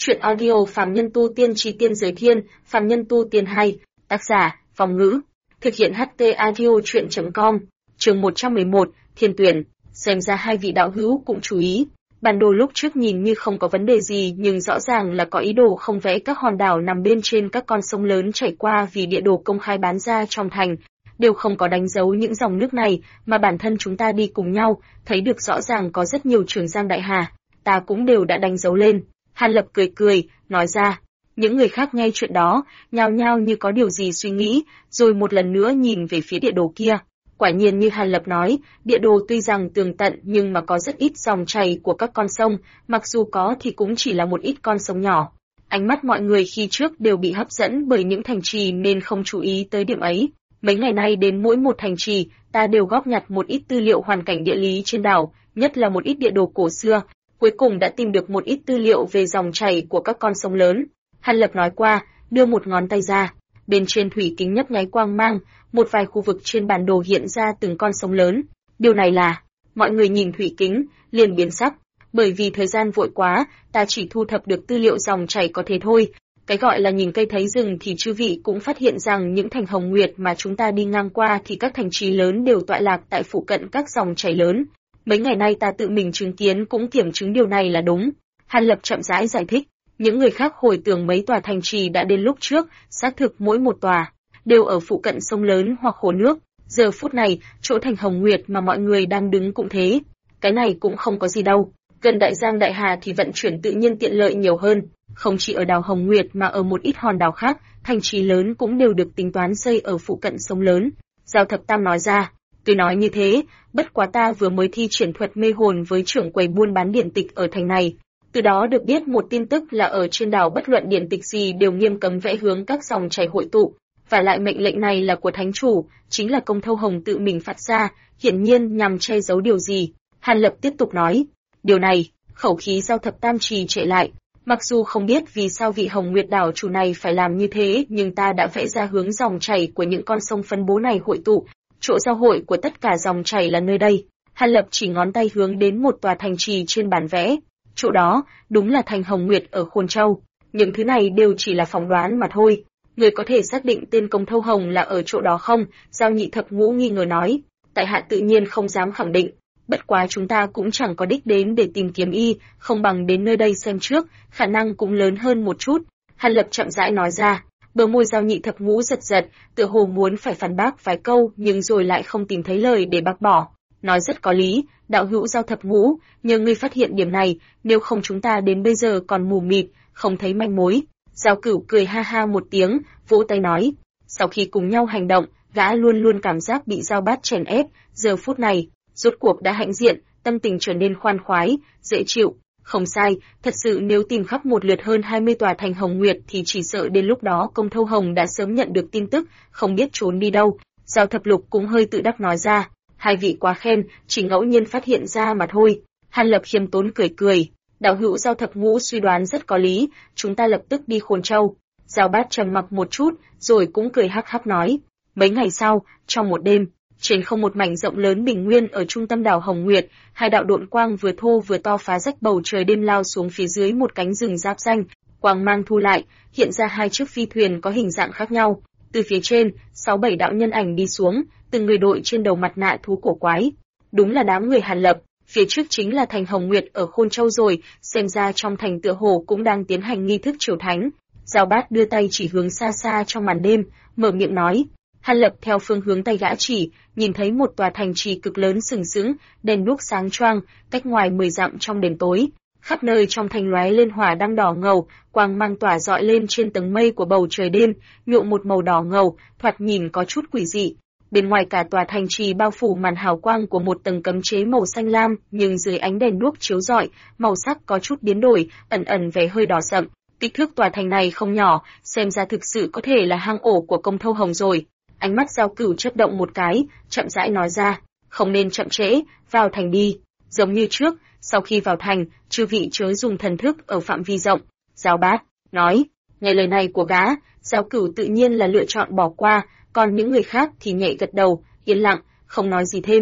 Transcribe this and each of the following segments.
Chuyện audio Phàm Nhân Tu Tiên Chí Tiên Giới Thiên, Phàm Nhân Tu Tiên hay, tác giả, Phong Ngữ. Thực hiện HT Audio Chuyện.com, chương 111, Thiên Tuyển. Xem ra hai vị đạo hữu cũng chú ý. Bản đồ lúc trước nhìn như không có vấn đề gì nhưng rõ ràng là có ý đồ không vẽ các hòn đảo nằm bên trên các con sông lớn chảy qua vì địa đồ công khai bán ra trong thành. Đều không có đánh dấu những dòng nước này, mà bản thân chúng ta đi cùng nhau, thấy được rõ ràng có rất nhiều Trường Giang Đại Hà, ta cũng đều đã đánh dấu lên. Hàn Lập cười, nói ra. Những người khác nghe chuyện đó, nhao nhao như có điều gì suy nghĩ, rồi một lần nữa nhìn về phía địa đồ kia. Quả nhiên như Hàn Lập nói, địa đồ tuy rằng tường tận nhưng mà có rất ít dòng chảy của các con sông, mặc dù có thì cũng chỉ là một ít con sông nhỏ. Ánh mắt mọi người khi trước đều bị hấp dẫn bởi những thành trì nên không chú ý tới điểm ấy. Mấy ngày nay đến mỗi một thành trì, ta đều góp nhặt một ít tư liệu hoàn cảnh địa lý trên đảo, nhất là một ít địa đồ cổ xưa. Cuối cùng đã tìm được một ít tư liệu về dòng chảy của các con sông lớn. Hàn Lập nói qua, đưa một ngón tay ra. Bên trên thủy kính nhấp nháy quang mang, một vài khu vực trên bản đồ hiện ra từng con sông lớn. Điều này là, mọi người nhìn thủy kính, liền biến sắc. Bởi vì thời gian vội quá, ta chỉ thu thập được tư liệu dòng chảy có thế thôi. Cái gọi là nhìn cây thấy rừng thì chư vị cũng phát hiện rằng những thành Hồng Nguyệt mà chúng ta đi ngang qua thì các thành trì lớn đều tọa lạc tại phụ cận các dòng chảy lớn. Mấy ngày nay ta tự mình chứng kiến cũng kiểm chứng điều này là đúng. Hàn Lập chậm rãi giải thích. Những người khác hồi tưởng mấy tòa thành trì đã đến lúc trước, xác thực mỗi một tòa đều ở phụ cận sông lớn hoặc hồ nước. Giờ phút này, chỗ thành Hồng Nguyệt mà mọi người đang đứng cũng thế. Cái này cũng không có gì đâu. Gần Đại Giang Đại Hà thì vận chuyển tự nhiên tiện lợi nhiều hơn. Không chỉ ở đảo Hồng Nguyệt mà ở một ít hòn đảo khác, thành trì lớn cũng đều được tính toán xây ở phụ cận sông lớn. Giao Thập Tam nói ra. Tuy nói như thế, bất quá ta vừa mới thi triển thuật mê hồn với trưởng quầy buôn bán điển tịch ở thành này. Từ đó được biết một tin tức là ở trên đảo bất luận điển tịch gì đều nghiêm cấm vẽ hướng các dòng chảy hội tụ. Và lại mệnh lệnh này là của thánh chủ, chính là Công Thâu Hồng tự mình phát ra, hiển nhiên nhằm che giấu điều gì. Hàn Lập tiếp tục nói. Điều này, khẩu khí Giao Thập Tam trì trệ lại. Mặc dù không biết vì sao vị Hồng Nguyệt đảo chủ này phải làm như thế, nhưng ta đã vẽ ra hướng dòng chảy của những con sông phân bố này hội tụ. Chỗ giao hội của tất cả dòng chảy là nơi đây. Hàn Lập chỉ ngón tay hướng đến một tòa thành trì trên bản vẽ. Chỗ đó, đúng là thành Hồng Nguyệt ở Khôn Châu. Những thứ này đều chỉ là phỏng đoán mà thôi. Người có thể xác định tên Công Thâu Hồng là ở chỗ đó không? Giao Nhị Thập Ngũ nghi ngờ nói. Tại hạ tự nhiên không dám khẳng định. Bất quá chúng ta cũng chẳng có đích đến để tìm kiếm y, không bằng đến nơi đây xem trước, khả năng cũng lớn hơn một chút. Hàn Lập chậm rãi nói ra. Bờ môi Giao Nhị Thập Ngũ giật giật, tựa hồ muốn phải phản bác vài câu nhưng rồi lại không tìm thấy lời để bác bỏ. Nói rất có lý, đạo hữu Giao Thập Ngũ, nhờ ngươi phát hiện điểm này, nếu không chúng ta đến bây giờ còn mù mịt, không thấy manh mối. Giao Cửu cười ha ha một tiếng, vỗ tay nói. Sau khi cùng nhau hành động, gã luôn luôn cảm giác bị Giao Bát chèn ép, giờ phút này, rốt cuộc đã hãnh diện, tâm tình trở nên khoan khoái, dễ chịu. Không sai, thật sự nếu tìm khắp một lượt hơn 20 tòa thành Hồng Nguyệt thì chỉ sợ đến lúc đó Công Thâu Hồng đã sớm nhận được tin tức, không biết trốn đi đâu. Giao Thập Lục cũng hơi tự đắc nói ra, hai vị quá khen, chỉ ngẫu nhiên phát hiện ra mà thôi. Hàn Lập khiêm tốn cười. Đạo hữu Giao Thập Ngũ suy đoán rất có lý, chúng ta lập tức đi Khôn Châu. Giao Bát trầm mặc một chút, rồi cũng cười hắc hắc nói. Mấy ngày sau, trong một đêm, trên không một mảnh rộng lớn bình nguyên ở trung tâm đảo Hồng Nguyệt, hai đạo độn quang vừa thô vừa to phá rách bầu trời đêm lao xuống phía dưới một cánh rừng giáp danh, quang mang thu lại, hiện ra hai chiếc phi thuyền có hình dạng khác nhau. Từ phía trên, 6-7 đạo nhân ảnh đi xuống, từng người đội trên đầu mặt nạ thú cổ quái. Đúng là đám người Hàn Lập, phía trước chính là thành Hồng Nguyệt ở Khôn Châu rồi, xem ra trong thành tựa hồ cũng đang tiến hành nghi thức triều thánh. Giao Bát đưa tay chỉ hướng xa xa trong màn đêm, mở miệng nói. Hàn Lập theo phương hướng tay gã chỉ, nhìn thấy một tòa thành trì cực lớn sừng sững, đèn đuốc sáng choang, cách ngoài 10 dặm trong đêm tối. Khắp nơi trong thành lóe lên hỏa đăng đỏ ngầu, quang mang tỏa rọi lên trên tầng mây của bầu trời đêm, nhuộm một màu đỏ ngầu, thoạt nhìn có chút quỷ dị. Bên ngoài cả tòa thành trì bao phủ màn hào quang của một tầng cấm chế màu xanh lam, nhưng dưới ánh đèn đuốc chiếu rọi, màu sắc có chút biến đổi, ẩn ẩn vẻ hơi đỏ sậm. Kích thước tòa thành này không nhỏ, xem ra thực sự có thể là hang ổ của Công Thâu Hồng rồi. Ánh mắt Giao Cửu chớp động một cái, chậm rãi nói ra, không nên chậm trễ, vào thành đi. Giống như trước, sau khi vào thành, chư vị chớ dùng thần thức ở phạm vi rộng. Giao Bát nói, nghe lời này của gã, Giao Cửu tự nhiên là lựa chọn bỏ qua, còn những người khác thì nhẹ gật đầu, yên lặng, không nói gì thêm.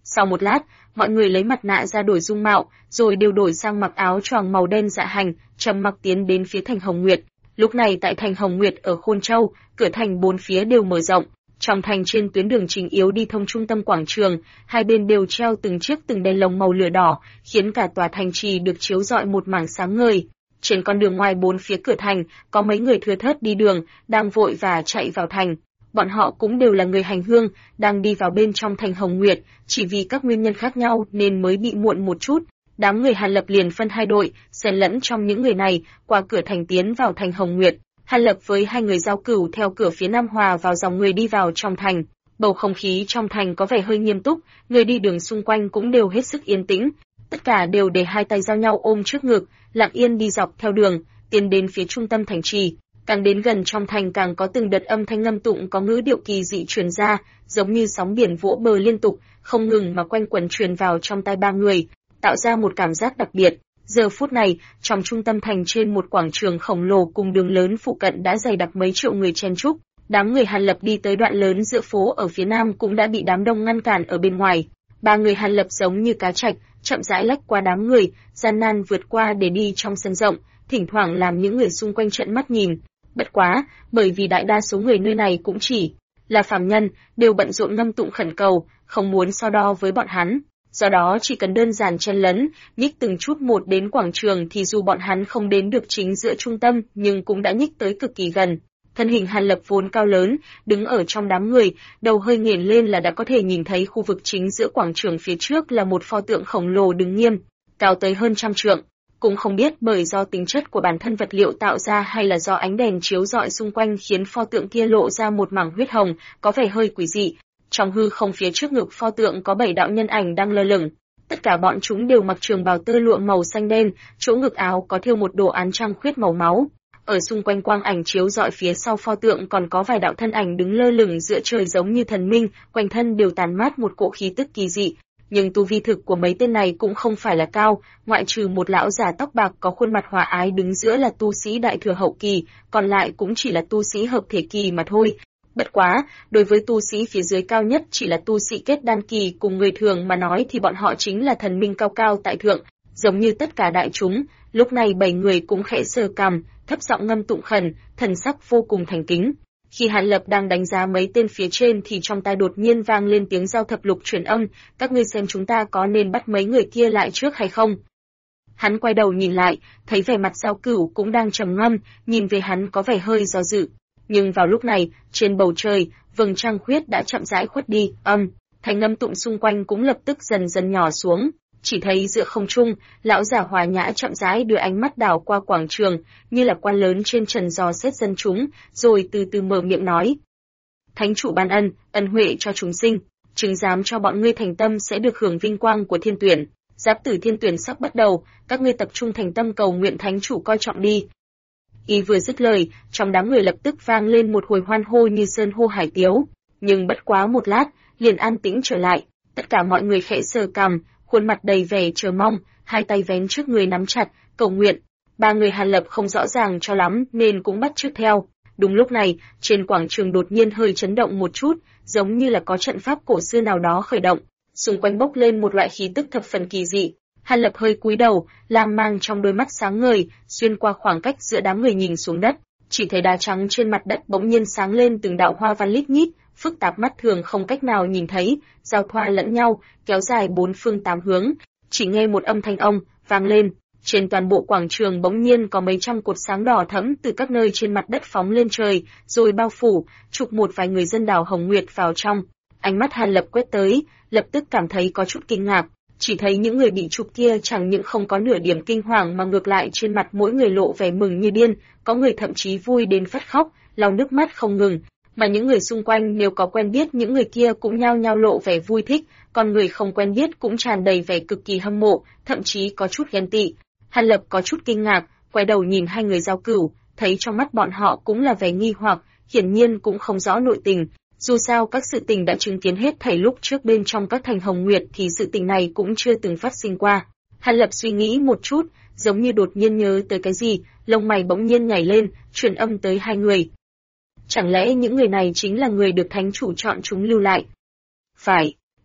Sau một lát, mọi người lấy mặt nạ ra đổi dung mạo, rồi đều đổi sang mặc áo choàng màu đen dạ hành, trầm mặc tiến đến phía thành Hồng Nguyệt. Lúc này tại thành Hồng Nguyệt ở Khôn Châu, cửa thành bốn phía đều mở rộng. Trong thành trên tuyến đường chính yếu đi thông trung tâm quảng trường, hai bên đều treo từng chiếc từng đèn lồng màu lửa đỏ, khiến cả tòa thành trì được chiếu rọi một mảng sáng ngời. Trên con đường ngoài bốn phía cửa thành, có mấy người thưa thớt đi đường, đang vội và chạy vào thành. Bọn họ cũng đều là người hành hương, đang đi vào bên trong thành Hồng Nguyệt, chỉ vì các nguyên nhân khác nhau nên mới bị muộn một chút. Đám người Hàn Lập liền phân hai đội, xen lẫn trong những người này, qua cửa thành tiến vào thành Hồng Nguyệt. Hàn Lập với hai người giao cửu theo cửa phía Nam hòa vào dòng người đi vào trong thành. Bầu không khí trong thành có vẻ hơi nghiêm túc, người đi đường xung quanh cũng đều hết sức yên tĩnh. Tất cả đều để hai tay giao nhau ôm trước ngực, lặng yên đi dọc theo đường, tiến đến phía trung tâm thành trì. Càng đến gần trong thành càng có từng đợt âm thanh ngâm tụng có ngữ điệu kỳ dị truyền ra, giống như sóng biển vỗ bờ liên tục, không ngừng mà quanh quẩn truyền vào trong tai ba người, tạo ra một cảm giác đặc biệt. Giờ phút này, trong trung tâm thành trên một quảng trường khổng lồ cùng đường lớn phụ cận đã dày đặc mấy triệu người chen chúc. Đám người Hàn Lập đi tới đoạn lớn giữa phố ở phía nam cũng đã bị đám đông ngăn cản ở bên ngoài. Ba người Hàn Lập giống như cá trạch, chậm rãi lách qua đám người, gian nan vượt qua để đi trong sân rộng, thỉnh thoảng làm những người xung quanh trợn mắt nhìn. Bất quá, bởi vì đại đa số người nơi này cũng chỉ là phàm nhân, đều bận rộn ngâm tụng khẩn cầu, không muốn so đo với bọn hắn. Do đó chỉ cần đơn giản chen lấn, nhích từng chút một đến quảng trường thì dù bọn hắn không đến được chính giữa trung tâm, nhưng cũng đã nhích tới cực kỳ gần. Thân hình Hàn Lập vốn cao lớn, đứng ở trong đám người, đầu hơi nghển lên là đã có thể nhìn thấy khu vực chính giữa quảng trường phía trước là một pho tượng khổng lồ đứng nghiêm, cao tới hơn 100 trượng. Cũng không biết bởi do tính chất của bản thân vật liệu tạo ra hay là do ánh đèn chiếu rọi xung quanh khiến pho tượng kia lộ ra một mảng huyết hồng, có vẻ hơi quỷ dị. Trong hư không phía trước ngực pho tượng có 7 đạo nhân ảnh đang lơ lửng. Tất cả bọn chúng đều mặc trường bào tơ lụa màu xanh đen, chỗ ngực áo có thêu một đồ án trăng khuyết màu máu. Ở xung quanh quang ảnh chiếu rọi phía sau pho tượng còn có vài đạo thân ảnh đứng lơ lửng giữa trời giống như thần minh, quanh thân đều tàn mát một cỗ khí tức kỳ dị. Nhưng tu vi thực của mấy tên này cũng không phải là cao, ngoại trừ một lão già tóc bạc có khuôn mặt hòa ái đứng giữa là tu sĩ đại thừa hậu kỳ, còn lại cũng chỉ là tu sĩ hợp thể kỳ mà thôi. Bất quá, đối với tu sĩ phía dưới cao nhất chỉ là tu sĩ kết đan kỳ cùng người thường mà nói thì bọn họ chính là thần minh cao cao tại thượng, giống như tất cả đại chúng. Lúc này 7 người cũng khẽ sờ cằm, thấp giọng ngâm tụng khẩn, thần sắc vô cùng thành kính. Khi Hàn Lập đang đánh giá mấy tên phía trên thì trong tai đột nhiên vang lên tiếng giao thập lục truyền âm, các ngươi xem chúng ta có nên bắt mấy người kia lại trước hay không? Hắn quay đầu nhìn lại, thấy vẻ mặt Giao Cửu cũng đang trầm ngâm, nhìn về hắn có vẻ hơi do dự. Nhưng vào lúc này, trên bầu trời, vầng trăng khuyết đã chậm rãi khuất đi, thanh ngâm tụng xung quanh cũng lập tức dần dần nhỏ xuống. Chỉ thấy giữa không trung, lão giả hòa nhã chậm rãi đưa ánh mắt đảo qua quảng trường, như là quan lớn trên trần dò xét dân chúng, rồi từ từ mở miệng nói: Thánh chủ ban ân, ân huệ cho chúng sinh, chứng giám cho bọn ngươi thành tâm sẽ được hưởng vinh quang của thiên tuyển. Giáp tử thiên tuyển sắp bắt đầu, các ngươi tập trung thành tâm cầu nguyện thánh chủ coi trọng đi. Y vừa dứt lời, trong đám người lập tức vang lên một hồi hoan hô như sơn hô hải tiếu, nhưng bất quá một lát, liền an tĩnh trở lại. Tất cả mọi người khẽ sờ cằm, khuôn mặt đầy vẻ chờ mong, hai tay vén trước người nắm chặt, cầu nguyện. Ba người Hàn Lập không rõ ràng cho lắm nên cũng bắt chước theo. Đúng lúc này, trên quảng trường đột nhiên hơi chấn động một chút, giống như là có trận pháp cổ xưa nào đó khởi động. Xung quanh bốc lên một loại khí tức thập phần kỳ dị. Hàn Lập hơi cúi đầu, lam mang trong đôi mắt sáng ngời, xuyên qua khoảng cách giữa đám người nhìn xuống đất, chỉ thấy đá trắng trên mặt đất bỗng nhiên sáng lên từng đạo hoa văn lít nhít, phức tạp mắt thường không cách nào nhìn thấy, giao thoa lẫn nhau, kéo dài 4 phương 8 hướng. Chỉ nghe một âm thanh ông vang lên, trên toàn bộ quảng trường bỗng nhiên có mấy trăm cột sáng đỏ thẫm từ các nơi trên mặt đất phóng lên trời, rồi bao phủ, chụp một vài người dân đảo Hồng Nguyệt vào trong. Ánh mắt Hàn Lập quét tới, lập tức cảm thấy có chút kinh ngạc. Chỉ thấy những người bị chụp kia chẳng những không có nửa điểm kinh hoàng mà ngược lại trên mặt mỗi người lộ vẻ mừng như điên, có người thậm chí vui đến phát khóc, lau nước mắt không ngừng. Mà những người xung quanh nếu có quen biết những người kia cũng nhao nhao lộ vẻ vui thích, còn người không quen biết cũng tràn đầy vẻ cực kỳ hâm mộ, thậm chí có chút ghen tị. Hàn Lập có chút kinh ngạc, quay đầu nhìn hai người Giao Cửu, thấy trong mắt bọn họ cũng là vẻ nghi hoặc, hiển nhiên cũng không rõ nội tình. Dù sao các sự tình đã chứng kiến hết thảy lúc trước bên trong các thành Hồng Nguyệt thì sự tình này cũng chưa từng phát sinh qua. Hàn Lập suy nghĩ một chút, giống như đột nhiên nhớ tới cái gì, lông mày bỗng nhiên nhảy lên, truyền âm tới hai người. Chẳng lẽ những người này chính là người được thánh chủ chọn chúng lưu lại? Phải,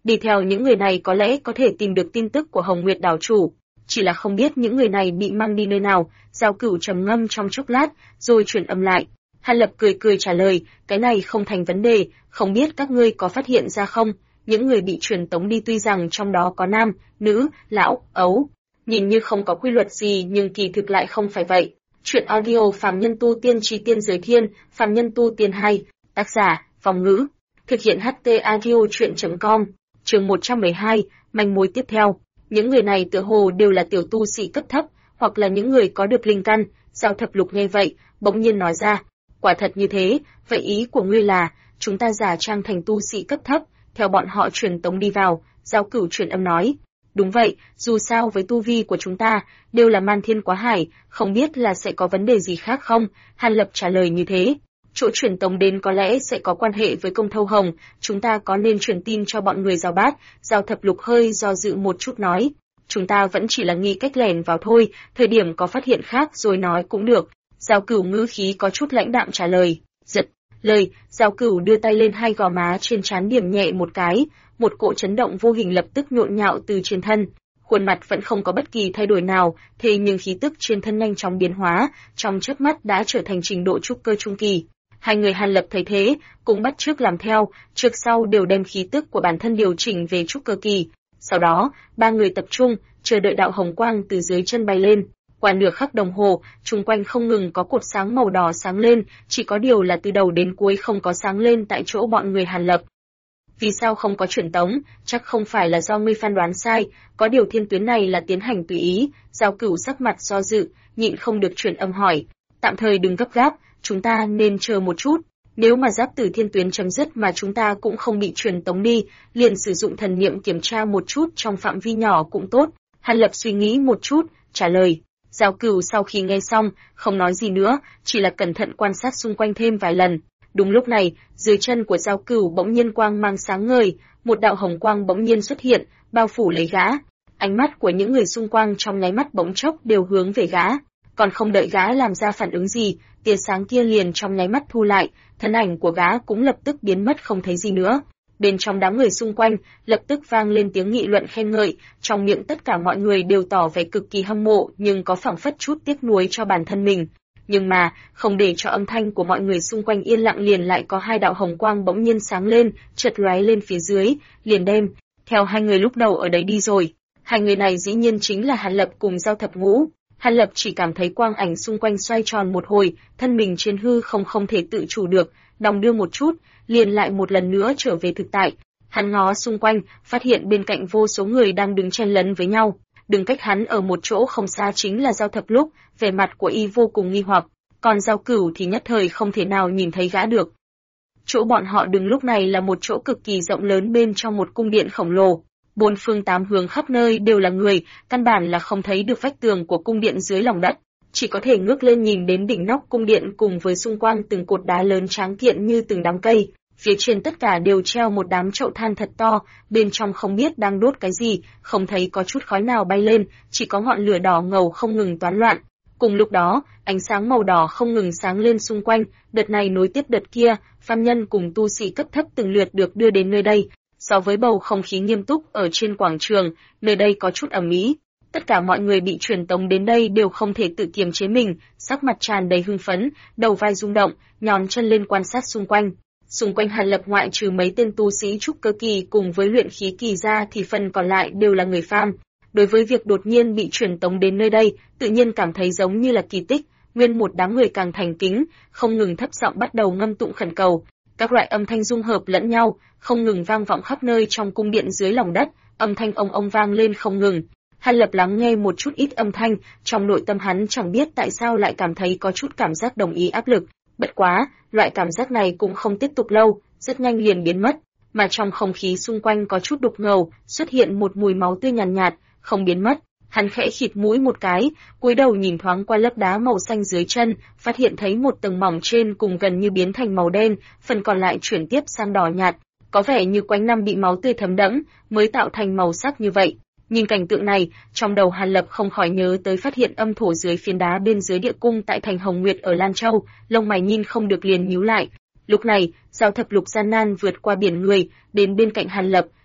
Đi theo những người này có lẽ có thể tìm được tin tức của Hồng Nguyệt đảo chủ, chỉ là không biết những người này bị mang đi nơi nào. Giao Cửu trầm ngâm trong chốc lát, rồi chuyển âm lại. Hàn Lập cười cười trả lời, cái này không thành vấn đề, không biết các ngươi có phát hiện ra không, những người bị truyền tống đi tuy rằng trong đó có nam, nữ, lão, ấu, nhìn như không có quy luật gì nhưng kỳ thực lại không phải vậy. Chuyện audio Phàm Nhân Tu Tiên Chí Tiên Giới Thiên, Phàm Nhân Tu Tiên hay, tác giả, Phong Ngữ, thực hiện HT audio chuyện.com, chương 112, manh mối tiếp theo. Những người này tựa hồ đều là tiểu tu sĩ cấp thấp, hoặc là những người có được linh căn. Giao Thập Lục nghe vậy, bỗng nhiên nói ra, quả thật như thế, vậy ý của ngươi là, chúng ta giả trang thành tu sĩ cấp thấp, theo bọn họ truyền tống đi vào. Giao Cửu truyền âm nói, đúng vậy, dù sao với tu vi của chúng ta, đều là man thiên quá hải, không biết là sẽ có vấn đề gì khác không? Hàn Lập trả lời như thế. Chỗ truyền tống đến có lẽ sẽ có quan hệ với Công Thâu Hồng, chúng ta có nên truyền tin cho bọn người Giao Bát? Giao Thập Lục hơi do dự một chút nói, chúng ta vẫn chỉ là nghi cách lẻn vào thôi, thời điểm có phát hiện khác rồi nói cũng được. Giao Cửu ngữ khí có chút lãnh đạm trả lời. Giật lời, Giao Cửu đưa tay lên hai gò má trên trán điểm nhẹ một cái, một cỗ chấn động vô hình lập tức nhộn nhạo từ trên thân. Khuôn mặt vẫn không có bất kỳ thay đổi nào, thế nhưng khí tức trên thân nhanh chóng biến hóa, trong chớp mắt đã trở thành trình độ trúc cơ trung kỳ. Hai người Hàn Lập thấy thế, cũng bắt chước làm theo, trước sau đều đem khí tức của bản thân điều chỉnh về trúc cơ kỳ. Sau đó, ba người tập trung, chờ đợi đạo hồng quang từ dưới chân bay lên. Qua nửa khắc đồng hồ, chung quanh không ngừng có cột sáng màu đỏ sáng lên, chỉ có điều là từ đầu đến cuối không có sáng lên tại chỗ bọn người Hàn Lập. Vì sao không có truyền tống? Chắc không phải là do ngươi phán đoán sai, có điều thiên tuyến này là tiến hành tùy ý. Giao Cửu sắc mặt do dự, nhịn không được truyền âm hỏi, tạm thời đừng gấp gáp, chúng ta nên chờ một chút. Nếu mà giáp tử thiên tuyến chấm dứt mà chúng ta cũng không bị truyền tống đi, liền sử dụng thần niệm kiểm tra một chút trong phạm vi nhỏ cũng tốt. Hàn Lập suy nghĩ một chút, trả lời. Giao Cửu sau khi nghe xong, không nói gì nữa, chỉ là cẩn thận quan sát xung quanh thêm vài lần. Đúng lúc này, dưới chân của Giao Cửu bỗng nhiên quang mang sáng ngời, một đạo hồng quang bỗng nhiên xuất hiện, bao phủ lấy gã. Ánh mắt của những người xung quanh trong nháy mắt bỗng chốc đều hướng về gã, còn không đợi gã làm ra phản ứng gì, tia sáng kia liền trong nháy mắt thu lại, thân ảnh của gã cũng lập tức biến mất không thấy gì nữa. Bên trong đám người xung quanh, lập tức vang lên tiếng nghị luận khen ngợi, trong miệng tất cả mọi người đều tỏ vẻ cực kỳ hâm mộ nhưng có phảng phất chút tiếc nuối cho bản thân mình. Nhưng mà, không để cho âm thanh của mọi người xung quanh yên lặng liền lại có hai đạo hồng quang bỗng nhiên sáng lên, chợt lóe lên phía dưới, liền đem theo hai người lúc đầu ở đấy đi rồi. Hai người này dĩ nhiên chính là Hàn Lập cùng Giao Thập Ngũ. Hàn Lập chỉ cảm thấy quang ảnh xung quanh xoay tròn một hồi, thân mình trên hư không thể tự chủ được, đong đưa một chút, liền lại một lần nữa trở về thực tại. Hắn ngó xung quanh, phát hiện bên cạnh vô số người đang đứng chen lấn với nhau. Đứng cách hắn ở một chỗ không xa chính là Giao Thập Lục, vẻ mặt của y vô cùng nghi hoặc, còn Giao Cửu thì nhất thời không thể nào nhìn thấy gã được. Chỗ bọn họ đứng lúc này là một chỗ cực kỳ rộng lớn bên trong một cung điện khổng lồ. Bốn phương tám hướng khắp nơi đều là người, căn bản là không thấy được vách tường của cung điện dưới lòng đất, chỉ có thể ngước lên nhìn đến đỉnh nóc cung điện cùng với xung quanh từng cột đá lớn tráng kiện như từng đám cây. Phía trên tất cả đều treo một đám chậu than thật to, bên trong không biết đang đốt cái gì, không thấy có chút khói nào bay lên, chỉ có ngọn lửa đỏ ngầu không ngừng toán loạn. Cùng lúc đó, ánh sáng màu đỏ không ngừng sáng lên xung quanh, đợt này nối tiếp đợt kia, phàm nhân cùng tu sĩ cấp thấp từng lượt được đưa đến nơi đây. So với bầu không khí nghiêm túc ở trên quảng trường, nơi đây có chút ầm ĩ. Tất cả mọi người bị truyền tống đến đây đều không thể tự kiềm chế mình, sắc mặt tràn đầy hưng phấn, đầu vai rung động, nhón chân lên quan sát xung quanh. Xung quanh Hàn Lập ngoại trừ mấy tên tu sĩ trúc cơ kỳ cùng với luyện khí kỳ ra thì phần còn lại đều là người phàm. Đối với việc đột nhiên bị truyền tống đến nơi đây, tự nhiên cảm thấy giống như là kỳ tích, nguyên một đám người càng thành kính, không ngừng thấp giọng bắt đầu ngâm tụng khẩn cầu. Các loại âm thanh dung hợp lẫn nhau, không ngừng vang vọng khắp nơi trong cung điện dưới lòng đất, âm thanh ông vang lên không ngừng. Hàn Lập lắng nghe một chút ít âm thanh, trong nội tâm hắn chẳng biết tại sao lại cảm thấy có chút cảm giác đồng ý áp lực. Bất quá, loại cảm giác này cũng không tiếp tục lâu, rất nhanh liền biến mất, mà trong không khí xung quanh có chút đục ngầu, xuất hiện một mùi máu tươi nhàn nhạt, không biến mất. Hắn khẽ khịt mũi một cái, cúi đầu nhìn thoáng qua lớp đá màu xanh dưới chân, phát hiện thấy một tầng mỏng trên cùng gần như biến thành màu đen, phần còn lại chuyển tiếp sang đỏ nhạt, có vẻ như quanh năm bị máu tươi thấm đẫm, mới tạo thành màu sắc như vậy. Nhìn cảnh tượng này, trong đầu Hàn Lập không khỏi nhớ tới phát hiện âm thổ dưới phiến đá bên dưới địa cung tại thành Hồng Nguyệt ở Lan Châu, lông mày nhìn không được liền nhíu lại. Lúc này, Giao Thập Lục gian nan vượt qua biển người, đến bên cạnh Hàn Lập,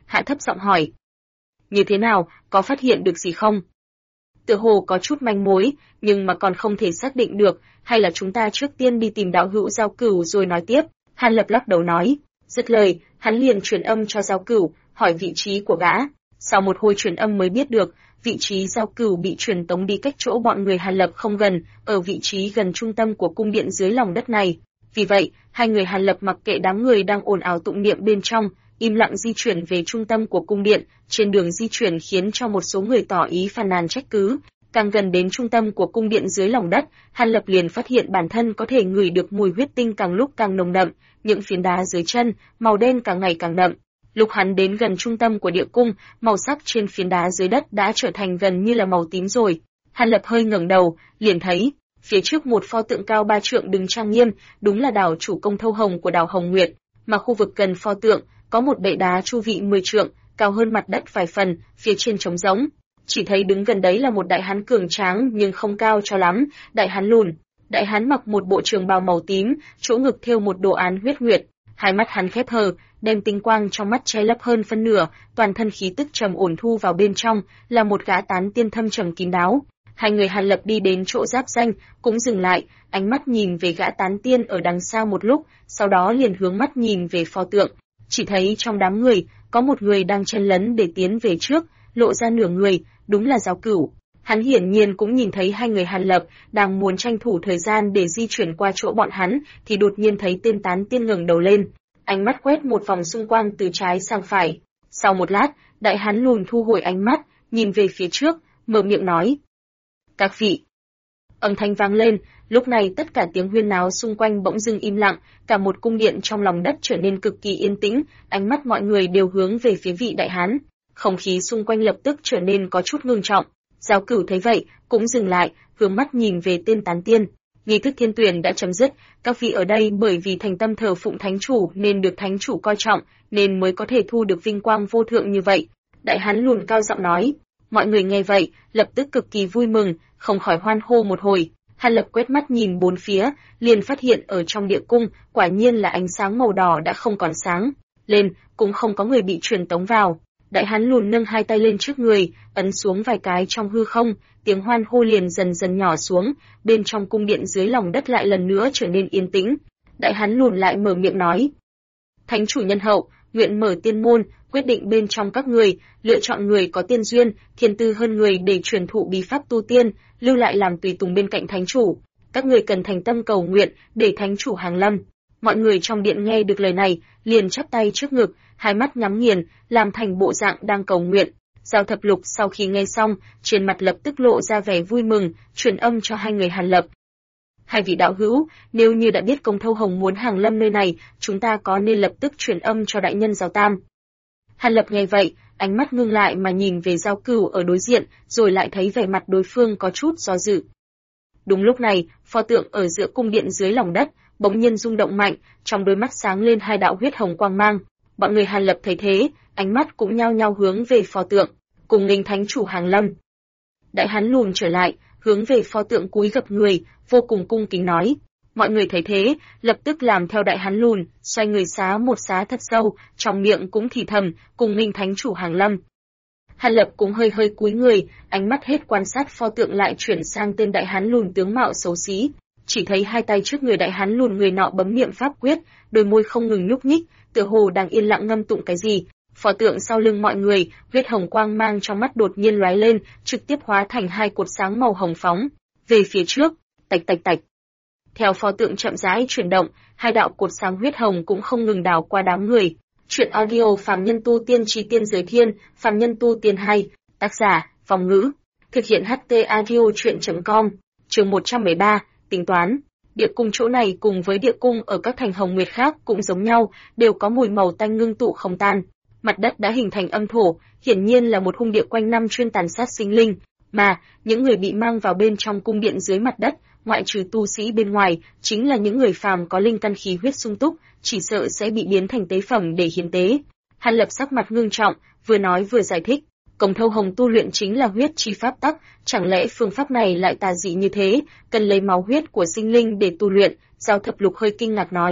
hạ thấp giọng hỏi. Như thế nào, có phát hiện được gì không? Tựa hồ có chút manh mối, nhưng mà còn không thể xác định được, hay là chúng ta trước tiên đi tìm đạo hữu Giao Cửu rồi nói tiếp. Hàn Lập lắc đầu nói. Dứt lời, hắn liền truyền âm cho Giao Cửu, hỏi vị trí của gã. Sau một hồi truyền âm mới biết được, vị trí Giao Cửu bị truyền tống đi cách chỗ bọn người Hàn Lập không gần, ở vị trí gần trung tâm của cung điện dưới lòng đất này. Vì vậy, hai người Hàn Lập mặc kệ đám người đang ồn ào tụng niệm bên trong, im lặng di chuyển về trung tâm của cung điện. Trên đường di chuyển khiến cho một số người tỏ ý phàn nàn trách cứ. Càng gần đến trung tâm của cung điện dưới lòng đất, Hàn Lập liền phát hiện bản thân có thể ngửi được mùi huyết tinh càng lúc càng nồng đậm, những phiến đá dưới chân, màu đen càng ngày càng đậm. Lúc hắn đến gần trung tâm của địa cung, màu sắc trên phiến đá dưới đất đã trở thành gần như là màu tím rồi. Hàn Lập hơi ngẩng đầu, liền thấy phía trước một pho tượng cao 3 trượng đứng trang nghiêm, đúng là đảo chủ Công Thâu Hồng của đảo Hồng Nguyệt, mà khu vực gần pho tượng có một bệ đá chu vị 10 trượng, cao hơn mặt đất vài phần, phía trên trống rỗng. Chỉ thấy đứng gần đấy là một đại hán cường tráng nhưng không cao cho lắm, đại hán lùn. Đại hán mặc một bộ trường bào màu tím, chỗ ngực thêu một đồ án huyết nguyệt, hai mắt hắn khép hờ, đem tinh quang trong mắt che lấp hơn phân nửa, toàn thân khí tức trầm ổn thu vào bên trong, là một gã tán tiên thâm trầm kín đáo. Hai người Hàn Lập đi đến chỗ giáp danh, cũng dừng lại, ánh mắt nhìn về gã tán tiên ở đằng xa một lúc, sau đó liền hướng mắt nhìn về pho tượng. Chỉ thấy trong đám người, có một người đang chen lấn để tiến về trước, lộ ra nửa người, đúng là Giao Cửu. Hắn hiển nhiên cũng nhìn thấy hai người Hàn Lập đang muốn tranh thủ thời gian để di chuyển qua chỗ bọn hắn, thì đột nhiên thấy tên tán tiên ngẩng đầu lên, ánh mắt quét một vòng xung quanh từ trái sang phải. Sau một lát, đại hán lùn thu hồi ánh mắt, nhìn về phía trước, mở miệng nói: "Các vị." Âm thanh vang lên, lúc này tất cả tiếng huyên náo xung quanh bỗng dưng im lặng, cả một cung điện trong lòng đất trở nên cực kỳ yên tĩnh, ánh mắt mọi người đều hướng về phía vị đại hán. Không khí xung quanh lập tức trở nên có chút ngưng trọng. Giao Cửu thấy vậy, cũng dừng lại, hướng mắt nhìn về tên tán tiên. Nghi thức thiên tuyển đã chấm dứt, các vị ở đây bởi vì thành tâm thờ phụng thánh chủ nên được thánh chủ coi trọng, nên mới có thể thu được vinh quang vô thượng như vậy. Đại hán lùn cao giọng nói. Mọi người nghe vậy, lập tức cực kỳ vui mừng, không khỏi hoan hô một hồi. Hàn Lập quét mắt nhìn bốn phía, liền phát hiện ở trong địa cung, quả nhiên là ánh sáng màu đỏ đã không còn sáng lên, cũng không có người bị truyền tống vào. Đại hán lùn nâng hai tay lên trước người, ấn xuống vài cái trong hư không, tiếng hoan hô liền dần dần nhỏ xuống, bên trong cung điện dưới lòng đất lại lần nữa trở nên yên tĩnh. Đại hán lùn lại mở miệng nói: "Thánh chủ nhân hậu, nguyện mở tiên môn, quyết định bên trong các người, lựa chọn người có tiên duyên, thiên tư hơn người để truyền thụ bí pháp tu tiên, lưu lại làm tùy tùng bên cạnh thánh chủ. Các người cần thành tâm cầu nguyện để thánh chủ hàng lâm." Mọi người trong điện nghe được lời này, liền chắp tay trước ngực, hai mắt nhắm nghiền, làm thành bộ dạng đang cầu nguyện. Giao Thập Lục sau khi nghe xong, trên mặt lập tức lộ ra vẻ vui mừng, truyền âm cho hai người Hàn Lập. "Hai vị đạo hữu, nếu như đã biết Công Thâu Hồng muốn hàng lâm nơi này, chúng ta có nên lập tức truyền âm cho đại nhân Giao Tam?" Hàn Lập nghe vậy, ánh mắt ngưng lại mà nhìn về Giao Cửu ở đối diện, rồi lại thấy vẻ mặt đối phương có chút do dự. Đúng lúc này, pho tượng ở giữa cung điện dưới lòng đất bỗng nhiên rung động mạnh, trong đôi mắt sáng lên hai đạo huyết hồng quang mang. Bọn người Hàn Lập thấy thế, ánh mắt cũng nhao nhao hướng về pho tượng, cùng nghênh thánh chủ hàng lâm. Đại hán lùn trở lại, hướng về pho tượng cúi gập người, vô cùng cung kính nói. Mọi người thấy thế, lập tức làm theo đại hán lùn, xoay người xá một xá thật sâu, trong miệng cũng thì thầm, cùng nghênh thánh chủ hàng lâm. Hàn Lập cũng hơi hơi cúi người, ánh mắt hết quan sát pho tượng lại chuyển sang tên đại hán lùn tướng mạo xấu xí. Chỉ thấy hai tay trước người đại hán lùn người nọ bấm niệm pháp quyết, đôi môi không ngừng nhúc nhích, tựa hồ đang yên lặng ngâm tụng cái gì. Pho tượng sau lưng mọi người, huyết hồng quang mang trong mắt đột nhiên lóe lên, trực tiếp hóa thành hai cột sáng màu hồng phóng về phía trước, tạch tạch tạch. Theo pho tượng chậm rãi chuyển động, hai đạo cột sáng huyết hồng cũng không ngừng đảo qua đám người. Truyện audio Phàm Nhân Tu Tiên Chí Tiên Giới Thiên, Phàm Nhân Tu Tiên hay, tác giả, Phong Ngữ, thực hiện HT audio truyện.com, chương 113, tính toán. Địa cung chỗ này cùng với địa cung ở các thành Hồng Nguyệt khác cũng giống nhau, đều có mùi màu tanh ngưng tụ không tan. Mặt đất đã hình thành âm thổ, hiển nhiên là một hung địa quanh năm chuyên tàn sát sinh linh, mà những người bị mang vào bên trong cung điện dưới mặt đất, ngoại trừ tu sĩ bên ngoài, chính là những người phàm có linh căn khí huyết sung túc, chỉ sợ sẽ bị biến thành tế phẩm để hiến tế. Hàn Lập sắc mặt ngưng trọng, vừa nói vừa giải thích, Công Thâu Hồng tu luyện chính là huyết chi pháp tắc, chẳng lẽ phương pháp này lại tà dị như thế, cần lấy máu huyết của sinh linh để tu luyện? Giao Thập Lục hơi kinh ngạc nói,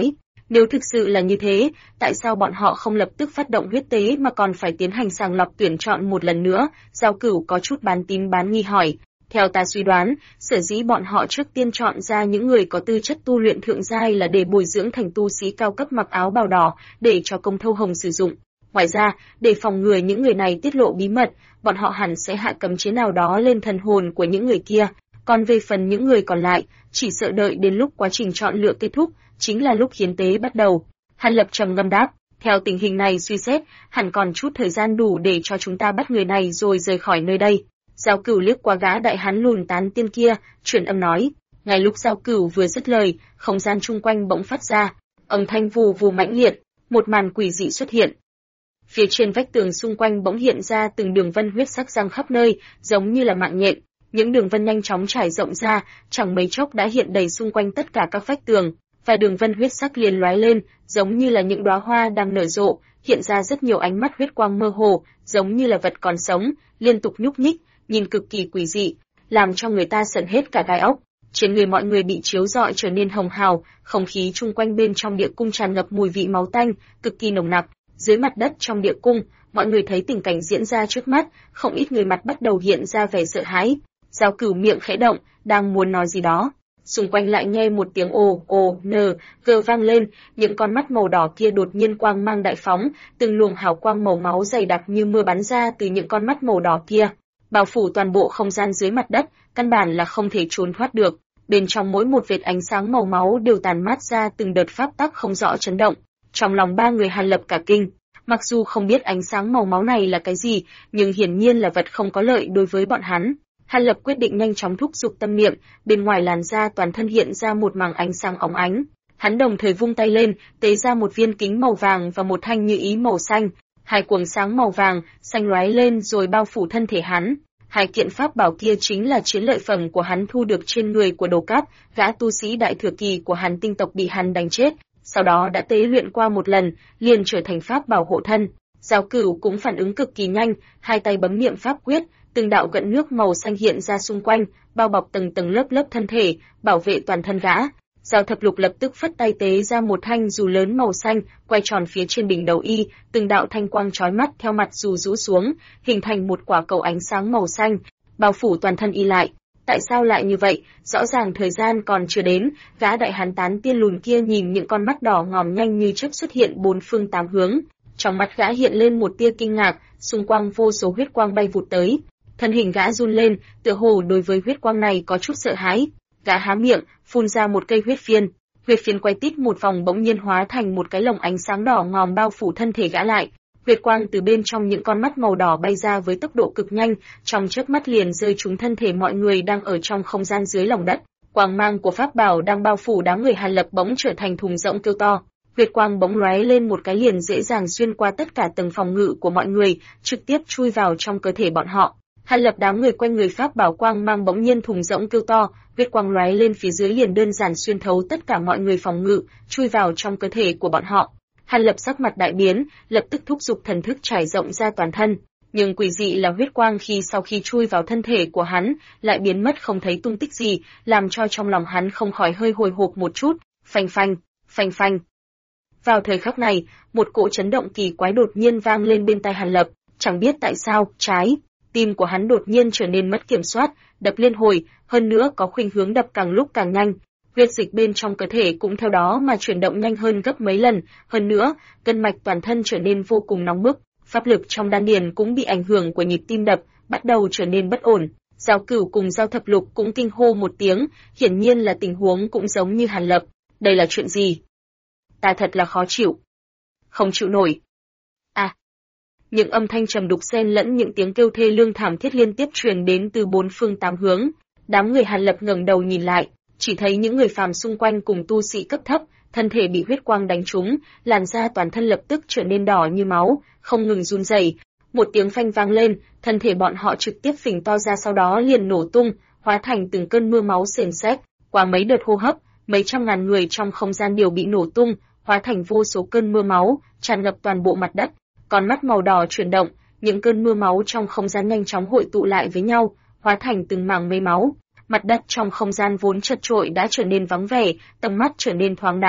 Nếu thực sự là như thế, tại sao bọn họ không lập tức phát động huyết tế mà còn phải tiến hành sàng lọc tuyển chọn một lần nữa? Giao Cửu có chút bán tín bán nghi hỏi. Theo ta suy đoán, sở dĩ bọn họ trước tiên chọn ra những người có tư chất tu luyện thượng giai là để bồi dưỡng thành tu sĩ cao cấp mặc áo bào đỏ, để cho Công Thâu Hồng sử dụng. Ngoài ra, để phòng ngừa những người này tiết lộ bí mật, bọn họ hẳn sẽ hạ cấm chế nào đó lên thần hồn của những người kia. Còn về phần những người còn lại, chỉ sợ đợi đến lúc quá trình chọn lựa kết thúc, chính là lúc hiến tế bắt đầu. Hàn Lập trầm ngâm đáp, theo tình hình này suy xét, hẳn còn chút thời gian đủ để cho chúng ta bắt người này rồi rời khỏi nơi đây. Giao Cửu liếc qua gã đại hán lùn tán tiên kia, truyền âm nói. Ngay lúc Giao Cửu vừa dứt lời, không gian chung quanh bỗng phát ra âm thanh vù vù mãnh liệt, một màn quỷ dị xuất hiện. Phía trên vách tường xung quanh bỗng hiện ra từng đường vân huyết sắc giăng khắp nơi, giống như là mạng nhện. Những đường vân nhanh chóng trải rộng ra, chẳng mấy chốc đã hiện đầy xung quanh tất cả các vách tường, và đường vân huyết sắc liền lóe lên, giống như là những đóa hoa đang nở rộ, hiện ra rất nhiều ánh mắt huyết quang mơ hồ, giống như là vật còn sống, liên tục nhúc nhích, nhìn cực kỳ quỷ dị, làm cho người ta sởn hết cả gai óc. Trên người mọi người bị chiếu rọi trở nên hồng hào, không khí chung quanh bên trong địa cung tràn ngập mùi vị máu tanh, cực kỳ nồng nặc. Dưới mặt đất trong địa cung, mọi người thấy tình cảnh diễn ra trước mắt, không ít người mặt bắt đầu hiện ra vẻ sợ hãi. Giao Cửu miệng khẽ động, đang muốn nói gì đó, xung quanh lại nghe một tiếng ồ ồ nờ gờ vang lên, những con mắt màu đỏ kia đột nhiên quang mang đại phóng, từng luồng hào quang màu máu dày đặc như mưa bắn ra từ những con mắt màu đỏ kia, bao phủ toàn bộ không gian dưới mặt đất, căn bản là không thể trốn thoát được. Bên trong mỗi một vệt ánh sáng màu máu đều tàn mát ra từng đợt pháp tắc không rõ chấn động. Trong lòng ba người Hàn Lập cả kinh, mặc dù không biết ánh sáng màu máu này là cái gì, nhưng hiển nhiên là vật không có lợi đối với bọn hắn. Hàn Lập quyết định nhanh chóng thúc giục tâm niệm, bên ngoài làn da toàn thân hiện ra một màng ánh sáng óng ánh. Hắn đồng thời vung tay lên, tế ra một viên kính màu vàng và một thanh như ý màu xanh. Hai quầng sáng màu vàng, xanh lóe lên rồi bao phủ thân thể hắn. Hai kiện pháp bảo kia chính là chiến lợi phẩm của hắn thu được trên người của Đồ Cáp, gã tu sĩ đại thừa kỳ của Hàn tinh tộc bị hắn đánh chết, sau đó đã tế luyện qua một lần, liền trở thành pháp bảo hộ thân. Giao Cửu cũng phản ứng cực kỳ nhanh, hai tay bấm niệm pháp quyết, từng đạo gợn nước màu xanh hiện ra xung quanh, bao bọc từng tầng lớp lớp thân thể, bảo vệ toàn thân gã. Giao Thập Lục lập tức phất tay tế ra một thanh dù lớn màu xanh, quay tròn phía trên đỉnh đầu y, từng đạo thanh quang chói mắt theo mặt dù rũ xuống, hình thành một quả cầu ánh sáng màu xanh, bao phủ toàn thân y lại. Tại sao lại như vậy? Rõ ràng thời gian còn chưa đến, gã đại hán tán tiên lùn kia nhìn những con mắt đỏ ngòm nhanh như chớp xuất hiện bốn phương tám hướng. Trong mắt gã hiện lên một tia kinh ngạc, xung quanh vô số huyết quang bay vụt tới. Thân hình gã run lên, tựa hồ đối với huyết quang này có chút sợ hãi. Gã há miệng, phun ra một cây huyết phiên. Huyết phiên quay tít một vòng bỗng nhiên hóa thành một cái lồng ánh sáng đỏ ngòm bao phủ thân thể gã lại. Huyết quang từ bên trong những con mắt màu đỏ bay ra với tốc độ cực nhanh, trong chớp mắt liền rơi trúng thân thể mọi người đang ở trong không gian dưới lòng đất. Quang mang của pháp bảo đang bao phủ đám người Hàn Lập bỗng trở thành thùng rỗng kêu to. Huyết quang bỗng lóe lên một cái liền dễ dàng xuyên qua tất cả tầng phòng ngự của mọi người, trực tiếp chui vào trong cơ thể bọn họ. Hàn Lập đám người quanh người pháp bảo quang mang bỗng nhiên thùng rỗng kêu to, huyết quang lóe lên phía dưới liền đơn giản xuyên thấu tất cả mọi người phòng ngự, chui vào trong cơ thể của bọn họ. Hàn Lập sắc mặt đại biến, lập tức thúc giục thần thức trải rộng ra toàn thân, nhưng quỷ dị là huyết quang sau khi chui vào thân thể của hắn, lại biến mất không thấy tung tích gì, làm cho trong lòng hắn không khỏi hơi hồi hộp một chút. Phanh phanh, phanh phanh. Vào thời khắc này, một cỗ chấn động kỳ quái đột nhiên vang lên bên tai Hàn Lập, chẳng biết tại sao, trái tim của hắn đột nhiên trở nên mất kiểm soát, đập liên hồi, hơn nữa có khuynh hướng đập càng lúc càng nhanh. Huyết dịch bên trong cơ thể cũng theo đó mà chuyển động nhanh hơn gấp mấy lần, hơn nữa, gân mạch toàn thân trở nên vô cùng nóng bức, pháp lực trong đan điền cũng bị ảnh hưởng của nhịp tim đập, bắt đầu trở nên bất ổn. Giao Cửu cùng Giao Thập Lục cũng kinh hô một tiếng, hiển nhiên là tình huống cũng giống như Hàn Lập. Đây là chuyện gì? Ta thật là khó chịu. Không chịu nổi. À! Những âm thanh trầm đục xen lẫn những tiếng kêu thê lương thảm thiết liên tiếp truyền đến từ bốn phương tám hướng. Đám người Hàn Lập ngẩng đầu nhìn lại, chỉ thấy những người phàm xung quanh cùng tu sĩ cấp thấp, thân thể bị huyết quang đánh trúng, làn da toàn thân lập tức trở nên đỏ như máu, không ngừng run rẩy. Một tiếng phanh vang lên, thân thể bọn họ trực tiếp phình to ra, sau đó liền nổ tung, hóa thành từng cơn mưa máu sền sét. Qua mấy đợt hô hấp, mấy trăm ngàn người trong không gian đều bị nổ tung, hóa thành vô số cơn mưa máu, tràn ngập toàn bộ mặt đất. Con mắt màu đỏ chuyển động, những cơn mưa máu trong không gian nhanh chóng hội tụ lại với nhau, hóa thành từng mảng mây máu. Mặt đất trong không gian vốn chật chội đã trở nên vắng vẻ, tầm mắt trở nên thoáng đãng.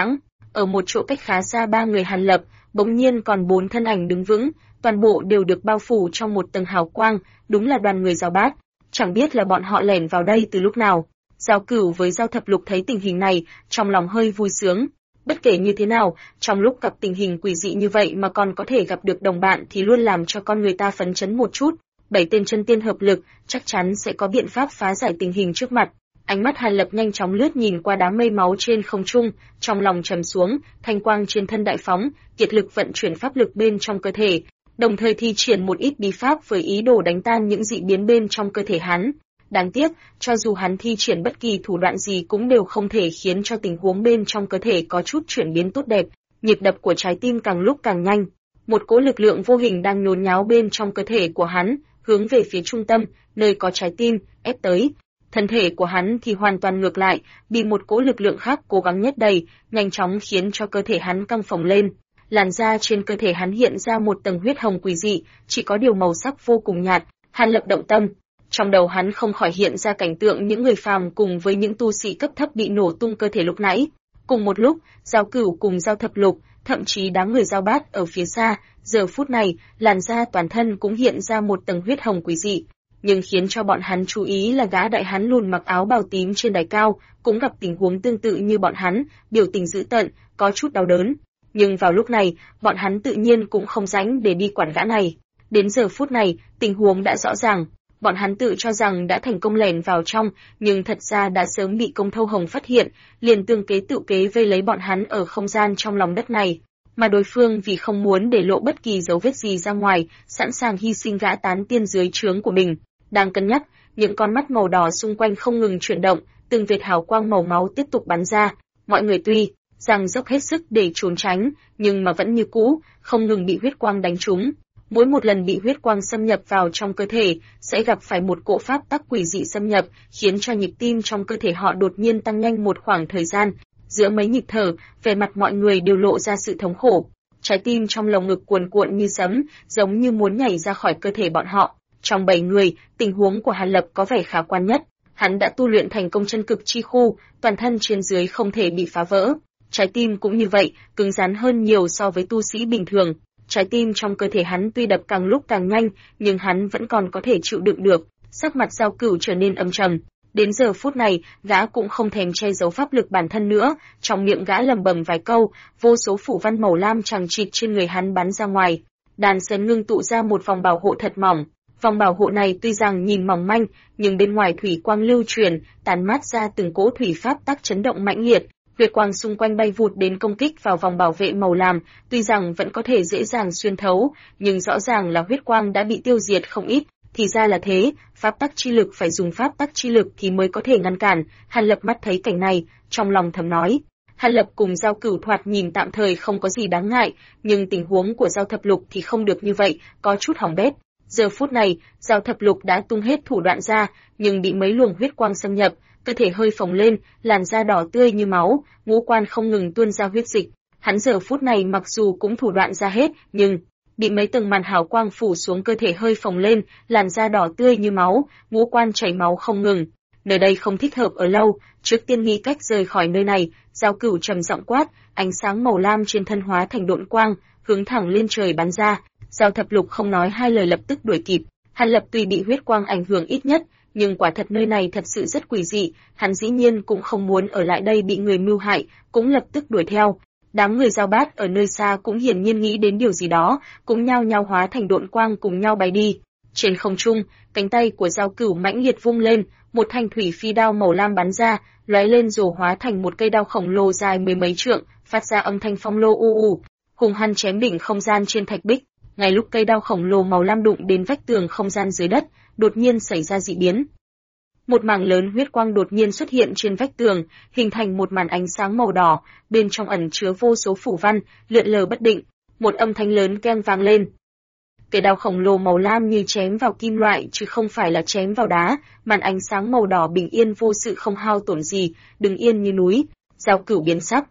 Ở một chỗ cách khá xa ba người Hàn Lập, bỗng nhiên còn bốn thân ảnh đứng vững, toàn bộ đều được bao phủ trong một tầng hào quang, đúng là đoàn người Giao Bát. Chẳng biết là bọn họ lẻn vào đây từ lúc nào. Giao Cửu với Giao Thập Lục thấy tình hình này, trong lòng hơi vui sướng. Bất kể như thế nào, trong lúc gặp tình hình quỷ dị như vậy mà còn có thể gặp được đồng bạn thì luôn làm cho con người ta phấn chấn một chút. 7 tên chân tiên hợp lực, chắc chắn sẽ có biện pháp phá giải tình hình trước mặt. Ánh mắt Hàn Lập nhanh chóng lướt nhìn qua đám mây máu trên không trung, trong lòng trầm xuống, thanh quang trên thân đại phóng, kiệt lực vận chuyển pháp lực bên trong cơ thể, đồng thời thi triển một ít bí pháp với ý đồ đánh tan những dị biến bên trong cơ thể hắn. Đáng tiếc, cho dù hắn thi triển bất kỳ thủ đoạn gì cũng đều không thể khiến cho tình huống bên trong cơ thể có chút chuyển biến tốt đẹp, nhịp đập của trái tim càng lúc càng nhanh. Một cỗ lực lượng vô hình đang nhốn nháo bên trong cơ thể của hắn, hướng về phía trung tâm, nơi có trái tim, ép tới. Thân thể của hắn thì hoàn toàn ngược lại, bị một cỗ lực lượng khác cố gắng nhét đầy, nhanh chóng khiến cho cơ thể hắn căng phồng lên. Làn da trên cơ thể hắn hiện ra một tầng huyết hồng quỷ dị, chỉ có điều màu sắc vô cùng nhạt. Hàn Lập động tâm, trong đầu hắn không khỏi hiện ra cảnh tượng những người phàm cùng với những tu sĩ cấp thấp bị nổ tung cơ thể lúc nãy. Cùng một lúc, Giao Cửu cùng Giao Thập Lục, thậm chí đám người Giao Bát ở phía xa, giờ phút này, làn da toàn thân cũng hiện ra một tầng huyết hồng quỷ dị. Nhưng khiến cho bọn hắn chú ý là gã đại hán lùn mặc áo bào tím trên đài cao, cũng gặp tình huống tương tự như bọn hắn, biểu tình dữ tợn, có chút đau đớn. Nhưng vào lúc này, bọn hắn tự nhiên cũng không rảnh để đi quản gã này. Đến giờ phút này, tình huống đã rõ ràng. Bọn hắn tự cho rằng đã thành công lẻn vào trong, nhưng thật ra đã sớm bị Công Thâu Hồng phát hiện, liền tương kế tự kế vây lấy bọn hắn ở không gian trong lòng đất này. Mà đối phương vì không muốn để lộ bất kỳ dấu vết gì ra ngoài, sẵn sàng hy sinh gã tán tiên dưới trướng của mình. Đang cân nhắc, những con mắt màu đỏ xung quanh không ngừng chuyển động, từng vệt hào quang màu máu tiếp tục bắn ra. Mọi người tuy rằng dốc hết sức để trốn tránh, nhưng mà vẫn như cũ, không ngừng bị huyết quang đánh trúng. Mỗi một lần bị huyết quang xâm nhập vào trong cơ thể, sẽ gặp phải một cỗ pháp tắc quỷ dị xâm nhập, khiến cho nhịp tim trong cơ thể họ đột nhiên tăng nhanh một khoảng thời gian. Giữa mấy nhịp thở, vẻ mặt mọi người đều lộ ra sự thống khổ. Trái tim trong lồng ngực cuồn cuộn như sấm, giống như muốn nhảy ra khỏi cơ thể bọn họ. Trong 7 người, tình huống của Hàn Lập có vẻ khả quan nhất. Hắn đã tu luyện thành công chân cực chi khu, toàn thân trên dưới không thể bị phá vỡ. Trái tim cũng như vậy, cứng rắn hơn nhiều so với tu sĩ bình thường. Trái tim trong cơ thể hắn tuy đập càng lúc càng nhanh, nhưng hắn vẫn còn có thể chịu đựng được. Sắc mặt Giao Cửu trở nên âm trầm. Đến giờ phút này, gã cũng không thèm che giấu pháp lực bản thân nữa, trong miệng gã lẩm bẩm vài câu, vô số phủ văn màu lam chằng chịt trên người hắn bắn ra ngoài. Đàn sen ngưng tụ ra một vòng bảo hộ thật mỏng. Vòng bảo hộ này tuy rằng nhìn mỏng manh, nhưng bên ngoài thủy quang lưu truyền, tàn mát ra từng cỗ thủy pháp tắc chấn động mãnh liệt. Huyết quang xung quanh bay vụt đến công kích vào vòng bảo vệ màu lam, tuy rằng vẫn có thể dễ dàng xuyên thấu, nhưng rõ ràng là huyết quang đã bị tiêu diệt không ít. Thì ra là thế, pháp tắc chi lực phải dùng pháp tắc chi lực thì mới có thể ngăn cản. Hàn Lập mắt thấy cảnh này, trong lòng thầm nói. Hàn Lập cùng Giao Cửu thoạt nhìn tạm thời không có gì đáng ngại, nhưng tình huống của Giao Thập Lục thì không được như vậy, có chút hỏng bét. Giờ phút này, Giao Thập Lục đã tung hết thủ đoạn ra, nhưng bị mấy luồng huyết quang xâm nhập, cơ thể hơi phồng lên, làn da đỏ tươi như máu, ngũ quan không ngừng tuôn ra huyết dịch. Hắn giờ phút này mặc dù cũng thủ đoạn ra hết, nhưng bị mấy tầng màn hào quang phủ xuống, cơ thể hơi phồng lên, làn da đỏ tươi như máu, ngũ quan chảy máu không ngừng. Nơi đây không thích hợp ở lâu, trước tiên nghĩ cách rời khỏi nơi này. Giao Cửu trầm giọng quát, ánh sáng màu lam trên thân hóa thành độn quang, hướng thẳng lên trời bắn ra. Giao Thập Lục không nói hai lời lập tức đuổi kịp. Hàn Lập tuy bị huyết quang ảnh hưởng ít nhất, nhưng quả thật nơi này thật sự rất quỷ dị, hắn dĩ nhiên cũng không muốn ở lại đây bị người mưu hại, cũng lập tức đuổi theo. Đám người Giao Bát ở nơi xa cũng hiển nhiên nghĩ đến điều gì đó, cũng nhao nhao hóa thành độn quang cùng nhau bay đi. Trên không trung, cánh tay của Giao Cửu mãnh liệt vung lên, một thanh thủy phi đao màu lam bắn ra, lóe lên rồi hóa thành một cây đao khổng lồ dài mười mấy trượng, phát ra âm thanh phong lô u u, hùng hăng chém đỉnh không gian trên thạch bích. Ngay lúc cây đao khổng lồ màu lam đụng đến vách tường không gian dưới đất, đột nhiên xảy ra dị biến. Một mảng lớn huyết quang đột nhiên xuất hiện trên vách tường, hình thành một màn ánh sáng màu đỏ, bên trong ẩn chứa vô số phủ văn, lượn lờ bất định. Một âm thanh lớn keng vang lên. Cây đao khổng lồ màu lam như chém vào kim loại chứ không phải là chém vào đá, màn ánh sáng màu đỏ bình yên vô sự không hao tổn gì, đứng yên như núi. Giao Cửu biến sắc.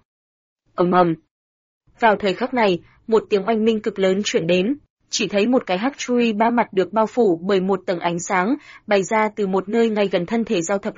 Ầm ầm. Vào thời khắc này, một tiếng oanh minh cực lớn chuyển đến, chỉ thấy một cái hắc chui ba mặt được bao phủ bởi một tầng ánh sáng, bay ra từ một nơi ngay gần thân thể Giao Thập Lục.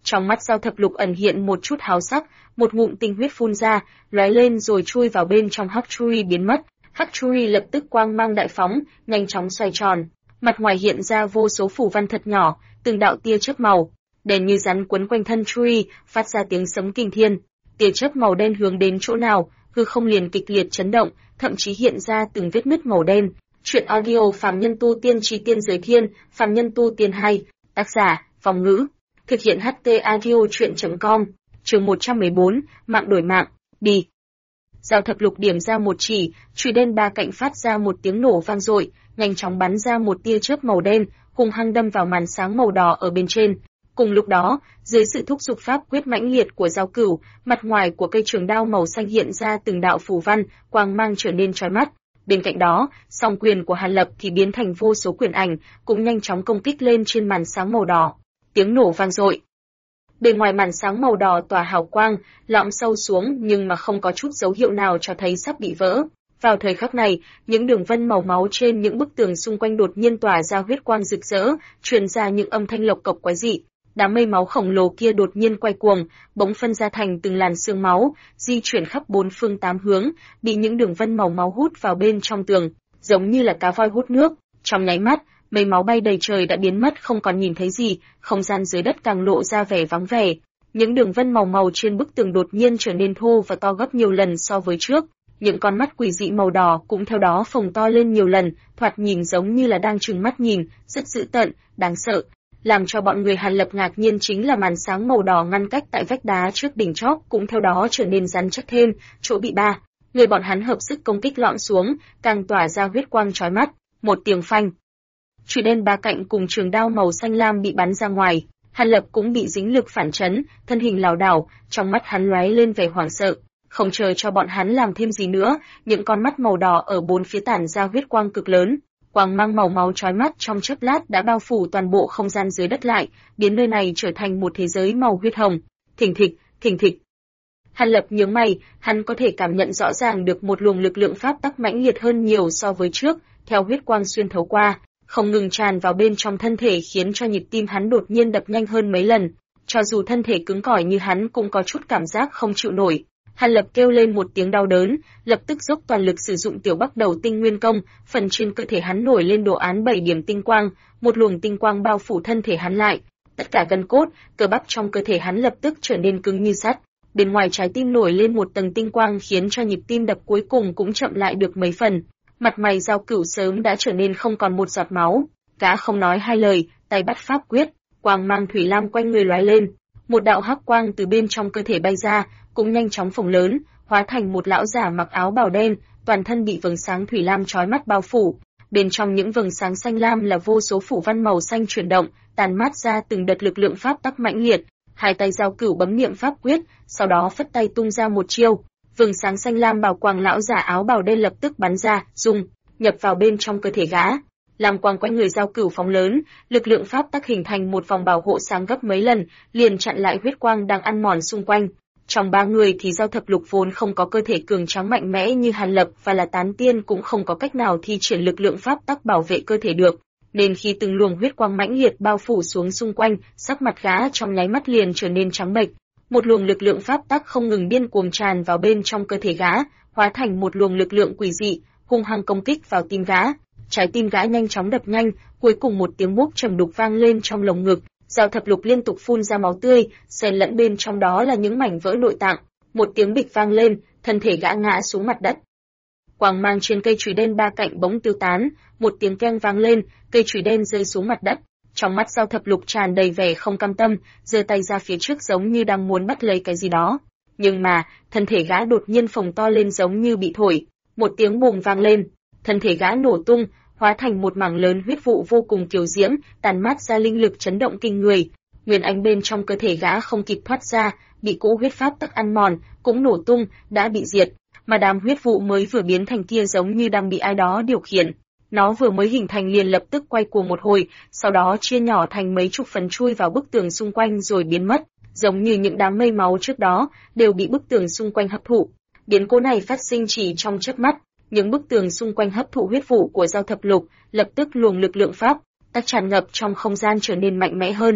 Trong mắt Giao Thập Lục ẩn hiện một chút hào sắc, một ngụm tinh huyết phun ra, lóe lên rồi chui vào bên trong hắc churi biến mất. Hắc churi lập tức quang mang đại phóng, nhanh chóng xoay tròn, mặt ngoài hiện ra vô số phù văn thật nhỏ, từng đạo tia chớp màu đen như rắn quấn quanh thân churi, phát ra tiếng sấm kinh thiên. Tia chớp màu đen hướng đến chỗ nào, hư không liền kịch liệt chấn động, thậm chí hiện ra từng vết nứt màu đen. Truyện audio Phàm Nhân Tu Tiên Chí Tiên Giới Thiên, Phàm Nhân Tu Tiên 2, tác giả, Phong Ngữ. Thực hiện HT audio truyện.com, chương 114, mạng đổi mạng, đi. Giao Thập Lục điểm ra một chỉ, chùy đen ba cạnh phát ra một tiếng nổ vang dội, nhanh chóng bắn ra một tia chớp màu đen, hung hăng đâm vào màn sáng màu đỏ ở bên trên. Cùng lúc đó, dưới sự thúc giục pháp quyết mãnh liệt của Giao Cửu, mặt ngoài của cây trường đao màu xanh hiện ra từng đạo phù văn, quang mang trở nên chói mắt. Bên cạnh đó, song quyền của Hàn Lập thì biến thành vô số quyền ảnh, cũng nhanh chóng công kích lên trên màn sáng màu đỏ. Tiếng nổ vang dội. Bên ngoài màn sáng màu đỏ tỏa hào quang, lõm sâu xuống nhưng mà không có chút dấu hiệu nào cho thấy sắp bị vỡ. Vào thời khắc này, những đường vân màu máu trên những bức tường xung quanh đột nhiên tỏa ra huyết quang rực rỡ, truyền ra những âm thanh lộc cộc quái dị. Đám mây máu khổng lồ kia đột nhiên quay cuồng, bỗng phân ra thành từng làn sương máu, di chuyển khắp bốn phương tám hướng, bị những đường vân màu máu hút vào bên trong tường, giống như là cá voi hút nước. Trong nháy mắt, mây máu bay đầy trời đã biến mất không còn nhìn thấy gì, không gian dưới đất càng lộ ra vẻ vắng vẻ. Những đường vân màu trên bức tường đột nhiên trở nên thô và to gấp nhiều lần so với trước. Những con mắt quỷ dị màu đỏ cũng theo đó phồng to lên nhiều lần, thoạt nhìn giống như là đang trừng mắt nhìn, rất dữ tợn, đáng sợ. Làm cho bọn người Hàn Lập ngạc nhiên chính là màn sáng màu đỏ ngăn cách tại vách đá trước đỉnh chóp cũng theo đó trở nên rắn chắc thêm, chỗ bị ba người bọn hắn hợp sức công kích lõm xuống, càng tỏa ra huyết quang chói mắt. Một tiếng phanh, chùy đen ba cạnh cùng trường đao màu xanh lam bị bắn ra ngoài. Hàn Lập cũng bị dính lực phản chấn, thân hình lảo đảo, trong mắt hắn lóe lên vẻ hoảng sợ. Không chờ cho bọn hắn làm thêm gì nữa, những con mắt màu đỏ ở bốn phía tản ra huyết quang cực lớn. Quang mang màu máu chói mắt trong chớp lát đã bao phủ toàn bộ không gian dưới đất lại, biến nơi này trở thành một thế giới màu huyết hồng. Thình thịch, thình thịch. Hàn Lập nhướng mày, hắn có thể cảm nhận rõ ràng được một luồng lực lượng pháp tắc mãnh liệt hơn nhiều so với trước, theo huyết quang xuyên thấu qua, không ngừng tràn vào bên trong thân thể khiến cho nhịp tim hắn đột nhiên đập nhanh hơn mấy lần. Cho dù thân thể cứng cỏi như hắn cũng có chút cảm giác không chịu nổi. Hàn Lập kêu lên một tiếng đau đớn, lập tức dốc toàn lực sử dụng tiểu Bắc Đầu Tinh Nguyên Công, phần trên cơ thể hắn nổi lên đồ án 7 điểm tinh quang, một luồng tinh quang bao phủ thân thể hắn lại. Tất cả gân cốt, cơ bắp trong cơ thể hắn lập tức trở nên cứng như sắt. Bên ngoài trái tim nổi lên một tầng tinh quang khiến cho nhịp tim đập cuối cùng cũng chậm lại được mấy phần. Mặt mày Giao Cửu sớm đã trở nên không còn một giọt máu, gã không nói hai lời, tay bắt pháp quyết, quang mang thủy lam quanh người lóe lên, một đạo hắc quang từ bên trong cơ thể bay ra, cũng nhanh chóng phồng lớn, hóa thành một lão giả mặc áo bào đen, toàn thân bị vầng sáng thủy lam chói mắt bao phủ. Bên trong những vầng sáng xanh lam là vô số phủ văn màu xanh chuyển động, tàn mát ra từng đợt lực lượng pháp tắc mãnh liệt. Hai tay Giao Cửu bấm niệm pháp quyết, sau đó phất tay tung ra một chiêu, vầng sáng xanh lam bảo quang lão giả áo bào đen lập tức bắn ra, nhập vào bên trong cơ thể gã. Làm quang quanh người Giao Cửu phóng lớn, lực lượng pháp tắc hình thành một vòng bảo hộ sáng gấp mấy lần, liền chặn lại huyết quang đang ăn mòn xung quanh. Trong ba người thì Giao Thập Lục vốn không có cơ thể cường tráng mạnh mẽ như Hàn Lập và là tán tiên cũng không có cách nào thi triển lực lượng pháp tắc bảo vệ cơ thể được, nên khi từng luồng huyết quang mãnh liệt bao phủ xuống xung quanh, sắc mặt gã trong nháy mắt liền trở nên trắng bệch. Một luồng lực lượng pháp tắc không ngừng điên cuồng tràn vào bên trong cơ thể gã, hóa thành một luồng lực lượng quỷ dị, hung hăng công kích vào tim gã. Trái tim gã nhanh chóng đập nhanh, cuối cùng một tiếng bốp trầm đục vang lên trong lồng ngực. Giao Thập Lục liên tục phun ra máu tươi, xen lẫn bên trong đó là những mảnh vỡ nội tạng. Một tiếng bịch vang lên, thân thể gã ngã xuống mặt đất. Quang mang trên cây chùy đen ba cạnh bỗng tiêu tán, một tiếng keng vang lên, cây chùy đen rơi xuống mặt đất. Trong mắt Giao Thập Lục tràn đầy vẻ không cam tâm, giơ tay ra phía trước giống như đang muốn bắt lấy cái gì đó. Nhưng mà, thân thể gã đột nhiên phồng to lên giống như bị thổi. Một tiếng bùm vang lên, thân thể gã nổ tung, hóa thành một mảng lớn huyết vụ vô cùng kiều diễm, tàn mát ra linh lực chấn động kinh người. Nguyên ánh bên trong cơ thể gã không kịp thoát ra, bị cỗ huyết pháp tắc ăn mòn, cũng nổ tung, đã bị diệt. Mà đám huyết vụ mới vừa biến thành kia giống như đang bị ai đó điều khiển. Nó vừa mới hình thành liền lập tức quay cuồng một hồi, sau đó chia nhỏ thành mấy chục phần chui vào bức tường xung quanh rồi biến mất, giống như những đám mây máu trước đó đều bị bức tường xung quanh hấp thụ. Biến cố này phát sinh chỉ trong chớp mắt. Những bức tường xung quanh hấp thụ huyết vụ của Giao Thập Lục, lập tức luồng lực lượng pháp tắc tràn ngập trong không gian trở nên mạnh mẽ hơn.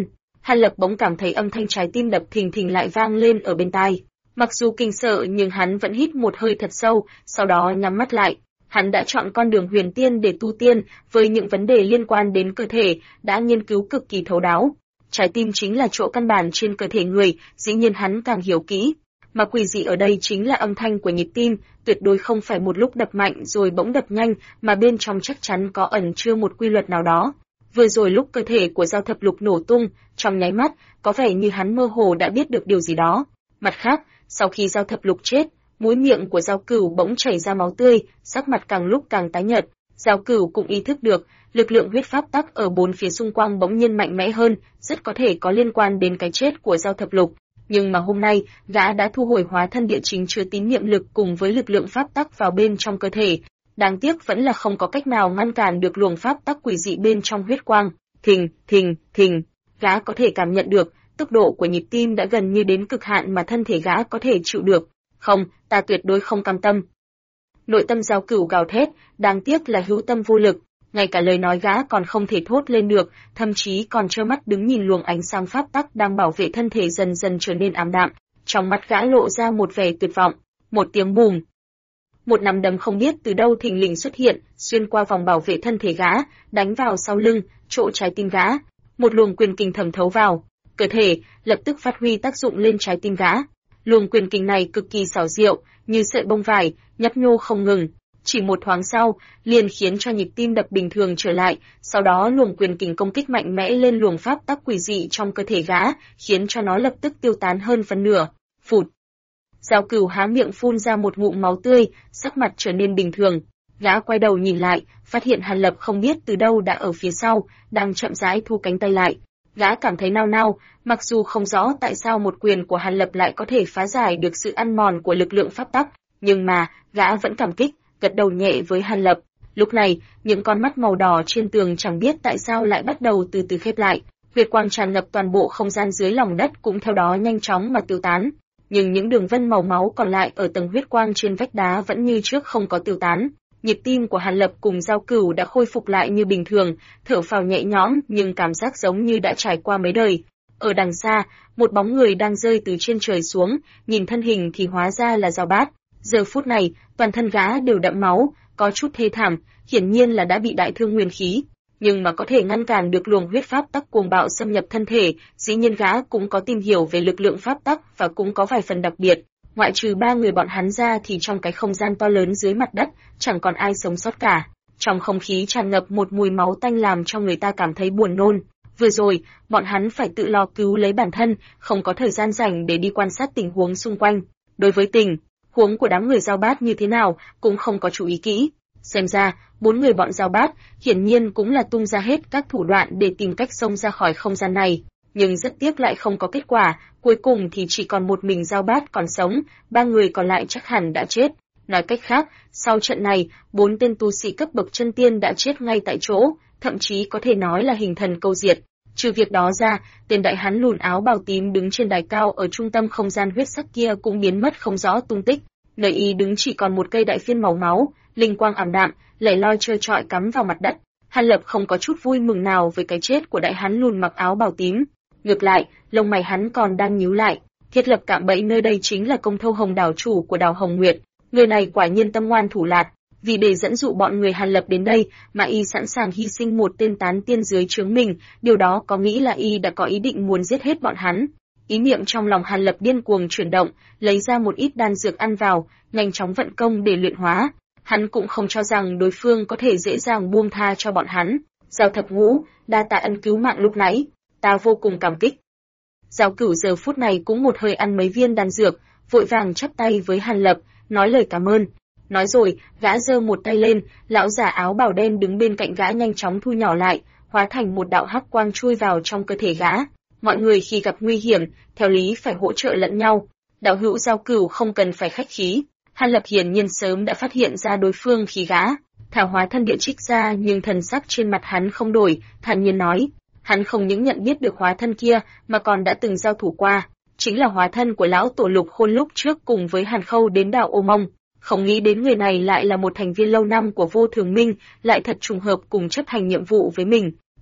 Hàn Lập bỗng cảm thấy âm thanh trái tim đập thình thình lại vang lên ở bên tai. Mặc dù kinh sợ nhưng hắn vẫn hít một hơi thật sâu, sau đó nhắm mắt lại. Hắn đã chọn con đường huyền tiên để tu tiên, với những vấn đề liên quan đến cơ thể, đã nghiên cứu cực kỳ thấu đáo. Trái tim chính là chỗ căn bản trên cơ thể người, dĩ nhiên hắn càng hiểu kỹ. Mà quỷ dị ở đây chính là âm thanh của nhịp tim, tuyệt đối không phải một lúc đập mạnh rồi bỗng đập nhanh, mà bên trong chắc chắn có ẩn chứa một quy luật nào đó. Vừa rồi lúc cơ thể của Giao Thập Lục nổ tung, trong nháy mắt, có vẻ như hắn mơ hồ đã biết được điều gì đó. Mặt khác, sau khi Giao Thập Lục chết, mũi miệng của Giao Cửu bỗng chảy ra máu tươi, sắc mặt càng lúc càng tái nhợt. Giao Cửu cũng ý thức được, lực lượng huyết pháp tắc ở bốn phía xung quanh bỗng nhiên mạnh mẽ hơn, rất có thể có liên quan đến cái chết của Giao Thập Lục. Nhưng mà hôm nay, gã đã thu hồi hóa thân địa chính chứa tín niệm lực cùng với lực lượng pháp tắc vào bên trong cơ thể. Đáng tiếc vẫn là không có cách nào ngăn cản được luồng pháp tắc quỷ dị bên trong huyết quang. Thình, thình, thình, gã có thể cảm nhận được, tốc độ của nhịp tim đã gần như đến cực hạn mà thân thể gã có thể chịu được. Không, ta tuyệt đối không cam tâm. Nội tâm Giao Cửu gào thét, đáng tiếc là hữu tâm vô lực, ngay cả lời nói gã còn không thể thốt lên được, thậm chí còn trơ mắt đứng nhìn luồng ánh sáng pháp tắc đang bảo vệ thân thể dần dần trở nên ảm đạm, trong mắt gã lộ ra một vẻ tuyệt vọng. Một tiếng bùm, một nắm đấm không biết từ đâu thình lình xuất hiện, xuyên qua vòng bảo vệ thân thể gã, đánh vào sau lưng, chỗ trái tim gã. Một luồng quyền kình thẩm thấu vào cơ thể, lập tức phát huy tác dụng lên trái tim gã. Luồng quyền kình này cực kỳ xảo diệu, như sợi bông vải, nhấp nhô không ngừng. Chỉ một thoáng sau, liền khiến cho nhịp tim đập bình thường trở lại, sau đó luồng quyền kình công kích mạnh mẽ lên luồng pháp tắc quỷ dị trong cơ thể gã, khiến cho nó lập tức tiêu tán hơn phần nửa. Phụt. Giao Cửu há miệng phun ra một ngụm máu tươi, sắc mặt trở nên bình thường. Gã quay đầu nhìn lại, phát hiện Hàn Lập không biết từ đâu đã ở phía sau, đang chậm rãi thu cánh tay lại. Gã cảm thấy nao nao, mặc dù không rõ tại sao một quyền của Hàn Lập lại có thể phá giải được sự ăn mòn của lực lượng pháp tắc, nhưng mà gã vẫn cảm kích, gật đầu nhẹ với Hàn Lập. Lúc này, những con mắt màu đỏ trên tường chẳng biết tại sao lại bắt đầu từ từ khép lại, huyết quang tràn ngập toàn bộ không gian dưới lòng đất cũng theo đó nhanh chóng mà tiêu tán. Nhưng những đường vân màu máu còn lại ở tầng huyết quang trên vách đá vẫn như trước không có tiêu tán. Nhịp tim của Hàn Lập cùng Giao Cửu đã khôi phục lại như bình thường, thở phào nhẹ nhõm nhưng cảm giác giống như đã trải qua mấy đời. Ở đằng xa, một bóng người đang rơi từ trên trời xuống, nhìn thân hình thì hóa ra là Giao Bát. Giờ phút này, toàn thân gã đều đẫm máu, có chút thê thảm, hiển nhiên là đã bị đại thương nguyên khí. Nhưng mà có thể ngăn cản được luồng huyết pháp tắc cuồng bạo xâm nhập thân thể, dĩ nhiên gã cũng có tìm hiểu về lực lượng pháp tắc và cũng có vài phần đặc biệt. Ngoại trừ ba người bọn hắn ra thì trong cái không gian to lớn dưới mặt đất, chẳng còn ai sống sót cả. Trong không khí tràn ngập một mùi máu tanh làm cho người ta cảm thấy buồn nôn. Vừa rồi, bọn hắn phải tự lo cứu lấy bản thân, không có thời gian rảnh để đi quan sát tình huống xung quanh. Đối với tình huống của đám người Giao Bát như thế nào, cũng không có chú ý kỹ. Xem ra, bốn người bọn Giao Bát hiển nhiên cũng là tung ra hết các thủ đoạn để tìm cách xông ra khỏi không gian này. Nhưng rất tiếc lại không có kết quả, cuối cùng thì chỉ còn một mình Giao Bát còn sống, ba người còn lại chắc hẳn đã chết. Nói cách khác, sau trận này, 4 tên tu sĩ cấp bậc chân tiên đã chết ngay tại chỗ, thậm chí có thể nói là hình thần câu diệt. Trừ việc đó ra, tên đại hán lùn áo bào tím đứng trên đài cao ở trung tâm không gian huyết sắc kia cũng biến mất không rõ tung tích. Nơi y đứng chỉ còn một cây đại phiên màu máu, linh quang ảm đạm, lẻ loi trơ trọi cắm vào mặt đất. Hàn Lập không có chút vui mừng nào với cái chết của đại hán lùn mặc áo bào tím. Ngược lại, lông mày hắn còn đang nhíu lại. Thiết lập cạm bẫy nơi đây chính là Công Thâu Hồng đảo chủ của đảo Hồng Nguyệt. Người này quả nhiên tâm ngoan thủ lạt, vì để dẫn dụ bọn người Hàn Lập đến đây mà y sẵn sàng hy sinh một tên tán tiên dưới trướng mình, điều đó có nghĩ là y đã có ý định muốn giết hết bọn hắn. Ý niệm trong lòng Hàn Lập điên cuồng chuyển động, lấy ra một ít đan dược ăn vào, nhanh chóng vận công để luyện hóa. Hắn cũng không cho rằng đối phương có thể dễ dàng buông tha cho bọn hắn. Giao Thập Ngũ, đa tạ ân cứu mạng lúc nãy, ta vô cùng cảm kích. Giao Cửu giờ phút này cũng một hơi ăn mấy viên đan dược, vội vàng chắp tay với Hàn Lập, nói lời cảm ơn. Nói rồi, gã giơ một tay lên, lão giả áo bào đen đứng bên cạnh gã nhanh chóng thu nhỏ lại, hóa thành một đạo hắc quang chui vào trong cơ thể gã. Mọi người khi gặp nguy hiểm, theo lý phải hỗ trợ lẫn nhau. Đạo hữu Giao Cửu không cần phải khách khí. Hàn Lập hiển nhiên sớm đã phát hiện ra đối phương khi gã thảo hóa thân địa trích ra, nhưng thần sắc trên mặt hắn không đổi, thản nhiên nói, hắn không những nhận biết được hóa thân kia mà còn đã từng giao thủ qua, chính là hóa thân của lão tổ Lục Khôn lúc trước cùng với Hàn Khâu đến đảo Ô Mông. Không nghĩ đến người này lại là một thành viên lâu năm của Vô Thường Minh, lại thật trùng hợp cùng chấp hành nhiệm vụ với mình.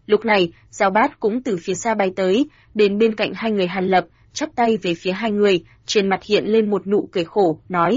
Lúc này, Giao Bát cũng từ phía xa bay tới, đến bên cạnh hai người Hàn Lập, chắp tay về phía hai người, trên mặt hiện lên một nụ cười khổ, nói: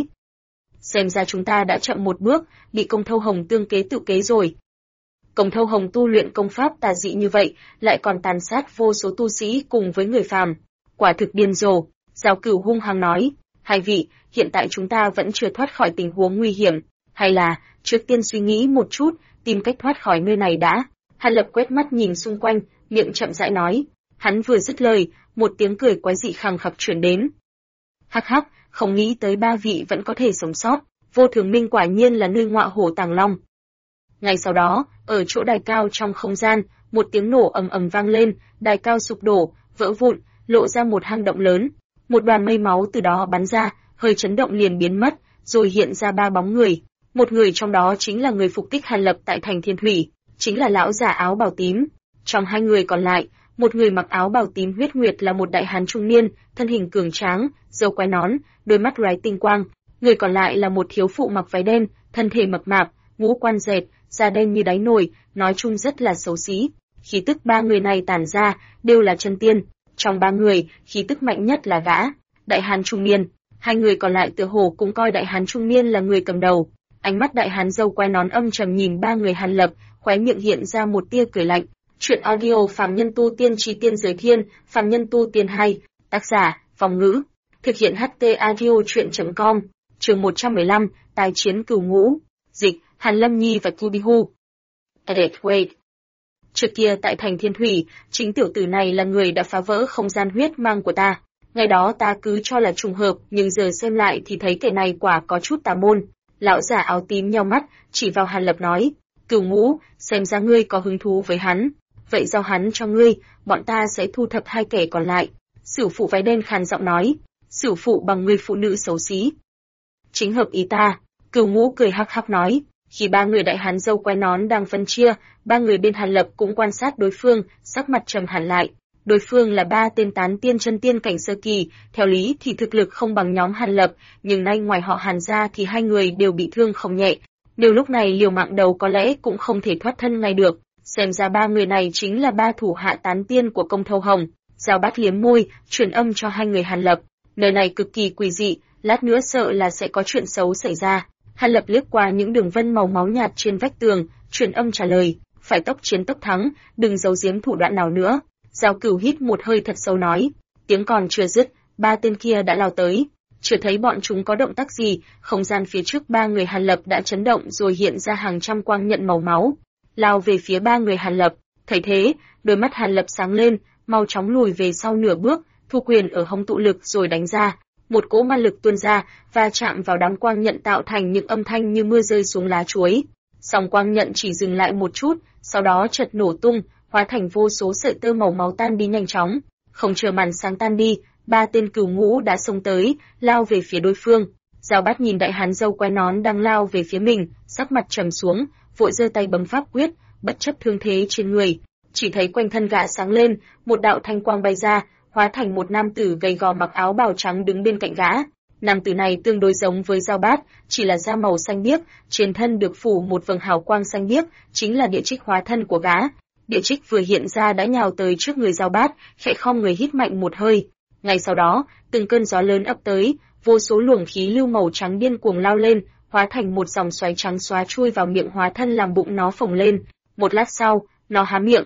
xem ra chúng ta đã chậm một bước, bị Công Thâu Hồng tương kế tự kế rồi. Công Thâu Hồng tu luyện công pháp tà dị như vậy, lại còn tàn sát vô số tu sĩ cùng với người phàm, quả thực điên rồ. Giao Cửu hung hăng nói: hai vị, hiện tại chúng ta vẫn chưa thoát khỏi tình huống nguy hiểm, hay là trước tiên suy nghĩ một chút, tìm cách thoát khỏi nơi này đã. Hàn Lập quét mắt nhìn xung quanh, miệng chậm rãi nói. Hắn vừa dứt lời, một tiếng cười quái dị khằng khặc truyền đến. Hắc hắc, không nghĩ tới ba vị vẫn có thể sống sót, Vô Thường Minh quả nhiên là nơi ngọa hổ tàng long. Ngay sau đó, ở chỗ đài cao trong không gian, một tiếng nổ ầm ầm vang lên, đài cao sụp đổ, vỡ vụn, lộ ra một hang động lớn. Một đoàn mây máu từ đó bắn ra, hơi chấn động liền biến mất, rồi hiện ra ba bóng người. Một người trong đó chính là người phục kích Hàn Lập tại thành Thiên Thủy, chính là lão già áo bào tím. Trong hai người còn lại, một người mặc áo bào tím huyết nguyệt là một đại hán trung niên, thân hình cường tráng, râu quai nón, đôi mắt lóe tinh quang. Người còn lại là một thiếu phụ mặc váy đen, thân thể mập mạp, ngũ quan dệt, da đen như đáy nồi, nói chung rất là xấu xí. Khí tức ba người này tản ra đều là chân tiên. Trong ba người, khí tức mạnh nhất là gã, đại hán trung niên. Hai người còn lại tựa hồ cũng coi đại hán trung niên là người cầm đầu. Ánh mắt đại hán râu quai nón âm trầm nhìn ba người Hàn Lập, khóe miệng hiện ra một tia cười lạnh. Chuyện audio Phàm Nhân Tu Tiên Chí Tiên Giới Thiên, Phàm Nhân Tu Tiên 2, tác giả, Phong Ngữ. Thực hiện HT Audio Chuyện.com, chương 115, Tái chiến cửu ngũ. Dịch, Hàn Lâm Nhi và Kubihu. Edit Wade. Trước kia tại thành Thiên Thủy, chính tiểu tử này là người đã phá vỡ không gian huyết mang của ta. Ngày đó ta cứ cho là trùng hợp, nhưng giờ xem lại thì thấy kẻ này quả có chút tà môn. Lão giả áo tím nheo mắt, chỉ vào Hàn Lập nói: Cửu ngũ, xem ra ngươi có hứng thú với hắn. Vậy giao hắn cho ngươi, bọn ta sẽ thu thập hai kẻ còn lại. Sửu phụ váy đen khàn giọng nói: Sửu phụ bằng người phụ nữ xấu xí. Chính hợp ý ta. Cửu ngũ cười hắc hắc nói. Khi ba người đại hán râu quai nón đang phân chia, ba người bên Hàn Lập cũng quan sát đối phương, sắc mặt trầm hẳn lại. Đối phương là ba tên tán tiên chân tiên cảnh sơ kỳ, theo lý thì thực lực không bằng nhóm Hàn Lập, nhưng nay ngoài họ Hàn ra thì hai người đều bị thương không nhẹ. Nếu lúc này liều mạng đầu có lẽ cũng không thể thoát thân ngay được. Xem ra ba người này chính là ba thủ hạ tán tiên của Công Thâu Hồng. Giao Bát liếm môi, truyền âm cho hai người Hàn Lập. Nơi này cực kỳ quỷ dị, lát nữa sợ là sẽ có chuyện xấu xảy ra. Hàn Lập liếc qua những đường vân màu máu nhạt trên vách tường, truyền âm trả lời: phải tốc chiến tốc thắng, đừng giấu giếm thủ đoạn nào nữa. Giao Cửu hít một hơi thật sâu nói. Tiếng còn chưa dứt, ba tên kia đã lao tới. Chưa thấy bọn chúng có động tác gì, không gian phía trước ba người Hàn Lập đã chấn động rồi hiện ra hàng trăm quang nhận màu máu, lao về phía ba người Hàn Lập. Thấy thế, đôi mắt Hàn Lập sáng lên, mau chóng lùi về sau nửa bước, thu quyền ở hông tụ lực rồi đánh ra. Một cỗ ma lực tuôn ra, va chạm vào đám quang nhận tạo thành những âm thanh như mưa rơi xuống lá chuối. Song quang nhận chỉ dừng lại một chút, sau đó chợt nổ tung, hóa thành vô số sợi tơ màu máu tan đi nhanh chóng. Không chờ màn sáng tan đi, ba tên cửu ngũ đã xông tới, lao về phía đối phương. Giao Bát nhìn đại hán râu quai nón đang lao về phía mình, sắc mặt trầm xuống, vội giơ tay bấm pháp quyết, bất chấp thương thế trên người. Chỉ thấy quanh thân gã sáng lên, một đạo thanh quang bay ra, hóa thành một nam tử gầy gò mặc áo bào trắng đứng bên cạnh gã. Nam tử này tương đối giống với Giao Bát, chỉ là da màu xanh biếc, trên thân được phủ một vầng hào quang xanh biếc, chính là địa trích hóa thân của gã. Địa trích vừa hiện ra đã nhào tới trước người Giao Bát, khẽ khom người hít mạnh một hơi. Ngay sau đó, từng cơn gió lớn ập tới, vô số luồng khí lưu màu trắng điên cuồng lao lên, hóa thành một dòng xoáy trắng xóa chui vào miệng hóa thân làm bụng nó phồng lên. Một lát sau, nó há miệng,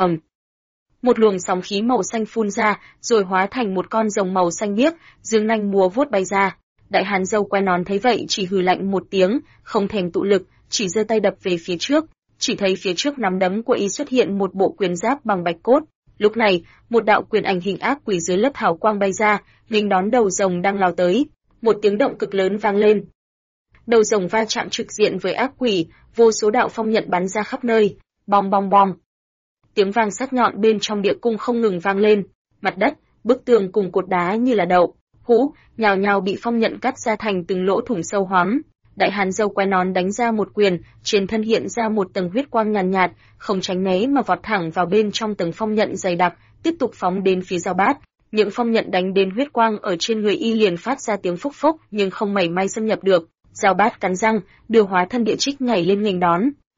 một luồng sóng khí màu xanh phun ra, rồi hóa thành một con rồng màu xanh biếc, dương nanh múa vuốt bay ra. Đại hán râu quai nón thấy vậy chỉ hừ lạnh một tiếng, không thèm tụ lực, chỉ giơ tay đập về phía trước. Chỉ thấy phía trước nắm đấm của y xuất hiện một bộ quyền giáp bằng bạch cốt. Lúc này, một đạo quyền ảnh hình ác quỷ dưới lớp hào quang bay ra, nghênh đón đầu rồng đang lao tới. Một tiếng động cực lớn vang lên. Đầu rồng va chạm trực diện với ác quỷ, vô số đạo phong nhận bắn ra khắp nơi. Bong bong bong. Tiếng vang sắc nhọn bên trong địa cung không ngừng vang lên. Mặt đất, bức tường cùng cột đá như là đậu hũ, nhào nhào bị phong nhận cắt ra thành từng lỗ thủng sâu hoắm. Đại hán râu quai nón đánh ra một quyền, trên thân hiện ra một tầng huyết quang nhàn nhạt, không tránh né mà vọt thẳng vào bên trong tầng phong nhận dày đặc, tiếp tục phóng đến phía Giao Bát. Những phong nhận đánh đến huyết quang ở trên người y liền phát ra tiếng phốc phốc, nhưng không mảy may xâm nhập được. Giao Bát cắn răng, đưa hóa thân địa trích nhảy lên nghênh đón.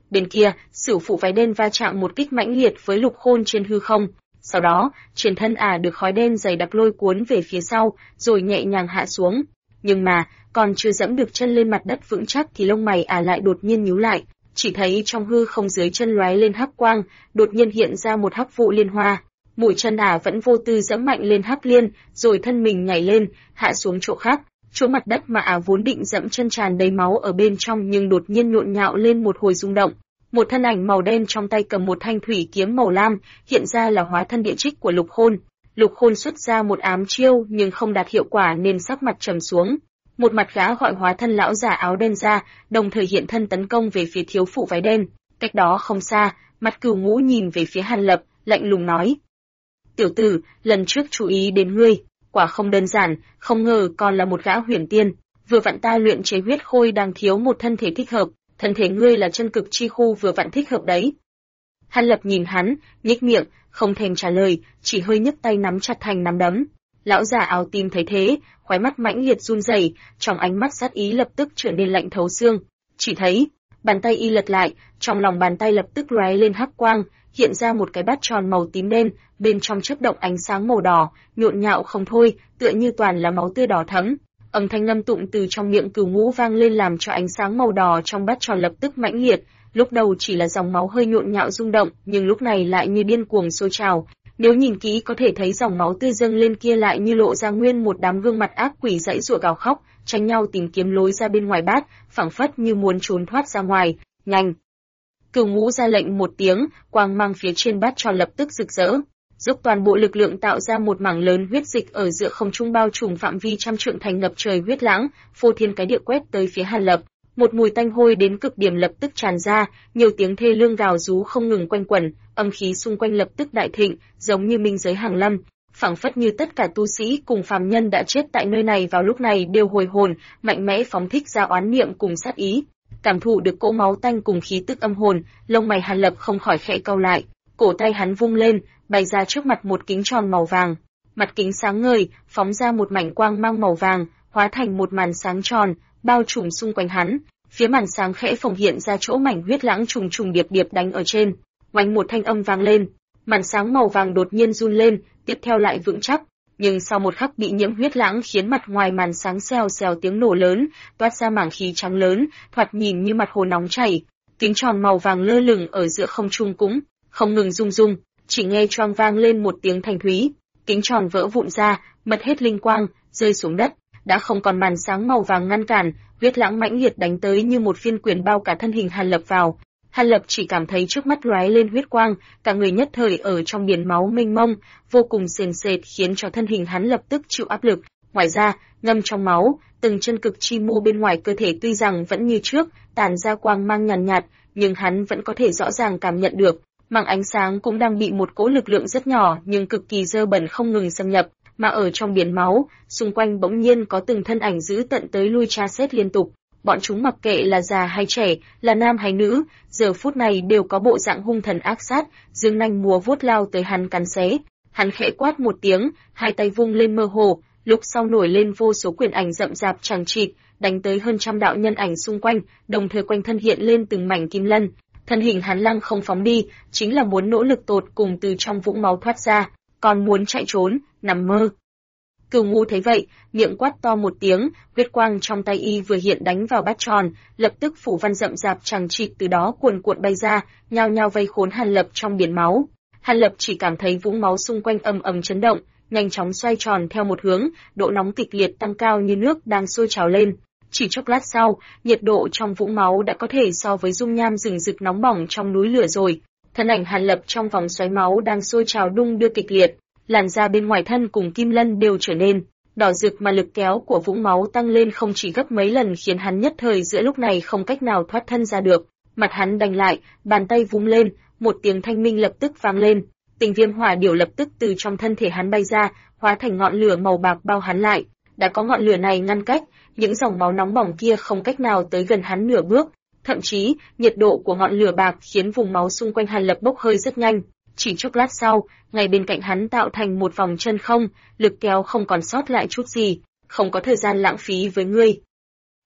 Bên kia, Sửu phụ váy đen va chạm một kích mãnh liệt với Lục Khôn trên hư không. Sau đó, trên thân ả được khói đen dày đặc lôi cuốn về phía sau, rồi nhẹ nhàng hạ xuống. Nhưng mà, còn chưa dẫm được chân lên mặt đất vững chắc thì lông mày ả lại đột nhiên nhíu lại, chỉ thấy trong hư không dưới chân lóe lên hắc quang, đột nhiên hiện ra một hắc vụ liên hoa. Mũi chân ả vẫn vô tư dẫm mạnh lên hắc liên, rồi thân mình nhảy lên, hạ xuống chỗ khác. Chỗ mặt đất mà ả vốn định dẫm chân tràn đầy máu ở bên trong nhưng đột nhiên nhộn nhạo lên một hồi rung động. Một thân ảnh màu đen trong tay cầm một thanh thủy kiếm màu lam, hiện ra là hóa thân địa trích của Lục Khôn. Lục Khôn xuất ra một ám chiêu nhưng không đạt hiệu quả nên sắc mặt trầm xuống. Một mặt gã gọi hóa thân lão giả áo đen ra, đồng thời hiện thân tấn công về phía thiếu phụ váy đen. Cách đó không xa, mặt Cửu Ngũ nhìn về phía Hàn Lập, lạnh lùng nói: "Tiểu tử, lần trước chú ý đến ngươi, quả không đơn giản, không ngờ còn là một gã huyền tiên. Vừa vặn ta luyện chế huyết khôi đang thiếu một thân thể thích hợp, thân thể ngươi là chân cực chi khu vừa vặn thích hợp đấy." Hàn Lập nhìn hắn, nhếch miệng, không thèm trả lời, chỉ hơi nhấc tay nắm chặt thành nắm đấm. Lão già áo tím thấy thế, khóe mắt mãnh liệt run rẩy, trong ánh mắt sát ý lập tức trở nên lạnh thấu xương. Chỉ thấy, bàn tay y lật lại, trong lòng bàn tay lập tức lóe lên hắc quang, hiện ra một cái bát tròn màu tím đen, bên trong chớp động ánh sáng màu đỏ, nhộn nhạo không thôi, tựa như toàn là máu tươi đỏ thẫm. Âm thanh ngâm tụng từ trong miệng Cửu Ngũ vang lên làm cho ánh sáng màu đỏ trong bát tròn lập tức mãnh liệt. Lúc đầu chỉ là dòng máu hơi nhộn nhạo rung động, nhưng lúc này lại như điên cuồng sôi trào. Nếu nhìn kỹ có thể thấy dòng máu tươi dâng lên kia lại như lộ ra nguyên một đám gương mặt ác quỷ giãy giụa gào khóc, tranh nhau tìm kiếm lối ra bên ngoài bát, phảng phất như muốn trốn thoát ra ngoài. Nhanh! Cửu Ngũ ra lệnh một tiếng, quang mang phía trên bát tròn lập tức rực rỡ, dốc toàn bộ lực lượng tạo ra một mảng lớn huyết dịch ở giữa không trung bao trùm phạm vi trăm trượng thành ngập trời huyết lãng, phô thiên cái địa quét tới phía Hàn Lập. Một mùi tanh hôi đến cực điểm lập tức tràn ra, nhiều tiếng thê lương gào rú không ngừng quanh quẩn, âm khí xung quanh lập tức đại thịnh, giống như minh giới hàng lâm, phảng phất như tất cả tu sĩ cùng phàm nhân đã chết tại nơi này vào lúc này đều hồi hồn, mạnh mẽ phóng thích ra oán niệm cùng sát ý. Cảm thụ được cỗ máu tanh cùng khí tức âm hồn, lông mày Hàn Lập không khỏi khẽ cau lại, cổ tay hắn vung lên, bày ra trước mặt một kính tròn màu vàng. Mặt kính sáng ngời, phóng ra một mảnh quang mang màu vàng, hóa thành một màn sáng tròn, bao trùm xung quanh hắn. Phía màn sáng khẽ phồng hiện ra chỗ mảnh huyết lãng trùng trùng điệp điệp đánh ở trên. Oanh một thanh âm vang lên, màn sáng màu vàng đột nhiên run lên, tiếp theo lại vững chắc. Nhưng sau một khắc bị nhiễm huyết lãng khiến mặt ngoài màn sáng xèo xèo tiếng nổ lớn, toát ra mảng khí trắng lớn, thoạt nhìn như mặt hồ nóng chảy. Kính tròn màu vàng lơ lửng ở giữa không trung cũng không ngừng rung rung, chỉ nghe choang vang lên một tiếng thanh thúy, kính tròn vỡ vụn ra, mất hết linh quang, rơi xuống đất, đã không còn màn sáng màu vàng ngăn cản, huyết lãng mãnh liệt đánh tới như một phiên quyền bao cả thân hình Hàn Lập vào. Hàn Lập chỉ cảm thấy trước mắt lóe lên huyết quang, cả người nhất thời ở trong biển máu mênh mông, vô cùng sền sệt khiến cho thân hình hắn lập tức chịu áp lực. Ngoài ra, ngâm trong máu, từng chân cực chi mô bên ngoài cơ thể tuy rằng vẫn như trước, tản ra quang mang nhàn nhạt, nhưng hắn vẫn có thể rõ ràng cảm nhận được, mảng ánh sáng cũng đang bị một cỗ lực lượng rất nhỏ nhưng cực kỳ dơ bẩn không ngừng xâm nhập, mà ở trong biển máu, xung quanh bỗng nhiên có từng thân ảnh dữ tận tới lui tra xét liên tục. Bọn chúng mặc kệ là già hay trẻ, là nam hay nữ, giờ phút này đều có bộ dạng hung thần ác sát, dương nanh múa vuốt lao tới hắn cắn xé. Hắn khẽ quát một tiếng, hai tay vung lên mơ hồ, lúc sau nổi lên vô số quyền ảnh rậm rạp chằng chịt, đánh tới hơn trăm đạo nhân ảnh xung quanh, đồng thời quanh thân hiện lên từng mảnh kim lân. Thân hình hắn lăng không phóng đi, chính là muốn nỗ lực tột cùng từ trong vũng máu thoát ra, còn muốn chạy trốn, nằm mơ. Cửu Ngũ thấy vậy, miệng quát to một tiếng, huyết quang trong tay y vừa hiện đánh vào bát tròn, lập tức phủ văn rậm rạp chằng chịt từ đó cuồn cuộn bay ra, nhao nhao vây khốn Hàn Lập trong biển máu. Hàn Lập chỉ cảm thấy vũng máu xung quanh ầm ầm chấn động, nhanh chóng xoay tròn theo một hướng, độ nóng kịch liệt tăng cao như nước đang sôi trào lên. Chỉ chốc lát sau, nhiệt độ trong vũng máu đã có thể so với dung nham rừng rực nóng bỏng trong núi lửa rồi. Thân ảnh Hàn Lập trong vòng xoáy máu đang sôi trào đung đưa kịch liệt, làn da bên ngoài thân cùng kim lân đều trở nên đỏ rực, mà lực kéo của vũng máu tăng lên không chỉ gấp mấy lần khiến hắn nhất thời giữa lúc này không cách nào thoát thân ra được. Mặt hắn đành lại, bàn tay vung lên, một tiếng thanh minh lập tức vang lên. Tình viêm hỏa điểu lập tức từ trong thân thể hắn bay ra, hóa thành ngọn lửa màu bạc bao hắn lại. Đã có ngọn lửa này ngăn cách, những dòng máu nóng bỏng kia không cách nào tới gần hắn nửa bước. Thậm chí, nhiệt độ của ngọn lửa bạc khiến vùng máu xung quanh Hàn Lập bốc hơi rất nhanh. Chỉ chốc lát sau, ngay bên cạnh hắn tạo thành một vòng chân không, lực kéo không còn sót lại chút gì, không có thời gian lãng phí với ngươi.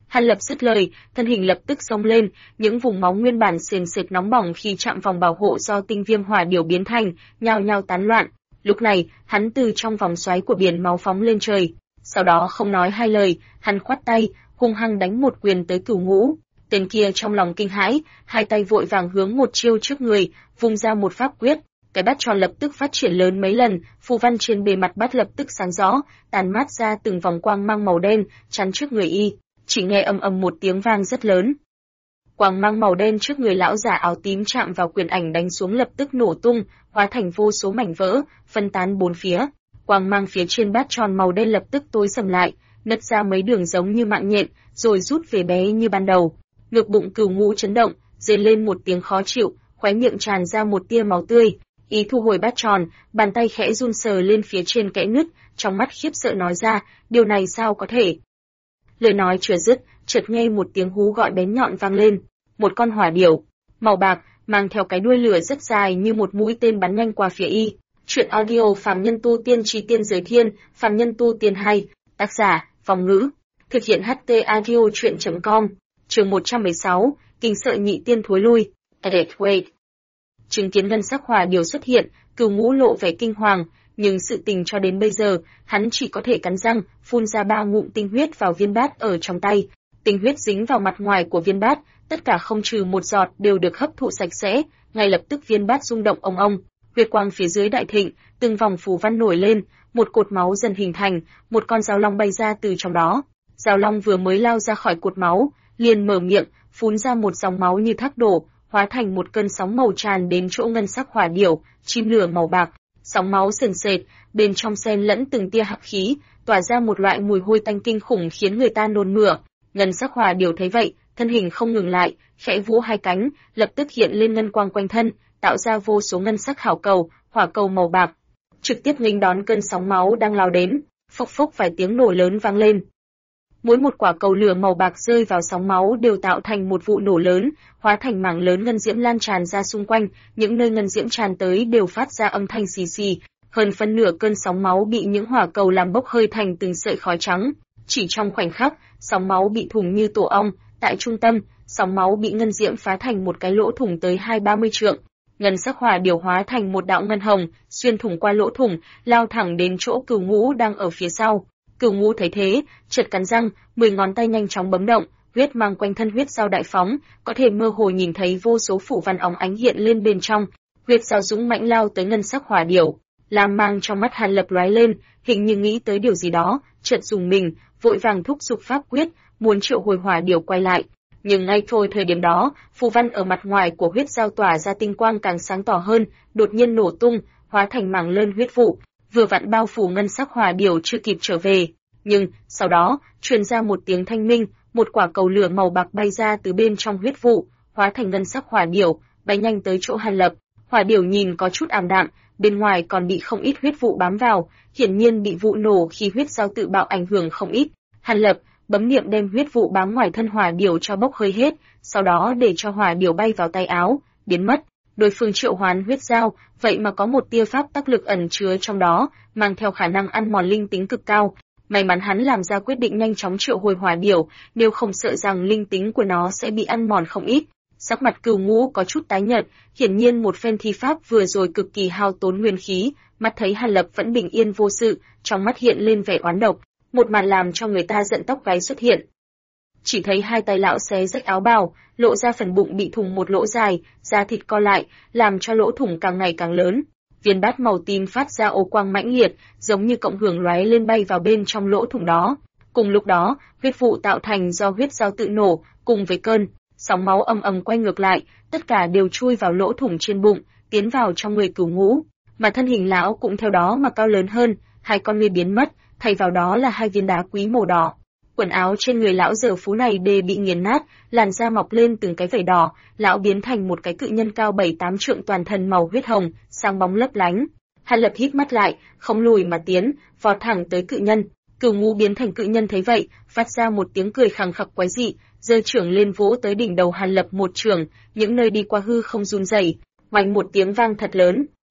Hàn Lập dứt lời, thân hình lập tức xông lên, những vùng máu nguyên bản sền sệt nóng bỏng khi chạm vòng bảo hộ do tinh viêm hỏa điểu biến thành, nhao nhao tán loạn. Lúc này, hắn từ trong vòng xoáy của biển máu phóng lên trời. Sau đó không nói hai lời, hắn khoát tay, hung hăng đánh một quyền tới Cửu Ngũ. Tên kia trong lòng kinh hãi, hai tay vội vàng hướng một chiêu trước người, vung ra một pháp quyết. Cái bát tròn lập tức phát triển lớn mấy lần, phù văn trên bề mặt bát lập tức sáng rõ, tàn mát ra từng vòng quang mang màu đen, chắn trước người y. Chỉ nghe ầm ầm một tiếng vang rất lớn. Quang mang màu đen trước người lão giả áo tím chạm vào quyền ảnh đánh xuống lập tức nổ tung, hóa thành vô số mảnh vỡ, phân tán bốn phía. Quang mang phía trên bát tròn màu đen lập tức tối sầm lại, nứt ra mấy đường giống như mạng nhện, rồi rút về bé như ban đầu. Ngực bụng Cửu Ngũ chấn động, rên lên một tiếng khó chịu, khóe miệng tràn ra một tia máu tươi. Ý thu hồi bát tròn, bàn tay khẽ run sờ lên phía trên kẽ nứt, trong mắt khiếp sợ nói ra, điều này sao có thể? Lời nói chưa dứt, chợt nghe một tiếng hú gọi bén nhọn vang lên. Một con hỏa điểu, màu bạc, mang theo cái đuôi lửa rất dài như một mũi tên bắn nhanh qua phía y. Truyện audio Phàm Nhân Tu Tiên Chí Tiên Giới Thiên, Phàm Nhân Tu Tiên hay, tác giả, Phong Ngữ. Thực hiện HT audio truyện.com. Chương 116, kinh sợ nhị tiên thối lui. Edit wait. Chứng kiến ngân sắc hỏa điểu xuất hiện, Cửu Ngũ lộ vẻ kinh hoàng, nhưng sự tình cho đến bây giờ, hắn chỉ có thể cắn răng, phun ra 3 ngụm tinh huyết vào viên bát ở trong tay. Tinh huyết dính vào mặt ngoài của viên bát, tất cả không trừ một giọt đều được hấp thụ sạch sẽ, ngay lập tức viên bát rung động ong ong, huyết quang phía dưới đại thịnh, từng vòng phù văn nổi lên, một cột máu dần hình thành, một con dao long bay ra từ trong đó. Dao long vừa mới lao ra khỏi cột máu, liền mở miệng, phun ra một dòng máu như thác đổ, hóa thành một cơn sóng màu tràn đến chỗ ngân sắc hỏa điểu, chim lửa màu bạc. Sóng máu sền sệt, bên trong xen lẫn từng tia hắc khí, tỏa ra một loại mùi hôi tanh kinh khủng khiến người ta nôn mửa. Ngân sắc hỏa điểu thấy vậy, thân hình không ngừng lại, khẽ vỗ hai cánh, lập tức hiện lên ngân quang quanh thân, tạo ra vô số ngân sắc hảo cầu, hỏa cầu màu bạc, trực tiếp nghênh đón cơn sóng máu đang lao đến. Phốc phốc vài tiếng nổ lớn vang lên. Mỗi một quả cầu lửa màu bạc rơi vào sóng máu đều tạo thành một vụ nổ lớn, hóa thành mảng lớn ngân diễm lan tràn ra xung quanh, những nơi ngân diễm tràn tới đều phát ra âm thanh xì xì, hơn phân nửa cơn sóng máu bị những hỏa cầu làm bốc hơi thành từng sợi khói trắng. Chỉ trong khoảnh khắc, sóng máu bị thủng như tổ ong, tại trung tâm, sóng máu bị ngân diễm phá thành một cái lỗ thủng tới 20-30 trượng. Ngân sắc hỏa điểu hóa thành một đạo ngân hồng, xuyên thủng qua lỗ thủng, lao thẳng đến chỗ Cửu Ngũ đang ở phía sau. Cửu Ngũ thấy thế, chợt cắn răng, 10 ngón tay nhanh chóng bấm động, huyết mang quanh thân huyết dao đại phóng, có thể mơ hồ nhìn thấy vô số phủ văn óng ánh hiện lên bên trong. Huyết dao dũng mãnh lao tới ngân sắc hỏa điểu, lam mang trong mắt Hàn Lập lóe lên, hình như nghĩ tới điều gì đó, chợt dùng mình, vội vàng thúc giục pháp quyết, muốn triệu hồi hỏa điểu quay lại. Nhưng ngay thôi thời điểm đó, phù văn ở mặt ngoài của huyết dao tỏa ra tinh quang càng sáng tỏ hơn, đột nhiên nổ tung, hóa thành mảng lơn huyết vụ, vừa vặn bao phủ ngân sắc hỏa điểu chưa kịp trở về. Nhưng sau đó, truyền ra một tiếng thanh minh, một quả cầu lửa màu bạc bay ra từ bên trong huyết vụ, hóa thành ngân sắc hỏa điểu, bay nhanh tới chỗ Hàn Lập. Hỏa điểu nhìn có chút ảm đạm, bên ngoài còn bị không ít huyết vụ bám vào, hiển nhiên bị vụ nổ khi huyết dao tự bạo ảnh hưởng không ít. Hàn Lập bấm niệm đem huyết vụ bám ngoài thân hỏa điểu cho bốc hơi hết, sau đó để cho hỏa điểu bay vào tay áo, biến mất. Đối phương triệu hoán huyết dao, vậy mà có một tia pháp tắc lực ẩn chứa trong đó, mang theo khả năng ăn mòn linh tính cực cao. May mắn hắn làm ra quyết định nhanh chóng triệu hồi hỏa điểu, nếu không sợ rằng linh tính của nó sẽ bị ăn mòn không ít. Sắc mặt Cửu Ngũ có chút tái nhợt, hiển nhiên một phen thi pháp vừa rồi cực kỳ hao tốn nguyên khí, mắt thấy Hàn Lập vẫn bình yên vô sự, trong mắt hiện lên vẻ oán độc, một màn làm cho người ta giận tóc gáy xuất hiện. Chỉ thấy hai tay lão xé rách áo bào, lộ ra phần bụng bị thủng một lỗ dài, da thịt co lại, làm cho lỗ thủng càng ngày càng lớn. Viên bát màu tím phát ra ô quang mãnh liệt, giống như cộng hưởng lóe lên bay vào bên trong lỗ thủng đó. Cùng lúc đó, huyết vụ tạo thành do huyết dao tự nổ, cùng với cơn sóng máu ầm ầm quay ngược lại, tất cả đều chui vào lỗ thủng trên bụng, tiến vào trong người Cửu Ngũ, mà thân hình lão cũng theo đó mà cao lớn hơn, hai con ngươi biến mất, thay vào đó là hai viên đá quý màu đỏ. Quần áo trên người lão giờ phú này đều bị nghiền nát, làn da mọc lên từng cái vảy đỏ, lão biến thành một cái cự nhân cao 7-8 trượng toàn thân màu huyết hồng, sáng bóng lấp lánh. Hàn Lập hít mắt lại, không lùi mà tiến, vọt thẳng tới cự nhân. Cửu Ngũ biến thành cự nhân thấy vậy, phát ra một tiếng cười khằng khặc quái dị, giơ chưởng lên vỗ tới đỉnh đầu Hàn Lập một chưởng, những nơi đi qua hư không run rẩy, oanh một tiếng vang thật lớn.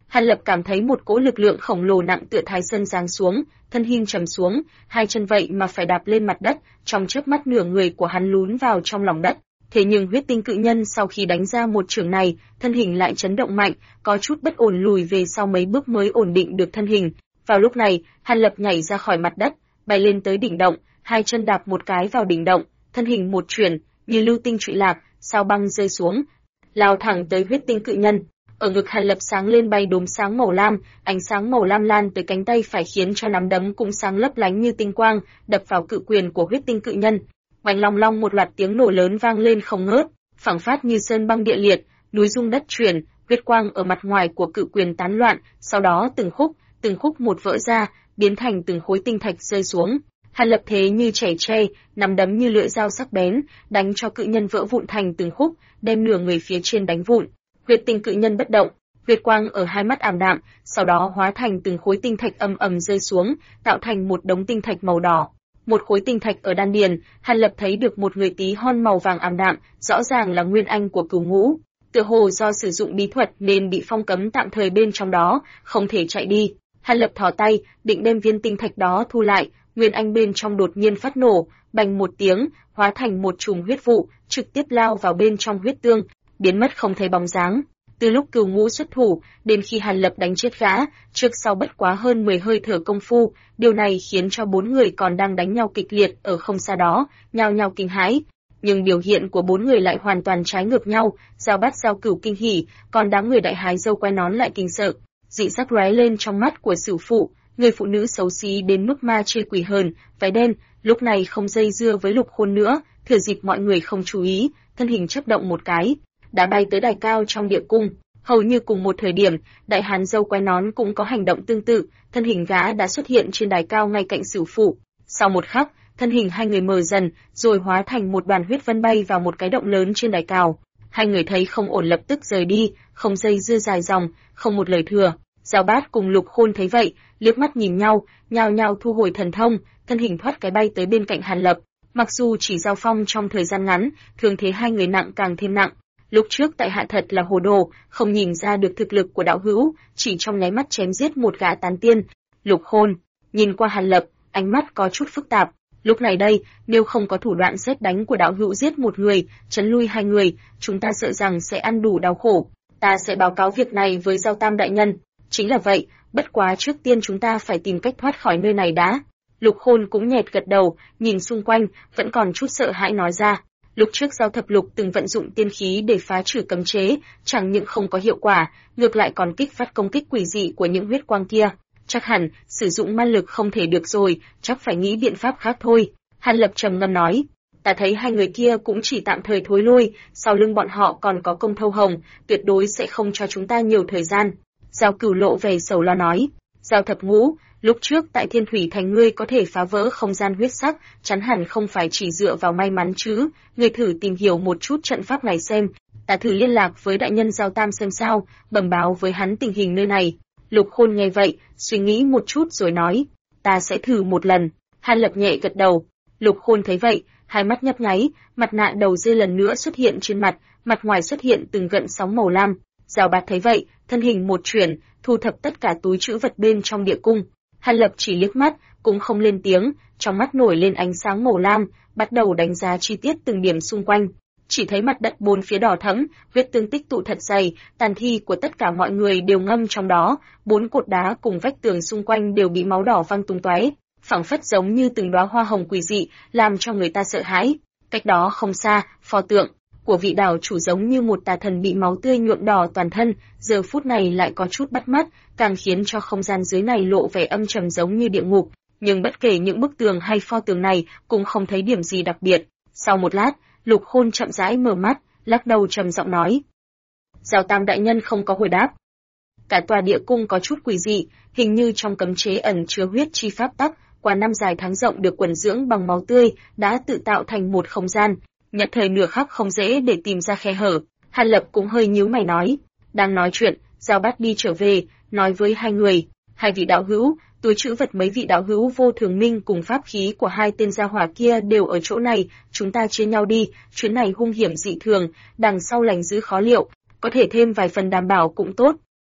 Hàn Lập cảm thấy một cỗ lực lượng khổng lồ nặng tựa Thái Sơn giáng xuống, thân hình trầm xuống, hai chân vậy mà phải đạp lên mặt đất, trong chớp mắt nửa người của hắn lún vào trong lòng đất. Thế nhưng huyết tinh cự nhân sau khi đánh ra một chưởng này, thân hình lại chấn động mạnh, có chút bất ổn lùi về sau mấy bước mới ổn định được thân hình. Vào lúc này, Hàn Lập nhảy ra khỏi mặt đất, bay lên tới đỉnh động, hai chân đạp một cái vào đỉnh động, thân hình một chuyển, như lưu tinh trụy lạc, sao băng rơi xuống, lao thẳng tới huyết tinh cự nhân. Ở ngực Hàn Lập sáng lên bay đốm sáng màu lam, ánh sáng màu lam lan tới cánh tay phải khiến cho nắm đấm cũng sáng lấp lánh như tinh quang, đập vào cự quyền của huyết tinh cự nhân. Oanh long long một loạt tiếng nổ lớn vang lên không ngớt, phảng phát như sơn băng địa liệt, núi rung đất chuyển, huyết quang ở mặt ngoài của cự quyền tán loạn, sau đó từng khúc một vỡ ra, biến thành từng khối tinh thạch rơi xuống. Hàn Lập thế như trẻ tre, nắm đấm như lưỡi dao sắc bén, đánh cho cự nhân vỡ vụn thành từng khúc, đem nửa người phía trên đánh vụn. Huyết tinh cự nhân bất động, huyết quang ở hai mắt ảm đạm, sau đó hóa thành từng khối tinh thạch ầm ầm rơi xuống, tạo thành một đống tinh thạch màu đỏ. Một khối tinh thạch ở đan điền, Hàn Lập thấy được một người tí hon màu vàng ảm đạm, rõ ràng là nguyên anh của Cửu Ngũ. Tựa hồ do sử dụng bí thuật nên bị phong cấm tạm thời bên trong đó, không thể chạy đi. Hàn Lập thò tay, định đem viên tinh thạch đó thu lại, nguyên anh bên trong đột nhiên phát nổ, bành một tiếng, hóa thành một chùm huyết vụ, trực tiếp lao vào bên trong huyết tương, biến mất không thấy bóng dáng. Từ lúc Cửu Ngũ xuất thủ, đến khi Hàn Lập đánh chết gã, trước sau bất quá hơn 10 hơi thở công phu, điều này khiến cho bốn người còn đang đánh nhau kịch liệt ở không xa đó, nhao nhao kinh hãi. Nhưng biểu hiện của bốn người lại hoàn toàn trái ngược nhau, Giao Bát Giao Cửu kinh hỉ, còn đám người đại hái dâu quai nón lại kinh sợ. Dị sắc lóe lên trong mắt của Sửu phụ, người phụ nữ xấu xí đến mức ma chê quỷ hờn, váy đen, lúc này không dây dưa với Lục Khôn nữa, thừa dịp mọi người không chú ý, thân hình chớp động một cái, đã bay tới đài cao trong địa cung. Hầu như cùng một thời điểm, đại hán dâu quai nón cũng có hành động tương tự, thân hình gã đã xuất hiện trên đài cao ngay cạnh Sửu phụ. Sau một khắc, thân hình hai người mờ dần, rồi hóa thành một đoàn huyết vân bay vào một cái động lớn trên đài cao. Hai người thấy không ổn lập tức rời đi, không dây dưa dài dòng, không một lời thừa. Giao Bát cùng Lục Khôn thấy vậy, liếc mắt nhìn nhau, nhao nhao thu hồi thần thông, thân hình thoát cái bay tới bên cạnh Hàn Lập. Mặc dù chỉ giao phong trong thời gian ngắn, thường thế hai người nặng càng thêm nặng. Lúc trước tại hạ thật là hồ đồ, không nhìn ra được thực lực của đạo hữu, chỉ trong nháy mắt chém giết một gã tán tiên. Lục Khôn nhìn qua Hàn Lập, ánh mắt có chút phức tạp. Lúc này đây, nếu không có thủ đoạn sét đánh của đạo hữu giết một người, trấn lui hai người, chúng ta sợ rằng sẽ ăn đủ đau khổ. Ta sẽ báo cáo việc này với Giao Tam đại nhân. Chính là vậy, bất quá trước tiên chúng ta phải tìm cách thoát khỏi nơi này đã. Lục Khôn cũng nhẹt gật đầu, nhìn xung quanh, vẫn còn chút sợ hãi nói ra. Lúc trước Giao Thập Lục từng vận dụng tiên khí để phá trừ cấm chế, chẳng những không có hiệu quả, ngược lại còn kích phát công kích quỷ dị của những huyết quang kia. Chắc hẳn, sử dụng ma lực không thể được rồi, chắc phải nghĩ biện pháp khác thôi. Hàn Lập trầm ngâm nói, ta thấy hai người kia cũng chỉ tạm thời thối lui, sau lưng bọn họ còn có công thâu hồng, tuyệt đối sẽ không cho chúng ta nhiều thời gian. Giao Cửu lộ vẻ sầu lo nói, Giao Thập Ngũ, lúc trước tại Thiên Thủy Thành ngươi có thể phá vỡ không gian huyết sắc, chắn hẳn không phải chỉ dựa vào may mắn chứ, ngươi thử tìm hiểu một chút trận pháp này xem, ta thử liên lạc với đại nhân Giao Tam xem sao, bẩm báo với hắn tình hình nơi này. Lục Khôn nghe vậy, suy nghĩ một chút rồi nói, ta sẽ thử một lần. Hàn Lập nhẹ gật đầu. Lục Khôn thấy vậy, hai mắt nhấp nháy, mặt nạ đầu dê lần nữa xuất hiện trên mặt, mặt ngoài xuất hiện từng gợn sóng màu lam. Giao Bát thấy vậy, thân hình một chuyển, thu thập tất cả túi trữ vật bên trong địa cung. Hàn Lập chỉ liếc mắt, cũng không lên tiếng, trong mắt nổi lên ánh sáng màu lam, bắt đầu đánh giá chi tiết từng điểm xung quanh. Chỉ thấy mặt đất bốn phía đỏ thẫm, huyết tương tích tụ thật dày, tàn thi của tất cả mọi người đều ngâm trong đó, bốn cột đá cùng vách tường xung quanh đều bị máu đỏ văng tung tóe, phảng phất giống như từng đóa hoa hồng quỷ dị, làm cho người ta sợ hãi. Cách đó không xa, pho tượng của vị đảo chủ giống như một tà thần bị máu tươi nhuộm đỏ toàn thân, giờ phút này lại có chút bắt mắt, càng khiến cho không gian dưới này lộ vẻ âm trầm giống như địa ngục. Nhưng bất kể những bức tường hay pho tượng này, cũng không thấy điểm gì đặc biệt. Sau một lát, Lục Khôn chậm rãi mở mắt, lắc đầu trầm giọng nói. Giao Tam đại nhân không có hồi đáp. Cả tòa địa cung có chút quỷ dị, hình như trong cấm chế ẩn chứa huyết chi pháp tắc, qua năm dài tháng rộng được quần dưỡng bằng máu tươi, đã tự tạo thành một không gian. Nhận thời nửa khắc không dễ để tìm ra khe hở. Hàn Lập cũng hơi nhíu mày nói. Đang nói chuyện, Giao Bát đi trở về, nói với hai người. Hai vị đạo hữu, túi trữ vật mấy vị đạo hữu Vô Thường Minh cùng pháp khí của hai tên gia hỏa kia đều ở chỗ này, chúng ta chia nhau đi, chuyến này hung hiểm dị thường, đằng sau lành dữ khó liệu, có thể thêm vài phần đảm bảo cũng tốt.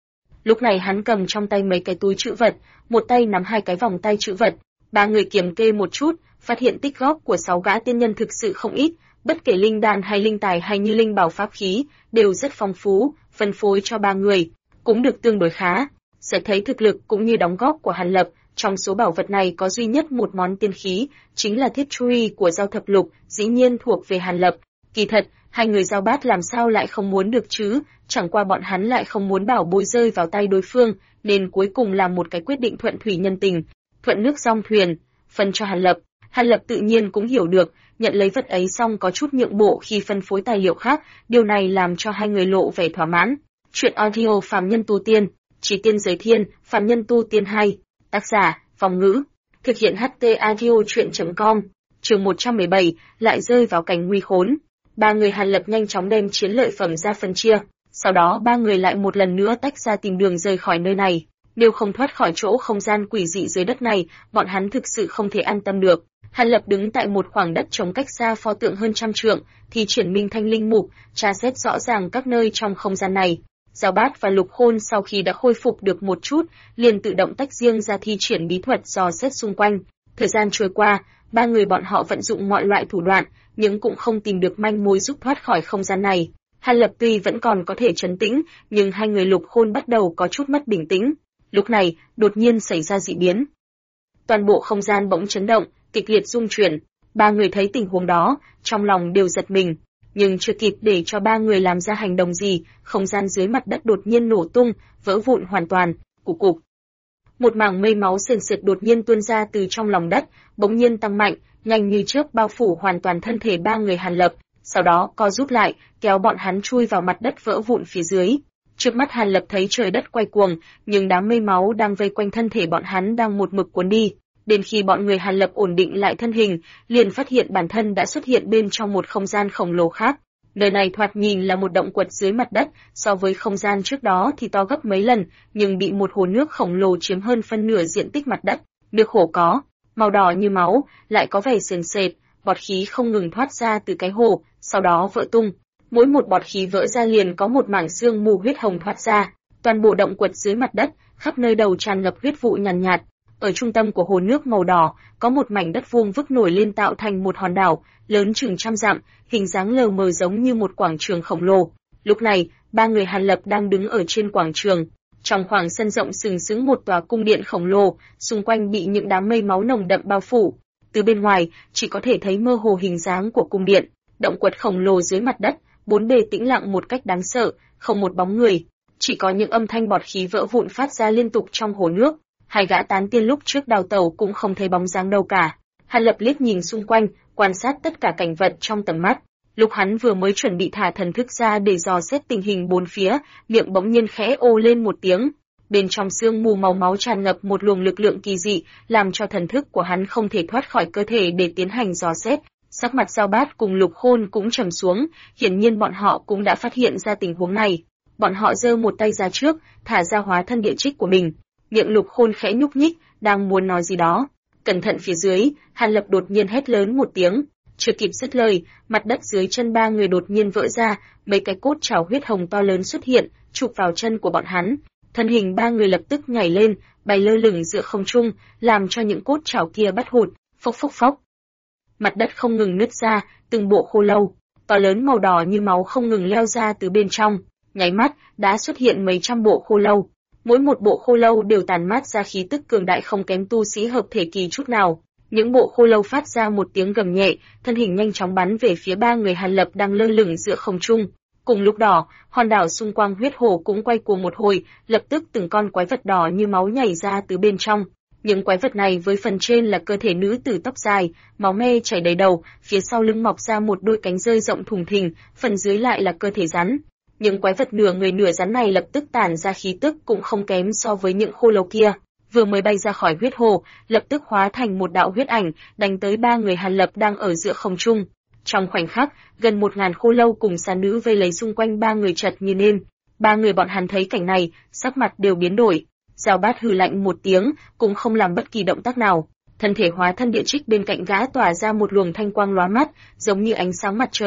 Lúc này hắn cầm trong tay mấy cái túi trữ vật, một tay nắm hai cái vòng tay trữ vật. Ba người kiểm kê một chút, phát hiện tích góp của 6 gã tiên nhân thực sự không ít, bất kể linh đan hay linh tài hay như linh bảo pháp khí, đều rất phong phú, phân phối cho ba người, cũng được tương đối khá. Sẽ thấy thực lực cũng như đóng góp của Hàn Lập, trong số bảo vật này có duy nhất một món tiên khí, chính là thiết truy của Giao Thập Lục, dĩ nhiên thuộc về Hàn Lập. Kỳ thật, hai người Giao Bát làm sao lại không muốn được chứ, chẳng qua bọn hắn lại không muốn bảo bối rơi vào tay đối phương, nên cuối cùng làm một cái quyết định thuận thủy nhân tình, thuận nước dong thuyền, phân cho Hàn Lập. Hàn Lập tự nhiên cũng hiểu được, nhận lấy vật ấy xong có chút nhượng bộ khi phân phối tài liệu khác, điều này làm cho hai người lộ vẻ thỏa mãn. Chuyện audio Phàm Nhân Tu Tiên, Chí Tiên Giới Thiên, Phàm Nhân Tu Tiên 2, tác giả, Phong Ngữ, thực hiện HT audio chuyện.com, chương 117, lại rơi vào cảnh nguy khốn. Ba người Hàn Lập nhanh chóng đem chiến lợi phẩm ra phân chia, sau đó ba người lại một lần nữa tách ra tìm đường rời khỏi nơi này. Nếu không thoát khỏi chỗ không gian quỷ dị dưới đất này, bọn hắn thực sự không thể an tâm được. Hàn Lập đứng tại một khoảng đất trống cách xa pho tượng hơn 100 trượng, thì triển minh thanh linh mục, tra xét rõ ràng các nơi trong không gian này. Giao Bát và Lục Khôn sau khi đã khôi phục được một chút, liền tự động tách riêng ra thi triển bí thuật dò xét xung quanh. Thời gian trôi qua, ba người bọn họ vận dụng mọi loại thủ đoạn, nhưng cũng không tìm được manh mối giúp thoát khỏi không gian này. Hàn Lập tuy vẫn còn có thể trấn tĩnh, nhưng hai người Lục Khôn bắt đầu có chút mất bình tĩnh. Lúc này, đột nhiên xảy ra dị biến. Toàn bộ không gian bỗng chấn động, kịch liệt rung chuyển. Ba người thấy tình huống đó, trong lòng đều giật mình. Nhưng chưa kịp để cho ba người làm ra hành động gì, không gian dưới mặt đất đột nhiên nổ tung, vỡ vụn hoàn toàn, cục cục. Một mảng mây máu sền sệt đột nhiên tuôn ra từ trong lòng đất, bỗng nhiên tăng mạnh, nhanh như chớp bao phủ hoàn toàn thân thể ba người Hàn Lập, sau đó co rút lại, kéo bọn hắn chui vào mặt đất vỡ vụn phía dưới. Trước mắt Hàn Lập thấy trời đất quay cuồng, nhưng đám mây máu đang vây quanh thân thể bọn hắn đang một mực cuốn đi. Đến khi bọn người Hàn Lập ổn định lại thân hình, liền phát hiện bản thân đã xuất hiện bên trong một không gian khổng lồ khác. Nơi này thoạt nhìn là một động quật dưới mặt đất, so với không gian trước đó thì to gấp mấy lần, nhưng bị một hồ nước khổng lồ chiếm hơn phân nửa diện tích mặt đất. Nước hồ có màu đỏ như máu, lại có vẻ sền sệt, bọt khí không ngừng thoát ra từ cái hồ, sau đó vỡ tung. Mỗi một bọt khí vỡ ra liền có một mảng xương mù huyết hồng thoát ra. Toàn bộ động quật dưới mặt đất, khắp nơi đầu tràn ngập huyết vụ nhàn nhạt. Ở trung tâm của hồ nước màu đỏ, có một mảnh đất vuông vức nổi lên tạo thành một hòn đảo, lớn chừng 100 dặm, hình dáng lờ mờ giống như một quảng trường khổng lồ. Lúc này, ba người Hàn Lập đang đứng ở trên quảng trường. Trong khoảng sân rộng sừng sững một tòa cung điện khổng lồ, xung quanh bị những đám mây máu nồng đậm bao phủ. Từ bên ngoài, chỉ có thể thấy mơ hồ hình dáng của cung điện. Động quật khổng lồ dưới mặt đất, bốn bề tĩnh lặng một cách đáng sợ, không một bóng người, chỉ có những âm thanh bọt khí vỡ vụn phát ra liên tục trong hồ nước. Hai gã tán tiên lúc trước đào tẩu cũng không thấy bóng dáng đâu cả. Hàn Lập liếc nhìn xung quanh, quan sát tất cả cảnh vật trong tầm mắt. Lúc hắn vừa mới chuẩn bị thả thần thức ra để dò xét tình hình bốn phía, miệng bỗng nhiên khẽ ô lên một tiếng. Bên trong sương mù màu máu tràn ngập một luồng lực lượng kỳ dị, làm cho thần thức của hắn không thể thoát khỏi cơ thể để tiến hành dò xét. Sắc mặt Giao Bát cùng Lục Khôn cũng trầm xuống, hiển nhiên bọn họ cũng đã phát hiện ra tình huống này. Bọn họ giơ một tay ra trước, thả ra hóa thân địa trích của mình. Miệng Lục Khôn khẽ nhúc nhích, đang muốn nói gì đó. Cẩn thận phía dưới, Hàn Lập đột nhiên hét lớn một tiếng. Chưa kịp dứt lời, mặt đất dưới chân ba người đột nhiên vỡ ra, mấy cái cốt trảo huyết hồng to lớn xuất hiện, chụp vào chân của bọn hắn. Thân hình ba người lập tức nhảy lên, bay lơ lửng giữa không trung, làm cho những cốt trảo kia bắt hụt, phốc phốc phốc. Mặt đất không ngừng nứt ra, từng bộ khô lâu to lớn màu đỏ như máu không ngừng leo ra từ bên trong. Nháy mắt, đã xuất hiện mấy trăm bộ khô lâu. Mỗi một bộ khô lâu đều tàn mát ra khí tức cường đại không kém tu sĩ hợp thể kỳ chút nào. Những bộ khô lâu phát ra một tiếng gầm nhẹ, thân hình nhanh chóng bắn về phía ba người Hàn Lập đang lơ lửng giữa không trung. Cùng lúc đó, hòn đảo xung quanh huyết hồ cũng quay cuồng một hồi, lập tức từng con quái vật đỏ như máu nhảy ra từ bên trong. Những quái vật này với phần trên là cơ thể nữ tử tóc dài, máu me chảy đầy đầu, phía sau lưng mọc ra một đôi cánh rơi rộng thùng thình, phần dưới lại là cơ thể rắn. Những quái vật nửa người nửa rắn này lập tức tản ra khí tức cũng không kém so với những khô lâu kia. Vừa mới bay ra khỏi huyết hồ, lập tức hóa thành một đạo huyết ảnh, đánh tới ba người Hàn Lập đang ở giữa không trung. Trong khoảnh khắc, gần 1000 khô lâu cùng xà nữ vây lấy xung quanh ba người chật như nêm. Ba người bọn hắn thấy cảnh này, sắc mặt đều biến đổi. Giao Bát hừ lạnh một tiếng, cũng không làm bất kỳ động tác nào. Thân thể hóa thân địa trích bên cạnh gã tỏa ra một luồng thanh quang lóa mắt, giống như ánh sáng mặt trời.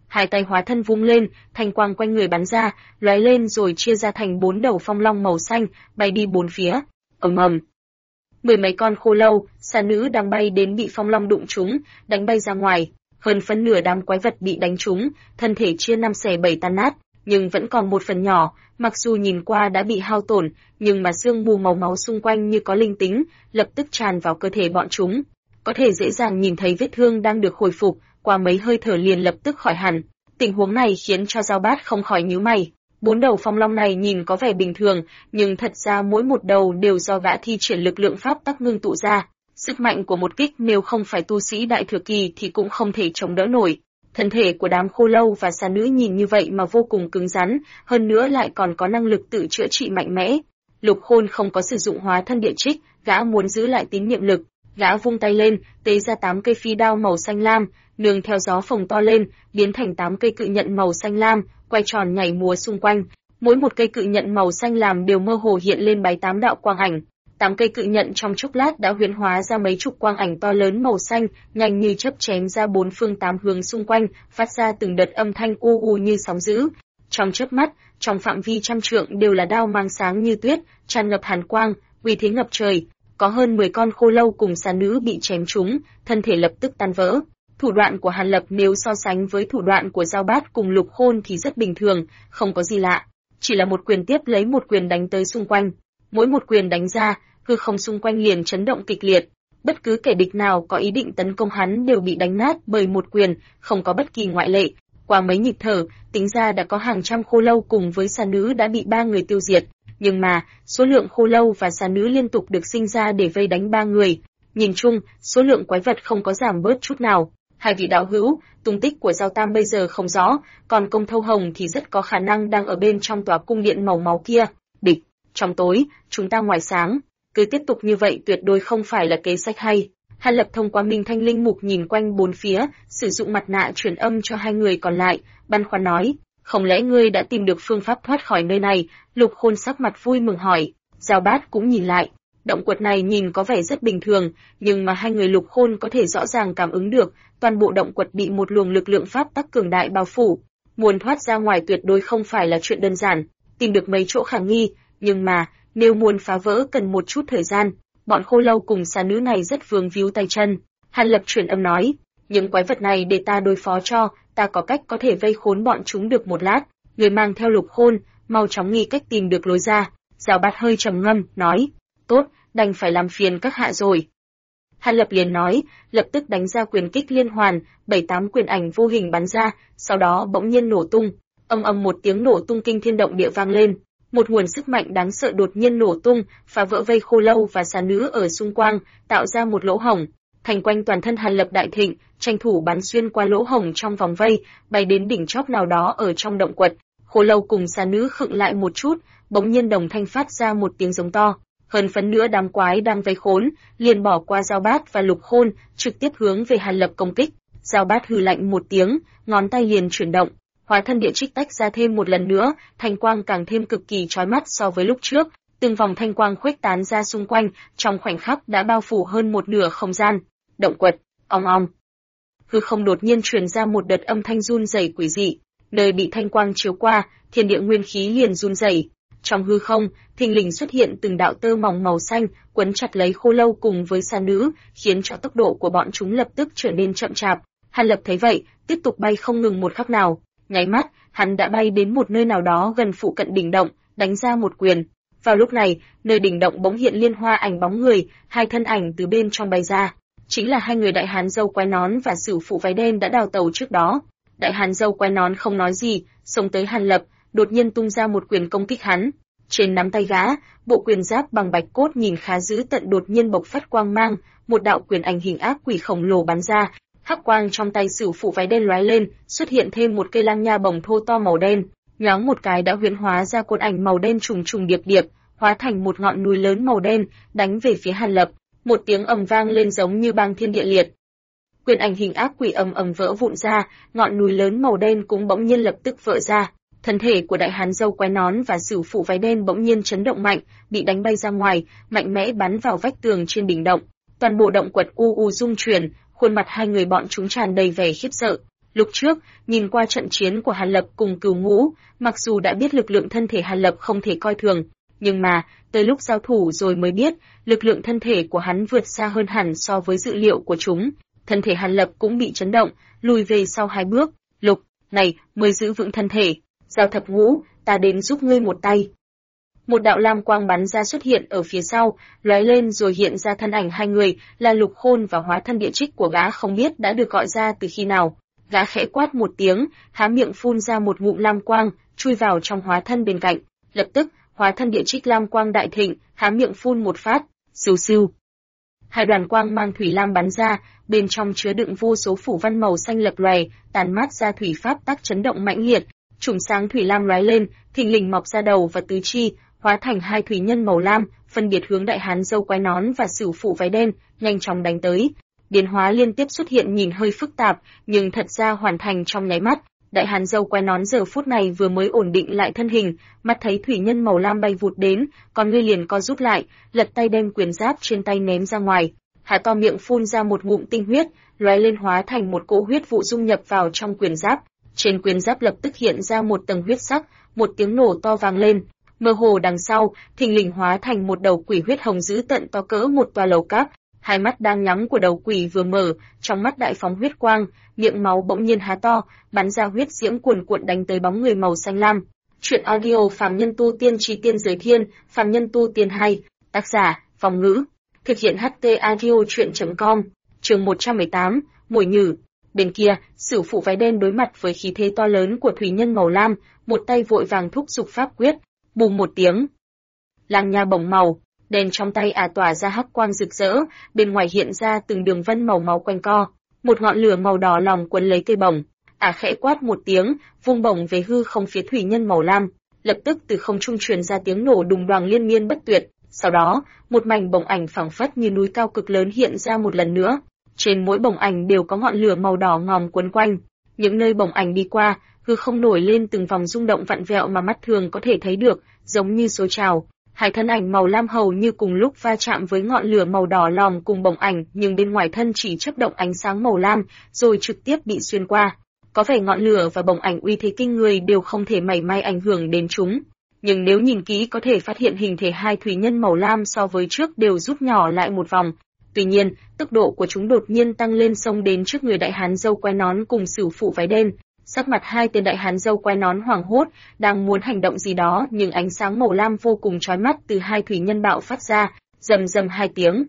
Hai tay hóa thân vung lên, thanh quang quanh người bắn ra, lóe lên rồi chia ra thành 4 đầu phong long màu xanh, bay đi bốn phía. Ầm ầm. Mười mấy con khô lâu, xà nữ đang bay đến bị phong long đụng trúng, đánh bay ra ngoài. Hơn phân nửa đám quái vật bị đánh trúng, thân thể chia 5 xẻ 7 tan nát, nhưng vẫn còn một phần nhỏ, mặc dù nhìn qua đã bị hao tổn, nhưng mà sương mù màu máu xung quanh như có linh tính, lập tức tràn vào cơ thể bọn chúng. Có thể dễ dàng nhìn thấy vết thương đang được hồi phục, qua mấy hơi thở liền lập tức khỏi hẳn. Tình huống này khiến cho Giao Bát không khỏi nhíu mày. 4 đầu phong long này nhìn có vẻ bình thường, nhưng thật ra mỗi một đầu đều do gã thi triển lực lượng pháp tắc ngưng tụ ra. Sức mạnh của một kích nếu không phải tu sĩ đại thừa kỳ thì cũng không thể chống đỡ nổi. Thân thể của đám khô lâu và xà nữ nhìn như vậy mà vô cùng cứng rắn, hơn nữa lại còn có năng lực tự chữa trị mạnh mẽ. Lục Khôn không có sử dụng hóa thân địa trích, gã muốn giữ lại tín niệm lực. Gã vung tay lên, tế ra 8 cây phi đao màu xanh lam, nương theo gió phồng to lên, biến thành 8 cây cự nhận màu xanh lam, quay tròn nhảy múa xung quanh. Mỗi một cây cự nhận màu xanh lam đều mơ hồ hiện lên 7-8 đạo quang ảnh. 8 cây cự nhận trong chốc lát đã huyễn hóa ra mấy chục quang ảnh to lớn màu xanh, nhanh như chớp chém ra 4 phương 8 hướng xung quanh, phát ra từng đợt âm thanh u u như sóng dữ. Trong chớp mắt, trong phạm vi trăm trượng đều là đao mang sáng như tuyết, tràn ngập hàn quang, uy thế ngập trời. Có hơn 10 con khô lâu cùng xà nữ bị chém trúng, thân thể lập tức tan vỡ. Thủ đoạn của Hàn Lập nếu so sánh với thủ đoạn của Giao Bát cùng Lục Khôn thì rất bình thường, không có gì lạ. Chỉ là một quyền tiếp lấy một quyền đánh tới xung quanh. Mỗi một quyền đánh ra, hư không xung quanh liền chấn động kịch liệt. Bất cứ kẻ địch nào có ý định tấn công hắn đều bị đánh nát bởi một quyền, không có bất kỳ ngoại lệ. Qua mấy nhịp thở, tính ra đã có hàng trăm khô lâu cùng với xà nữ đã bị 3 người tiêu diệt. Nhưng mà, số lượng khô lâu và xà nữ liên tục được sinh ra để vây đánh 3 người. Nhìn chung, số lượng quái vật không có giảm bớt chút nào. Hai vị đạo hữu, tung tích của Giao Tam bây giờ không rõ, còn Công Thâu Hồng thì rất có khả năng đang ở bên trong tòa cung điện màu máu kia. Địch, trong tối, chúng ta ngoài sáng. Cứ tiếp tục như vậy tuyệt đối không phải là kế sách hay. Hàn Lập thông qua Minh Thanh Linh Mục nhìn quanh bốn phía, sử dụng mặt nạ truyền âm cho hai người còn lại, băn khoăn nói. Không lẽ ngươi đã tìm được phương pháp thoát khỏi nơi này? Lục Khôn sắc mặt vui mừng hỏi. Giao Bát cũng nhìn lại. Động quật này nhìn có vẻ rất bình thường, nhưng mà hai người Lục Khôn có thể rõ ràng cảm ứng được, toàn bộ động quật bị một luồng lực lượng pháp tắc cường đại bao phủ. Muốn thoát ra ngoài tuyệt đối không phải là chuyện đơn giản, tìm được mấy chỗ khả nghi, nhưng mà, nếu muốn phá vỡ cần một chút thời gian. Bọn khô lâu cùng xà nữ này rất vướng víu tay chân. Hàn Lập truyền âm nói, những quái vật này để ta đối phó cho, ta có cách có thể vây khốn bọn chúng được một lát. Người mang theo Lục Khôn, mau chóng nghĩ cách tìm được lối ra. Giao Bát hơi trầm ngâm, nói, tốt, đành phải làm phiền các hạ rồi. Hàn Lập liền nói, lập tức đánh ra quyền kích liên hoàn, 7-8 quyền ảnh vô hình bắn ra, sau đó bỗng nhiên nổ tung. Ầm ầm một tiếng nổ tung kinh thiên động địa vang lên. Một nguồn sức mạnh đáng sợ đột nhiên nổ tung, phá vỡ vây khô lâu và xà nữ ở xung quanh, tạo ra một lỗ hổng. Thành quanh toàn thân Hàn Lập đại thịnh, tranh thủ bắn xuyên qua lỗ hổng trong vòng vây, bay đến đỉnh chóp nào đó ở trong động quật. Khô lâu cùng xà nữ khựng lại một chút, bỗng nhiên đồng thanh phát ra một tiếng giống to. Hơn phấn nữa đám quái đang vây khốn, liền bỏ qua Giao Bát và Lục Khôn, trực tiếp hướng về Hàn Lập công kích. Giao Bát hừ lạnh một tiếng, ngón tay liền chuyển động. Hóa thân địa trích tách ra thêm một lần nữa, thanh quang càng thêm cực kỳ chói mắt so với lúc trước, từng vòng thanh quang khuếch tán ra xung quanh, trong khoảnh khắc đã bao phủ hơn một nửa không gian. Động quật, ong ong. Hư không đột nhiên truyền ra một đợt âm thanh run rẩy quỷ dị, nơi bị thanh quang chiếu qua, thiên địa nguyên khí liền run rẩy. Trong hư không, thình lình xuất hiện từng đạo tơ mỏng màu xanh, quấn chặt lấy khô lâu cùng với xà nữ, khiến cho tốc độ của bọn chúng lập tức trở nên chậm chạp. Hàn Lập thấy vậy, tiếp tục bay không ngừng một khắc nào. Nháy mắt, hắn đã bay đến một nơi nào đó gần phụ cận đỉnh động, đánh ra một quyền. Vào lúc này, nơi đỉnh động bỗng hiện liên hoa ảnh bóng người, hai thân ảnh từ bên trong bay ra. Chính là hai người đại hán râu quai nón và sửu phụ váy đen đã đào tẩu trước đó. Đại hán râu quai nón không nói gì, xông tới Hàn Lập, đột nhiên tung ra một quyền công kích hắn. Trên nắm tay gã, bộ quyền giáp bằng bạch cốt nhìn khá dữ tợn đột nhiên bộc phát quang mang, một đạo quyền ảnh hình ác quỷ khổng lồ bắn ra. Hắc quang trong tay sửu phụ váy đen lóe lên, xuất hiện thêm một cây lang nha bổng thô to màu đen, nhoáng một cái đã huyễn hóa ra cột ảnh màu đen trùng trùng điệp điệp, hóa thành một ngọn núi lớn màu đen, đánh về phía Hàn Lập. Một tiếng ầm vang lên giống như bang thiên địa liệt. Quyền ảnh hình ác quỷ ầm ầm vỡ vụn ra, ngọn núi lớn màu đen cũng bỗng nhiên lập tức vỡ ra. Thân thể của đại hán râu quai nón và sửu phụ váy đen bỗng nhiên chấn động mạnh, bị đánh bay ra ngoài, mạnh mẽ bắn vào vách tường trên đỉnh động. Toàn bộ động quật u u rung chuyển, khuôn mặt hai người bọn chúng tràn đầy vẻ khiếp sợ. Lúc trước, nhìn qua trận chiến của Hàn Lập cùng Cửu Ngũ, mặc dù đã biết lực lượng thân thể Hàn Lập không thể coi thường, nhưng mà, tới lúc giao thủ rồi mới biết, lực lượng thân thể của hắn vượt xa hơn hẳn so với dự liệu của chúng. Thân thể Hàn Lập cũng bị chấn động, lùi về sau 2 bước. Lục, này, mới giữ vững thân thể. Giao Thập Ngũ, ta đến giúp ngươi một tay. Một đạo lam quang bắn ra xuất hiện ở phía sau, lóe lên rồi hiện ra thân ảnh 2 người, là Lục Khôn và hóa thân địa trích của gã không biết đã được gọi ra từ khi nào. Gã khẽ quát một tiếng, há miệng phun ra một ngụm lam quang, chui vào trong hóa thân bên cạnh. Lập tức, hóa thân địa trích lam quang đại thịnh, há miệng phun một phát, sưu sưu. 2 đoàn quang mang thủy lam bắn ra, bên trong chứa đựng vô số phủ văn màu xanh lập lòe, tàn mát ra thủy pháp tắc chấn động mãnh liệt. Chùm sáng thủy lam lóe lên, thình lình mọc ra đầu và tứ chi, hóa thành 2 thủy nhân màu lam, phân biệt hướng đại hán râu quai nón và sửu phụ váy đen, nhanh chóng đánh tới. Biến hóa liên tiếp xuất hiện nhìn hơi phức tạp, nhưng thật ra hoàn thành trong nháy mắt. Đại hán râu quai nón giờ phút này vừa mới ổn định lại thân hình, mắt thấy thủy nhân màu lam bay vụt đến, còn ngươi liền co rút lại, lật tay đem quyền giáp trên tay ném ra ngoài. Há to miệng phun ra một ngụm tinh huyết, lóe lên hóa thành một cỗ huyết vụ dung nhập vào trong quyền giáp. Trên quyền giáp lập tức hiện ra một tầng huyết sắc, một tiếng nổ to vang lên. Mơ hồ đằng sau, thình lình hóa thành một đầu quỷ huyết hồng dữ tận to cỡ một tòa lầu cát. 2 mắt đang nhắm của đầu quỷ vừa mở, trong mắt đại phóng huyết quang, miệng máu bỗng nhiên há to, bắn ra huyết diễm cuồn cuộn đánh tới bóng người màu xanh lam. Truyện audio Phàm Nhân Tu Tiên Chí Tiên Giới Thiên, Phàm Nhân Tu Tiên 2, tác giả, Phong Ngữ, thực hiện HT audio truyện.com, chương 118, Mồi nhử. Bên kia, Sửu phụ váy đen đối mặt với khí thế to lớn của thủy nhân màu lam, một tay vội vàng thúc giục pháp quyết, bùm một tiếng. Lang nha bổng màu, đèn trong tay tỏa ra hắc quang rực rỡ, bên ngoài hiện ra từng đường vân màu máu quanh co, một ngọn lửa màu đỏ lòng quấn lấy cây bổng. Khẽ quát một tiếng, vung bổng về hư không phía thủy nhân màu lam, lập tức từ không trung truyền ra tiếng nổ đùng đoàng liên miên bất tuyệt. Sau đó, một mảnh bổng ảnh phẳng phất như núi cao cực lớn hiện ra một lần nữa. Trên mỗi bổng ảnh đều có ngọn lửa màu đỏ ngòm quấn quanh. Những nơi bổng ảnh đi qua, hư không nổi lên từng vòng rung động vặn vẹo mà mắt thường có thể thấy được, giống như sôi trào. 2 thân ảnh màu lam hầu như cùng lúc va chạm với ngọn lửa màu đỏ lòm cùng bổng ảnh, nhưng bên ngoài thân chỉ chớp động ánh sáng màu lam, rồi trực tiếp bị xuyên qua. Có vẻ ngọn lửa và bổng ảnh uy thế kinh người đều không thể mảy may ảnh hưởng đến chúng. Nhưng nếu nhìn kỹ có thể phát hiện hình thể 2 thủy nhân màu lam so với trước đều rút nhỏ lại một vòng. Tuy nhiên, tốc độ của chúng đột nhiên tăng lên xông đến trước người đại hán râu quai nón cùng Sửu phụ váy đen. Sắc mặt 2 tên đại hán râu quai nón hoảng hốt, đang muốn hành động gì đó, nhưng ánh sáng màu lam vô cùng chói mắt từ 2 thủy nhân bạo phát ra, rầm rầm 2 tiếng.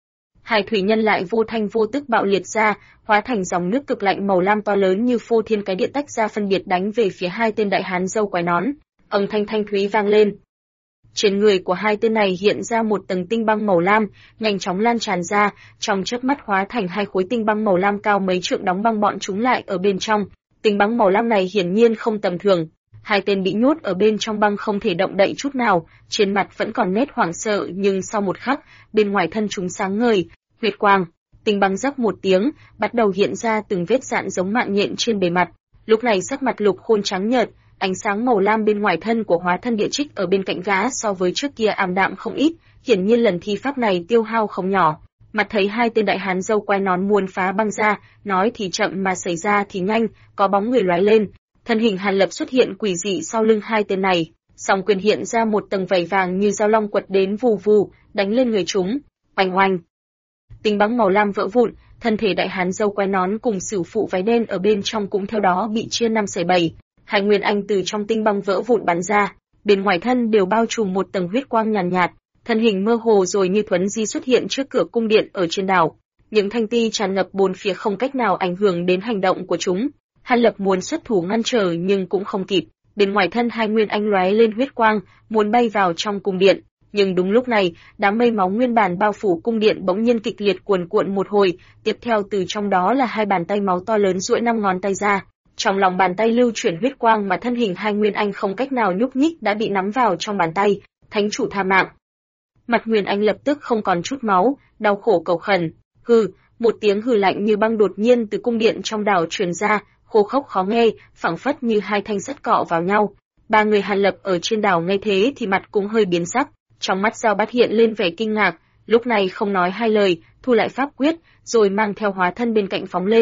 2 thủy nhân lại vô thanh vô tức bạo liệt ra, hóa thành dòng nước cực lạnh màu lam to lớn như phô thiên cái địa tách ra phân biệt đánh về phía 2 tên đại hán râu quai nón. Âm thanh thanh thúy vang lên. Trên người của 2 tên này hiện ra một tầng tinh băng màu lam, nhanh chóng lan tràn ra, trong chớp mắt hóa thành 2 khối tinh băng màu lam cao mấy trượng đóng băng bọn chúng lại ở bên trong. Tinh băng màu lam này hiển nhiên không tầm thường. 2 tên bị nhốt ở bên trong băng không thể động đậy chút nào, trên mặt vẫn còn nét hoảng sợ, nhưng sau một khắc, bên ngoài thân chúng sáng ngời, huyết quang. Tinh băng rắc một tiếng, bắt đầu hiện ra từng vết rạn giống mạng nhện trên bề mặt. Lúc này sắc mặt Lục Khôn trắng nhợt, ánh sáng màu lam bên ngoài thân của hóa thân địa trích ở bên cạnh gã so với trước kia ảm đạm không ít, hiển nhiên lần thi pháp này tiêu hao không nhỏ. Mặt thấy 2 tên đại hán râu quai nón muốn phá băng ra, nói thì chậm mà xảy ra thì nhanh, có bóng người lóe lên, thân hình Hàn Lập xuất hiện quỷ dị sau lưng 2 tên này, song quyền hiện ra một tầng vảy vàng như dao long quật đến vù vù, đánh lên người chúng, oanh oanh. Tinh băng màu lam vỡ vụn, thân thể đại hán râu quai nón cùng Sửu phụ váy đen ở bên trong cũng theo đó bị chia 5 xẻ 7. 2 nguyên anh từ trong tinh băng vỡ vụn bắn ra, bên ngoài thân đều bao trùm một tầng huyết quang nhàn nhạt, thân hình mơ hồ rồi như thuấn di xuất hiện trước cửa cung điện ở trên đảo. Những thanh ti tràn ngập bốn phía không cách nào ảnh hưởng đến hành động của chúng. Hàn Lập muốn xuất thủ ngăn trở nhưng cũng không kịp. Bên ngoài thân 2 nguyên anh lóe lên huyết quang, muốn bay vào trong cung điện. Nhưng đúng lúc này, đám mây máu nguyên bản bao phủ cung điện bỗng nhiên kịch liệt cuồn cuộn một hồi, tiếp theo từ trong đó là 2 bàn tay máu to lớn duỗi 5 ngón tay ra. Trong lòng bàn tay lưu chuyển huyết quang mà thân hình 2 nguyên anh không cách nào nhúc nhích đã bị nắm vào trong bàn tay, thánh chủ tha mạng. Mặt Nguyên Anh lập tức không còn chút máu, đau khổ cầu khẩn. Hừ, một tiếng hừ lạnh như băng đột nhiên từ cung điện trong đảo truyền ra, khô khốc khó nghe, phảng phất như 2 thanh sắt cọ vào nhau. 3 người Hàn Lập ở trên đảo nghe thế thì mặt cũng hơi biến sắc, trong mắt Giao Bát hiện lên vẻ kinh ngạc, lúc này không nói 2 lời, thu lại pháp quyết, rồi mang theo hóa thân bên cạnh phóng lên,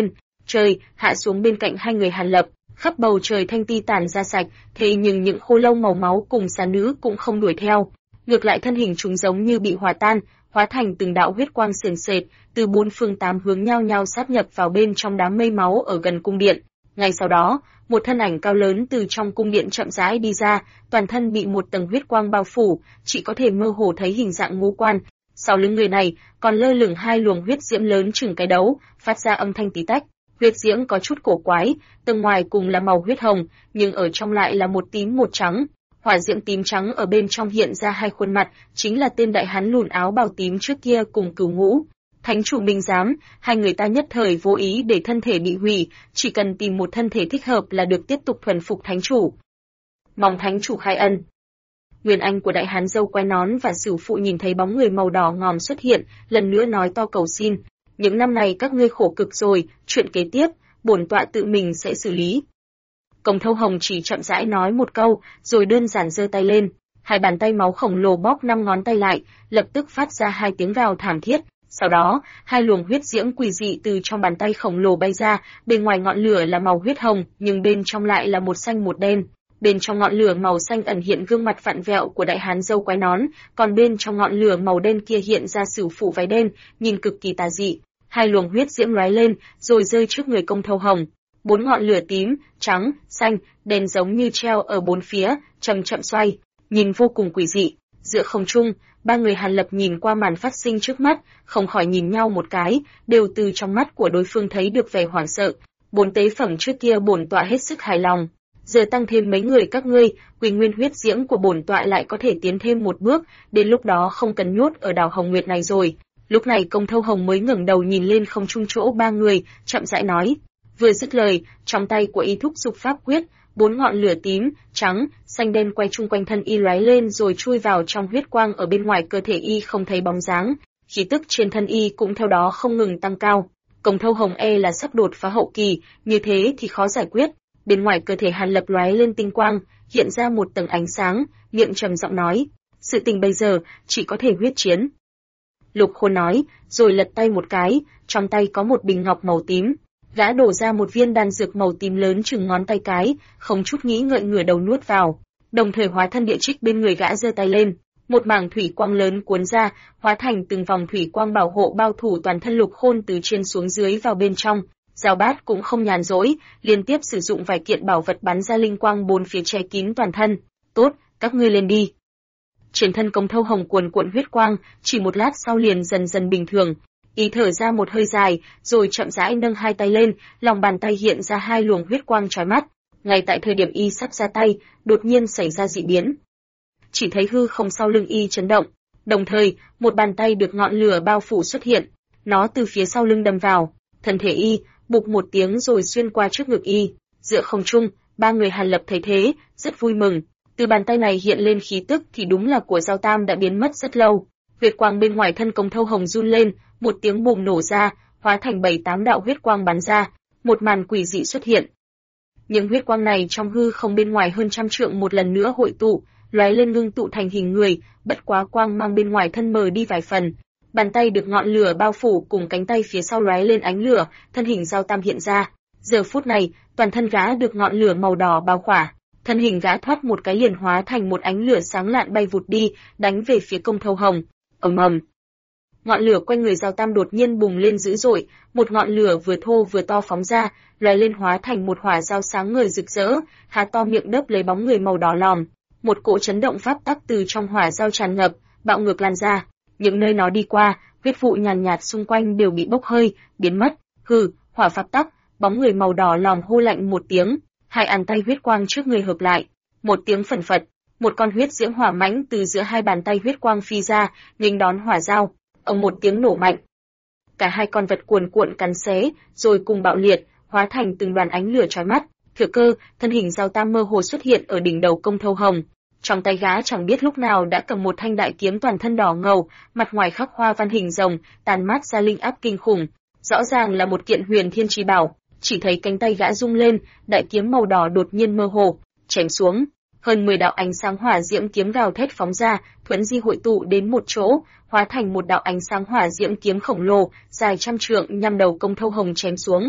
trời hạ xuống bên cạnh hai người Hàn Lập, khắp bầu trời thanh ti tản ra sạch, thế nhưng những khô lâu màu máu cùng xà nữ cũng không đuổi theo. Ngược lại thân hình chúng giống như bị hòa tan, hóa thành từng đạo huyết quang sền sệt, từ bốn phương tám hướng nhao nhao sát nhập vào bên trong đám mây máu ở gần cung điện. Ngay sau đó, một thân ảnh cao lớn từ trong cung điện chậm rãi đi ra, toàn thân bị một tầng huyết quang bao phủ, chỉ có thể mơ hồ thấy hình dạng ngũ quan. Sau lưng người này còn lơ lửng hai luồng huyết diễm lớn chừng cái đấu, phát ra âm thanh tí tách. Huyết diễm có chút cổ quái, tầng ngoài cùng là màu huyết hồng, nhưng ở trong lại là một tím một trắng. Hỏa diễm tím trắng ở bên trong hiện ra hai khuôn mặt, chính là tên đại hán lùn áo bào tím trước kia cùng Cửu Ngũ. Thánh chủ minh giám, hai người ta nhất thời vô ý để thân thể bị hủy, chỉ cần tìm một thân thể thích hợp là được tiếp tục thuần phục thánh chủ. Mong thánh chủ khai ân. Nguyên anh của đại hán dâu quai nón và Sửu phụ nhìn thấy bóng người màu đỏ ngòm xuất hiện, lần nữa nói to cầu xin. Những năm này các ngươi khổ cực rồi, chuyện kế tiếp, bổn tọa tự mình sẽ xử lý. Công Thâu Hồng chỉ chậm rãi nói một câu, rồi đơn giản giơ tay lên, hai bàn tay máu khổng lồ bóp 5 ngón tay lại, lập tức phát ra hai tiếng gào thảm thiết. Sau đó, hai luồng huyết diễm quỷ dị từ trong bàn tay khổng lồ bay ra, bên ngoài ngọn lửa là màu huyết hồng, nhưng bên trong lại là một xanh một đen. Bên trong ngọn lửa màu xanh ẩn hiện gương mặt vặn vẹo của đại hán dâu quai nón, còn bên trong ngọn lửa màu đen kia hiện ra Sửu phụ váy đen, nhìn cực kỳ tà dị. Hai luồng huyết diễm lóe lên, rồi rơi trước người Công Thâu Hồng. Bốn ngọn lửa tím, trắng, xanh, đen giống như treo ở bốn phía, chậm chậm xoay, nhìn vô cùng quỷ dị. Giữa không trung, ba người Hàn Lập nhìn qua màn phát sinh trước mắt, không khỏi nhìn nhau một cái, đều từ trong mắt của đối phương thấy được vẻ hoảng sợ. Bốn tế phẩm trước kia bổn tọa hết sức hài lòng, giờ tăng thêm mấy người các ngươi, Quỳ Nguyên huyết diễm của bổn tọa lại có thể tiến thêm một bước, đến lúc đó không cần nhốt ở đảo Hồng Nguyệt này rồi. Lúc này Công Thâu Hồng mới ngẩng đầu nhìn lên không trung chỗ ba người, chậm rãi nói. Vừa dứt lời, trong tay của y thúc dục pháp quyết, bốn ngọn lửa tím, trắng, xanh đen quay chung quanh thân y lóe lên rồi chui vào trong huyết quang ở bên ngoài cơ thể y không thấy bóng dáng, khí tức trên thân y cũng theo đó không ngừng tăng cao. Công Thâu Hồng là sắp đột phá hậu kỳ, như thế thì khó giải quyết. Bên ngoài cơ thể Hàn Lập lóe lên tinh quang, hiện ra một tầng ánh sáng, miệng trầm giọng nói, sự tình bây giờ chỉ có thể huyết chiến. Lục Khôn nói, rồi lật tay một cái, trong tay có một bình ngọc màu tím. Gã đổ ra một viên đan dược màu tím lớn chừng ngón tay cái, không chút nghĩ ngợi ngửa đầu nuốt vào. Đồng thời hóa thân địa trích bên người gã giơ tay lên, một mảng thủy quang lớn cuốn ra, hóa thành từng vòng thủy quang bảo hộ bao thủ toàn thân Lục Khôn từ trên xuống dưới vào bên trong. Giao Bát cũng không nhàn rỗi, liên tiếp sử dụng vài kiện bảo vật bắn ra linh quang bốn phía che kín toàn thân. Tốt, các ngươi lên đi. Trên thân Công Thâu Hồng cuồn cuộn huyết quang, chỉ một lát sau liền dần dần bình thường. Y thở ra một hơi dài, rồi chậm rãi nâng hai tay lên, lòng bàn tay hiện ra hai luồng huyết quang chói mắt. Ngay tại thời điểm y sắp ra tay, đột nhiên xảy ra dị biến. Chỉ thấy hư không sau lưng y chấn động, đồng thời, một bàn tay được ngọn lửa bao phủ xuất hiện, nó từ phía sau lưng đâm vào, thân thể y bụp một tiếng rồi xuyên qua trước ngực y. Giữa không trung, ba người Hàn Lập thấy thế, rất vui mừng. Từ bàn tay này hiện lên khí tức thì đúng là của Giao Tam đã biến mất rất lâu. Huyết quang bên ngoài thân Công Thâu Hồng run lên, một tiếng bùng nổ ra, hóa thành 7-8 đạo huyết quang bắn ra, một màn quỷ dị xuất hiện. Những huyết quang này trong hư không bên ngoài hơn trăm trượng một lần nữa hội tụ, lóe lên ngưng tụ thành hình người, bất quá quang mang bên ngoài thân mờ đi vài phần. Bàn tay được ngọn lửa bao phủ cùng cánh tay phía sau lóe lên ánh lửa, thân hình Giao Tam hiện ra. Giờ phút này, toàn thân gã được ngọn lửa màu đỏ bao khỏa, thân hình gã thoát một cái liền hóa thành một ánh lửa sáng lạn bay vụt đi, đánh về phía Công Thâu Hồng. Ầm ầm. Ngọn lửa quanh người Giao Tam đột nhiên bùng lên dữ dội, một ngọn lửa vừa thô vừa to phóng ra, lóe lên hóa thành một hỏa dao sáng ngời rực rỡ, há to miệng đớp lấy bóng người màu đỏ lòm. Một cỗ chấn động pháp tắc từ trong hỏa dao tràn ngập, bạo ngược lan ra. Những nơi nó đi qua, huyết vụ nhàn nhạt xung quanh đều bị bốc hơi, biến mất. Hừ, hỏa pháp tắc, bóng người màu đỏ lòm hô lạnh một tiếng, hai bàn tay huyết quang trước người hợp lại, một tiếng phẩn phật, một con huyết diễm hỏa mãnh từ giữa hai bàn tay huyết quang phi ra, nghênh đón hỏa dao. Ầm một tiếng nổ mạnh, cả hai con vật cuồn cuộn cắn xé, rồi cùng bạo liệt, hóa thành từng đoàn ánh lửa chói mắt. Thừa cơ, thân hình Giao Tam mơ hồ xuất hiện ở đỉnh đầu Công Thâu Hồng. Trong tay gã chẳng biết lúc nào đã cầm một thanh đại kiếm toàn thân đỏ ngầu, mặt ngoài khắc hoa văn hình rồng, tàn mát ra linh áp kinh khủng. Rõ ràng là một kiện huyền thiên chi bảo. Chỉ thấy cánh tay gã rung lên, đại kiếm màu đỏ đột nhiên mơ hồ, chém xuống. Hơn 10 đạo ánh sáng hỏa diễm kiếm gào thét phóng ra, thuẫn di hội tụ đến một chỗ, hóa thành một đạo ánh sáng hỏa diễm kiếm khổng lồ, dài trăm trượng nhằm đầu Công Thâu Hồng chém xuống.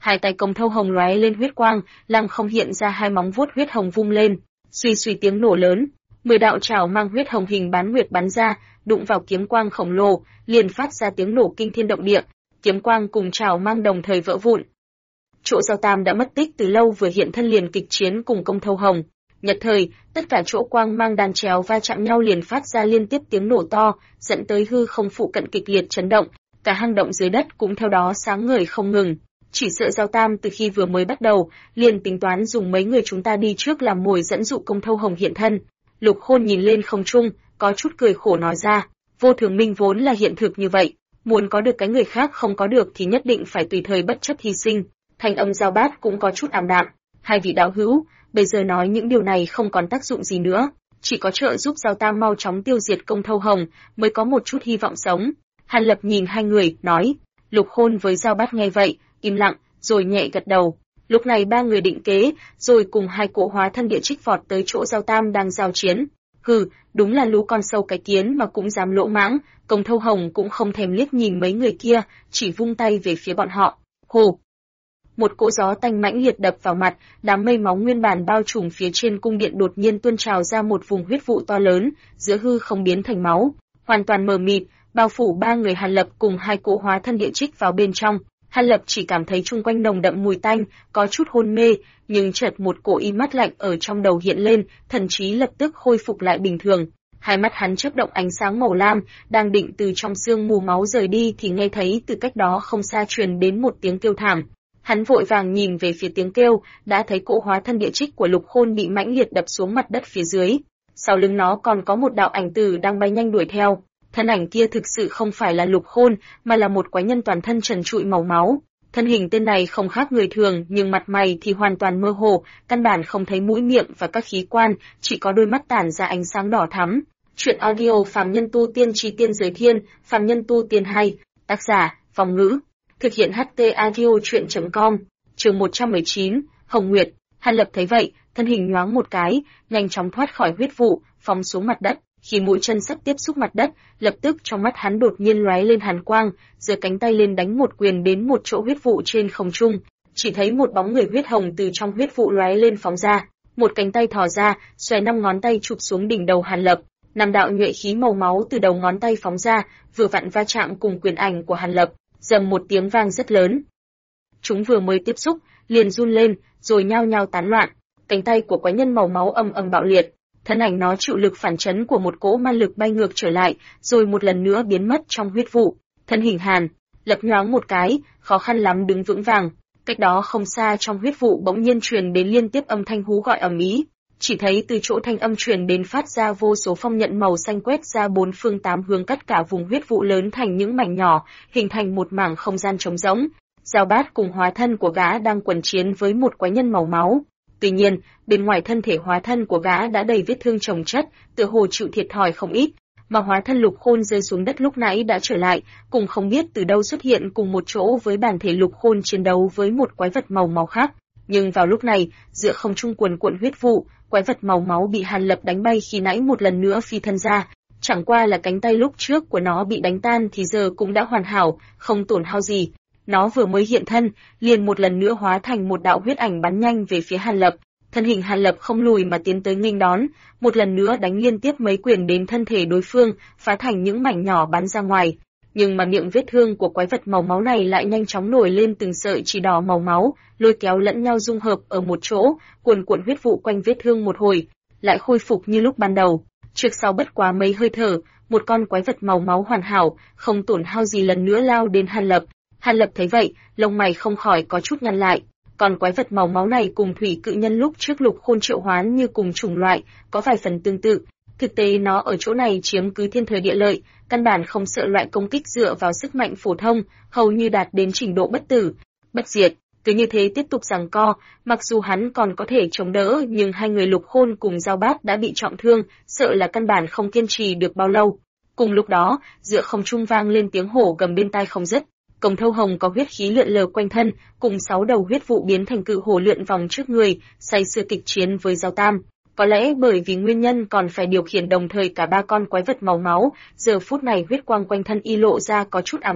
Hai tay Công Thâu Hồng lóe lên huyết quang, lăng không hiện ra hai móng vuốt huyết hồng vung lên, suy suy tiếng nổ lớn, 10 đạo chảo mang huyết hồng hình bán nguyệt bắn ra, đụng vào kiếm quang khổng lồ, liền phát ra tiếng nổ kinh thiên động địa, kiếm quang cùng chảo mang đồng thời vỡ vụn. Chỗ Giao Tam đã mất tích từ lâu vừa hiện thân liền kịch chiến cùng Công Thâu Hồng. Nhất thời, tất cả chỗ quang mang đan chéo va chạm nhau liền phát ra liên tiếp tiếng nổ to, dẫn tới hư không phụ cận kịch liệt chấn động, cả hang động dưới đất cũng theo đó sáng ngời không ngừng. Chỉ sợ Giao Tam từ khi vừa mới bắt đầu, liền tính toán dùng mấy người chúng ta đi trước làm mồi dẫn dụ Công Thâu Hồng hiện thân. Lục Khôn nhìn lên không trung, có chút cười khổ nói ra, vô thường minh vốn là hiện thực như vậy, muốn có được cái người khác không có được thì nhất định phải tùy thời bất chấp hy sinh. Thanh âm Giao Bát cũng có chút ảm đạm, hai vị đạo hữu, bây giờ nói những điều này không còn tác dụng gì nữa, chỉ có trợ giúp Giao Tam mau chóng tiêu diệt Công Thâu Hồng mới có một chút hy vọng sống. Hàn Lập nhìn hai người, nói. Lục Khôn với Giao Bát nghe vậy, im lặng, rồi nhẹ gật đầu. Lúc này ba người định kế, rồi cùng hai cỗ hóa thân địa trích vọt tới chỗ Giao Tam đang giao chiến. Hừ, đúng là lũ con sâu cái kiến mà cũng dám lỗ mãng. Công Thâu Hồng cũng không thèm liếc nhìn mấy người kia, chỉ vung tay về phía bọn họ. Hồ! Một cỗ gió tanh mãnh liệt đập vào mặt, đám mây máu nguyên bản bao trùm phía trên cung điện đột nhiên tuôn trào ra một vùng huyết vụ to lớn, giữa hư không biến thành máu, hoàn toàn mờ mịt, bao phủ ba người Hàn Lập cùng hai cỗ hóa thân địa trích vào bên trong. Hàn Lập chỉ cảm thấy chung quanh nồng đậm mùi tanh, có chút hôn mê, nhưng chợt một cỗ ý mát lạnh ở trong đầu hiện lên, thần trí lập tức khôi phục lại bình thường. Hai mắt hắn chớp động ánh sáng màu lam, đang định từ trong sương mù máu rời đi thì nghe thấy từ cách đó không xa truyền đến một tiếng kêu thảm. Hắn vội vàng nhìn về phía tiếng kêu, đã thấy cỗ hóa thân địa trích của Lục Khôn bị mãnh liệt đập xuống mặt đất phía dưới. Sau lưng nó còn có một đạo ảnh tử đang bay nhanh đuổi theo. Thân ảnh kia thực sự không phải là Lục Khôn, mà là một quái nhân toàn thân trần trụi màu máu. Thân hình tên này không khác người thường, nhưng mặt mày thì hoàn toàn mơ hồ, căn bản không thấy mũi miệng và các khí quan, chỉ có đôi mắt tản ra ánh sáng đỏ thắm. Truyện audio Phàm Nhân Tu Tiên Chí Tiên Giới Thiên, Phàm Nhân Tu Tiên hay, tác giả, Phong Ngữ. Thực hiện HT audio truyện.com, chương 119, Hồng Nguyệt. Hàn Lập thấy vậy, thân hình nhoáng một cái, nhanh chóng thoát khỏi huyết vụ, phóng xuống mặt đất. Khi mũi chân sắp tiếp xúc mặt đất, lập tức trong mắt hắn đột nhiên lóe lên hàn quang, giơ cánh tay lên đánh một quyền đến một chỗ huyết vụ trên không trung. Chỉ thấy một bóng người huyết hồng từ trong huyết vụ lóe lên phóng ra, một cánh tay thò ra, xòe 5 ngón tay chụp xuống đỉnh đầu Hàn Lập. 5 đạo nhuệ khí màu máu từ đầu ngón tay phóng ra, vừa vặn va chạm cùng quyền ảnh của Hàn Lập, rầm một tiếng vang rất lớn. Chúng vừa mới tiếp xúc, liền run lên, rồi nhao nhao tán loạn. Cánh tay của quái nhân màu máu ầm ầm bạo liệt, thân ảnh nó chịu lực phản chấn của một cỗ ma lực bay ngược trở lại, rồi một lần nữa biến mất trong huyết vụ. Thân hình Hàn Lập nhoáng một cái, khó khăn lắm đứng vững vàng. Cách đó không xa trong huyết vụ bỗng nhiên truyền đến liên tiếp âm thanh hú gọi ầm ĩ. Chỉ thấy từ chỗ thanh âm truyền đến phát ra vô số phong nhận màu xanh quét ra bốn phương tám hướng, cắt cả vùng huyết vụ lớn thành những mảnh nhỏ, hình thành một mảng không gian trống rỗng. Giao Bát cùng hóa thân của gã đang quần chiến với một quái nhân màu máu. Tuy nhiên, bên ngoài thân thể hóa thân của gã đã đầy vết thương chồng chất, tựa hồ chịu thiệt thòi không ít, mà hóa thân Lục Khôn rơi xuống đất lúc nãy đã trở lại, cùng không biết từ đâu xuất hiện cùng một chỗ với bản thể Lục Khôn chiến đấu với một quái vật màu máu khác. Nhưng vào lúc này, giữa không trung cuồn cuộn huyết vụ, quái vật màu máu bị Hàn Lập đánh bay khi nãy một lần nữa phi thân ra. Chẳng qua là cánh tay lúc trước của nó bị đánh tan thì giờ cũng đã hoàn hảo, không tổn hao gì. Nó vừa mới hiện thân, liền một lần nữa hóa thành một đạo huyết ảnh bắn nhanh về phía Hàn Lập. Thân hình Hàn Lập không lùi mà tiến tới nghênh đón, một lần nữa đánh liên tiếp mấy quyền đến thân thể đối phương, phá thành những mảnh nhỏ bắn ra ngoài. Nhưng mà miệng vết thương của quái vật màu máu này lại nhanh chóng nổi lên từng sợi chỉ đỏ màu máu, lôi kéo lẫn nhau dung hợp ở một chỗ, cuồn cuộn huyết vụ quanh vết thương một hồi, lại khôi phục như lúc ban đầu. Trước sau bất quá mấy hơi thở, một con quái vật màu máu hoàn hảo, không tổn hao gì lần nữa lao đến Hàn Lập. Hàn Lập thấy vậy, lông mày không khỏi có chút nhăn lại. Còn quái vật màu máu này cùng thủy cự nhân lúc trước Lục Khôn triệu hoán như cùng chủng loại, có vài phần tương tự. Thực tế nó ở chỗ này chiếm cứ thiên thời địa lợi, căn bản không sợ loại công kích dựa vào sức mạnh phổ thông, hầu như đạt đến trình độ bất tử, bất diệt. Cứ như thế tiếp tục giằng co, mặc dù hắn còn có thể chống đỡ, nhưng hai người Lục Khôn cùng Giao Bát đã bị trọng thương, sợ là căn bản không kiên trì được bao lâu. Cùng lúc đó, giữa không trung vang lên tiếng hổ gầm bên tai không dứt. Công Thâu Hồng có huyết khí lượn lờ quanh thân, cùng 6 đầu huyết vụ biến thành cự hổ lượn vòng trước người, say sưa kịch chiến với Giao Tam. Có lẽ bởi vì nguyên nhân còn phải điều khiển đồng thời cả ba con quái vật màu máu, giờ phút này huyết quang quanh thân y lộ ra có chút ảm đạm,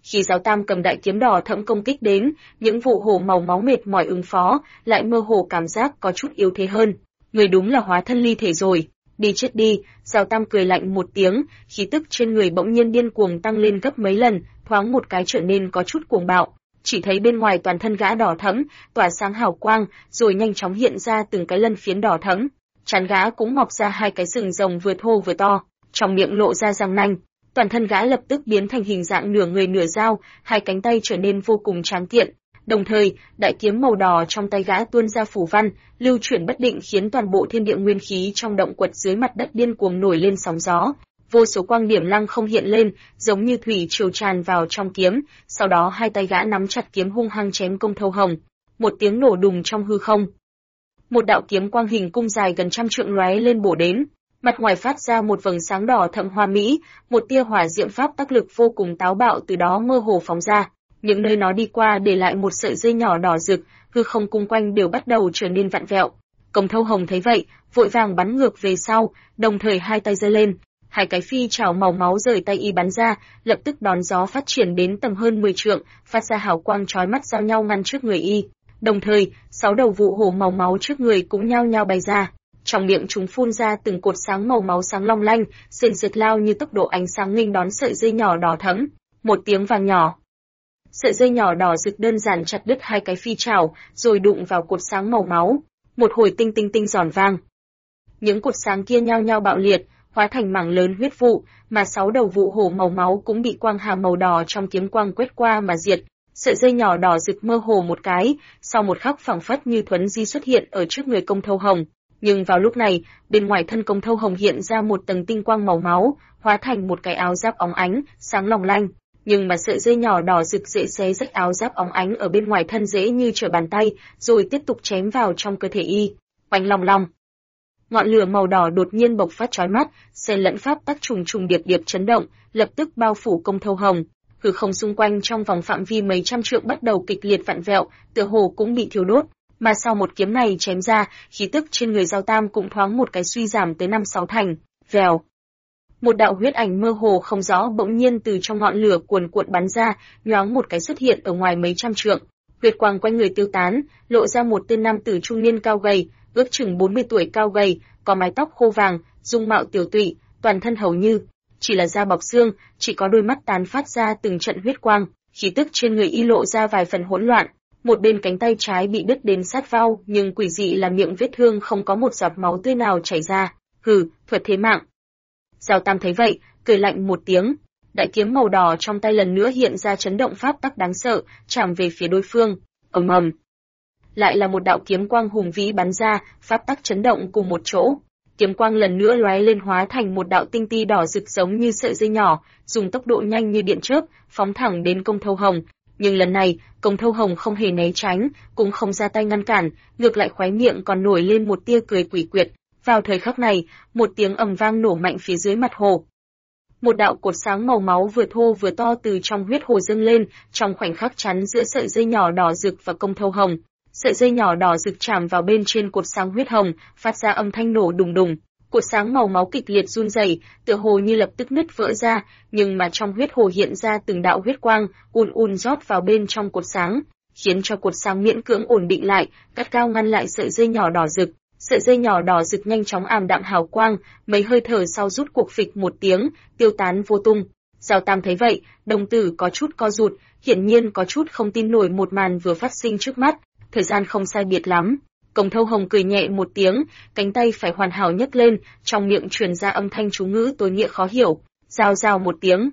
Khi Giáo Tam cầm đại kiếm đỏ thẫm công kích đến, những vụ hổ màu máu mệt mỏi ứng phó, lại mơ hồ cảm giác có chút yếu thế hơn. Người đúng là hóa thân ly thể rồi. Đi chết đi, Giáo Tam cười lạnh một tiếng, khí tức trên người bỗng nhiên điên cuồng tăng lên gấp mấy lần, thoáng một cái trở nên có chút cuồng bạo. Chỉ thấy bên ngoài toàn thân gã đỏ thẫm, tỏa sáng hào quang, rồi nhanh chóng hiện ra từng cái lân phiến đỏ thẫm. Trán gã cũng mọc ra hai cái sừng rồng vừa thô vừa to, trong miệng lộ ra răng nanh. Toàn thân gã lập tức biến thành hình dạng nửa người nửa dao, hai cánh tay trở nên vô cùng tráng kiện. Đồng thời, đại kiếm màu đỏ trong tay gã tuôn ra phủ văn, lưu chuyển bất định khiến toàn bộ thiên địa nguyên khí trong động quật dưới mặt đất điên cuồng nổi lên sóng gió. Vô số quang điểm lăng không hiện lên, giống như thủy triều tràn vào trong kiếm, sau đó hai tay gã nắm chặt kiếm hung hăng chém Công Thâu Hồng. Một tiếng nổ đùng trong hư không. Một đạo kiếm quang hình cung dài gần trăm trượng lóe lên bổ đến, mặt ngoài phát ra một vầng sáng đỏ thẫm hoa mỹ, một tia hỏa diệm pháp tác lực vô cùng táo bạo từ đó mơ hồ phóng ra. Những nơi nó đi qua để lại một sợi dây nhỏ đỏ rực, hư không cung quanh đều bắt đầu trở nên vặn vẹo. Công Thâu Hồng thấy vậy, vội vàng bắn ngược về sau, đồng thời hai tay giơ lên, hai cái phi trảo màu máu rời tay y bắn ra, lập tức đón gió phát triển đến tầm hơn 10 trượng, phát ra hào quang chói mắt giao nhau ngăn trước người y. Đồng thời, 6 đầu vụ hổ màu máu trước người cũng nhao nhao bay ra. Trong miệng chúng phun ra từng cột sáng màu máu sáng long lanh, sền sệt lao như tốc độ ánh sáng nghênh đón sợi dây nhỏ đỏ thẫm. Một tiếng vàng nhỏ. Sợi dây nhỏ đỏ rực đơn giản chặt đứt hai cái phi trảo, rồi đụng vào cột sáng màu máu. Một hồi tinh tinh tinh giòn vang. Những cột sáng kia nhao nhao bạo liệt, hóa thành mảng lớn huyết vụ, mà 6 đầu vụ hổ màu máu cũng bị quang hà màu đỏ trong kiếm quang quét qua mà diệt. Sợi dây nhỏ đỏ rực mơ hồ một cái, sau một khắc phảng phất như thuấn di xuất hiện ở trước người Công Thâu Hồng. Nhưng vào lúc này, bên ngoài thân Công Thâu Hồng hiện ra một tầng tinh quang màu máu, hóa thành một cái áo giáp óng ánh, sáng long lanh. Nhưng mà sợi dây nhỏ đỏ rực dễ xé rách áo giáp óng ánh ở bên ngoài thân dễ như trở bàn tay, rồi tiếp tục chém vào trong cơ thể y. Oanh long long. Ngọn lửa màu đỏ đột nhiên bộc phát chói mắt, xen lẫn pháp tắc trùng trùng điệp điệp chấn động, lập tức bao phủ Công Thâu Hồng. Hư không xung quanh trong vòng phạm vi mấy trăm trượng bắt đầu kịch liệt vặn vẹo, tựa hồ cũng bị thiêu đốt. Mà sau một kiếm này chém ra, khí tức trên người Giao Tam cũng thoáng một cái suy giảm tới 5-6 thành. Vèo. Một đạo huyết ảnh mơ hồ không rõ bỗng nhiên từ trong ngọn lửa cuồn cuộn bắn ra, nhoáng một cái xuất hiện ở ngoài mấy trăm trượng. Huyết quang quanh người tiêu tán, lộ ra một tên nam tử trung niên cao gầy, ước chừng 40 tuổi cao gầy, có mái tóc khô vàng, dung mạo tiểu tụy, toàn thân hầu như chỉ là da bọc xương, chỉ có đôi mắt tán phát ra từng trận huyết quang, khí tức trên người y lộ ra vài phần hỗn loạn. Một bên cánh tay trái bị đứt đến sát vau, nhưng quỷ dị là miệng vết thương không có một giọt máu tươi nào chảy ra. Hừ, thuật thế mạng. Giao Tam thấy vậy, cười lạnh một tiếng. Đại kiếm màu đỏ trong tay lần nữa hiện ra chấn động pháp tắc đáng sợ, chạm về phía đối phương. Ầm ầm. Lại là một đạo kiếm quang hùng vĩ bắn ra, pháp tắc chấn động cùng một chỗ. Kiếm quang lần nữa lóe lên hóa thành một đạo tinh ti đỏ rực giống như sợi dây nhỏ, dùng tốc độ nhanh như điện chớp, phóng thẳng đến Công Thâu Hồng. Nhưng lần này, Công Thâu Hồng không hề né tránh, cũng không ra tay ngăn cản, ngược lại khóe miệng còn nổi lên một tia cười quỷ quyệt. Vào thời khắc này, một tiếng ầm vang nổ mạnh phía dưới mặt hồ. Một đạo cột sáng màu máu vừa thô vừa to từ trong huyết hồ dâng lên, trong khoảnh khắc chắn giữa sợi dây nhỏ đỏ rực và Công Thâu Hồng. Sợi dây nhỏ đỏ rực chạm vào bên trên cột sáng huyết hồng, phát ra âm thanh nổ đùng đùng. Cột sáng màu máu kịch liệt run rẩy, tựa hồ như lập tức nứt vỡ ra, nhưng mà trong huyết hồ hiện ra từng đạo huyết quang, rót vào bên trong cột sáng, khiến cho cột sáng miễn cưỡng ổn định lại, gắt gao ngăn lại sợi dây nhỏ đỏ rực. Sợi dây nhỏ đỏ rực nhanh chóng ảm đạm hào quang, mấy hơi thở sau rút cuộc phịch một tiếng, tiêu tán vô tung. Giao Tam thấy vậy, đồng tử có chút co rụt, hiển nhiên có chút không tin nổi một màn vừa phát sinh trước mắt. Thời gian không sai biệt lắm. Công Thâu Hồng cười nhẹ một tiếng, cánh tay phải hoàn hảo nhấc lên, trong miệng truyền ra âm thanh chú ngữ tối nghĩa khó hiểu, rào rào một tiếng.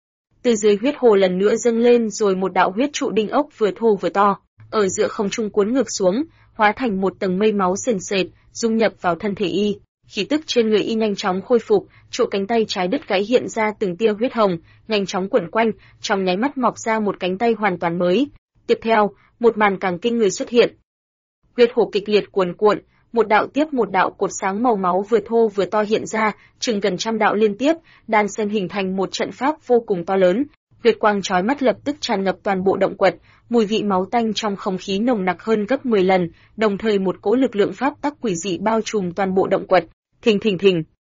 Từ dưới huyết hồ lần nữa dâng lên rồi một đạo huyết trụ đinh ốc vừa thô vừa to, ở giữa không trung cuốn ngược xuống, hóa thành một tầng mây máu sền sệt, dung nhập vào thân thể y. Khí tức trên người y nhanh chóng khôi phục, trụ cánh tay trái đứt gãy hiện ra từng tia huyết hồng, nhanh chóng quẩn quanh, trong nháy mắt mọc ra một cánh tay hoàn toàn mới. Tiếp theo, một màn càng kinh người xuất hiện. Huyết hồ kịch liệt cuồn cuộn, một đạo tiếp một đạo cột sáng màu máu vừa thô vừa to hiện ra, chừng gần trăm đạo liên tiếp, đan xen hình thành một trận pháp vô cùng to lớn. Huyết quang chói mắt lập tức tràn ngập toàn bộ động quật, mùi vị máu tanh trong không khí nồng nặc hơn gấp 10 lần, đồng thời một cỗ lực lượng pháp tắc quỷ dị bao trùm toàn bộ động quật. Thình thình thình.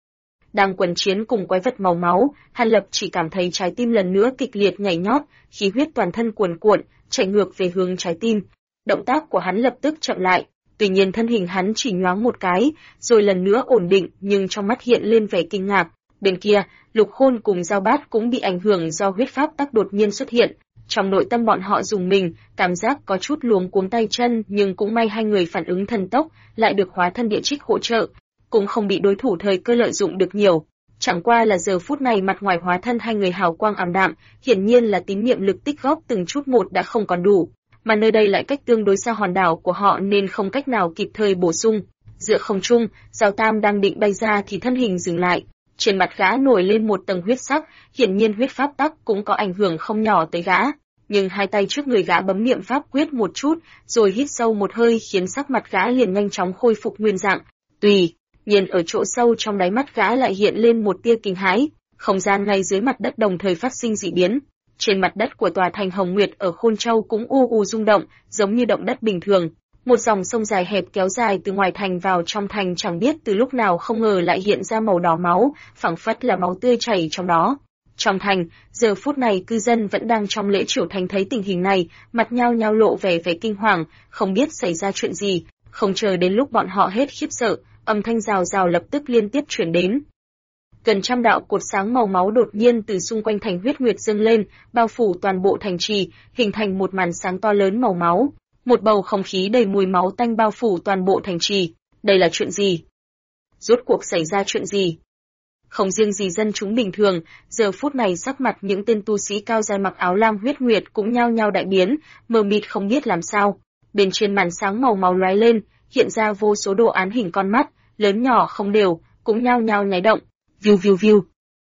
đang quần chiến cùng quái vật màu máu, Hàn Lập chỉ cảm thấy trái tim lần nữa kịch liệt nhảy nhót, khí huyết toàn thân cuồn cuộn, chạy ngược về hướng trái tim. Động tác của hắn lập tức chậm lại, tuy nhiên thân hình hắn chỉ nhoáng một cái, rồi lần nữa ổn định, nhưng trong mắt hiện lên vẻ kinh ngạc. Bên kia, Lục Khôn cùng Giao Bát cũng bị ảnh hưởng do huyết pháp tắc đột nhiên xuất hiện. Trong nội tâm bọn họ rùng mình, cảm giác có chút luống cuống tay chân, nhưng cũng may hai người phản ứng thần tốc, lại được hóa thân địa trích hỗ trợ, cũng không bị đối thủ thời cơ lợi dụng được nhiều. Chẳng qua là giờ phút này mặt ngoài hóa thân hai người hào quang ảm đạm, hiển nhiên là tín niệm lực tích góp từng chút một đã không còn đủ, mà nơi đây lại cách tương đối xa hòn đảo của họ nên không cách nào kịp thời bổ sung. Giữa không trung, Giao Tam đang định bay ra thì thân hình dừng lại. Trên mặt gã nổi lên một tầng huyết sắc, hiển nhiên huyết pháp tắc cũng có ảnh hưởng không nhỏ tới gã. Nhưng hai tay trước người gã bấm niệm pháp quyết một chút, rồi hít sâu một hơi khiến sắc mặt gã liền nhanh chóng khôi phục nguyên dạng. Tùy nhiên ở chỗ sâu trong đáy mắt gã lại hiện lên một tia kinh hãi, không gian ngay dưới mặt đất đồng thời phát sinh dị biến. Trên mặt đất của tòa thành Hồng Nguyệt ở Khôn Châu cũng u u rung động, giống như động đất bình thường. Một dòng sông dài hẹp kéo dài từ ngoài thành vào trong thành, chẳng biết từ lúc nào không ngờ lại hiện ra màu đỏ máu, phảng phất là máu tươi chảy trong đó. Trong thành, giờ phút này cư dân vẫn đang trong lễ triểu thành thấy tình hình này, mặt nhao nhao lộ vẻ kinh hoàng, không biết xảy ra chuyện gì. Không chờ đến lúc bọn họ hết khiếp sợ, âm thanh rào rào lập tức liên tiếp truyền đến. Gần trăm đạo cột sáng màu máu đột nhiên từ xung quanh thành huyết nguyệt dâng lên, bao phủ toàn bộ thành trì, hình thành một màn sáng to lớn màu máu. Một bầu không khí đầy mùi máu tanh bao phủ toàn bộ thành trì. Đây là chuyện gì? Rốt cuộc xảy ra chuyện gì? Không riêng gì dân chúng bình thường, giờ phút này sắc mặt những tên tu sĩ cao dài mặc áo lam huyết nguyệt cũng nhao nhao đại biến, mờ mịt không biết làm sao. Bên trên màn sáng màu máu lóe lên, hiện ra vô số đồ án hình con mắt, lớn nhỏ không đều, cũng nhao nhao nháy động. Viu viu viu.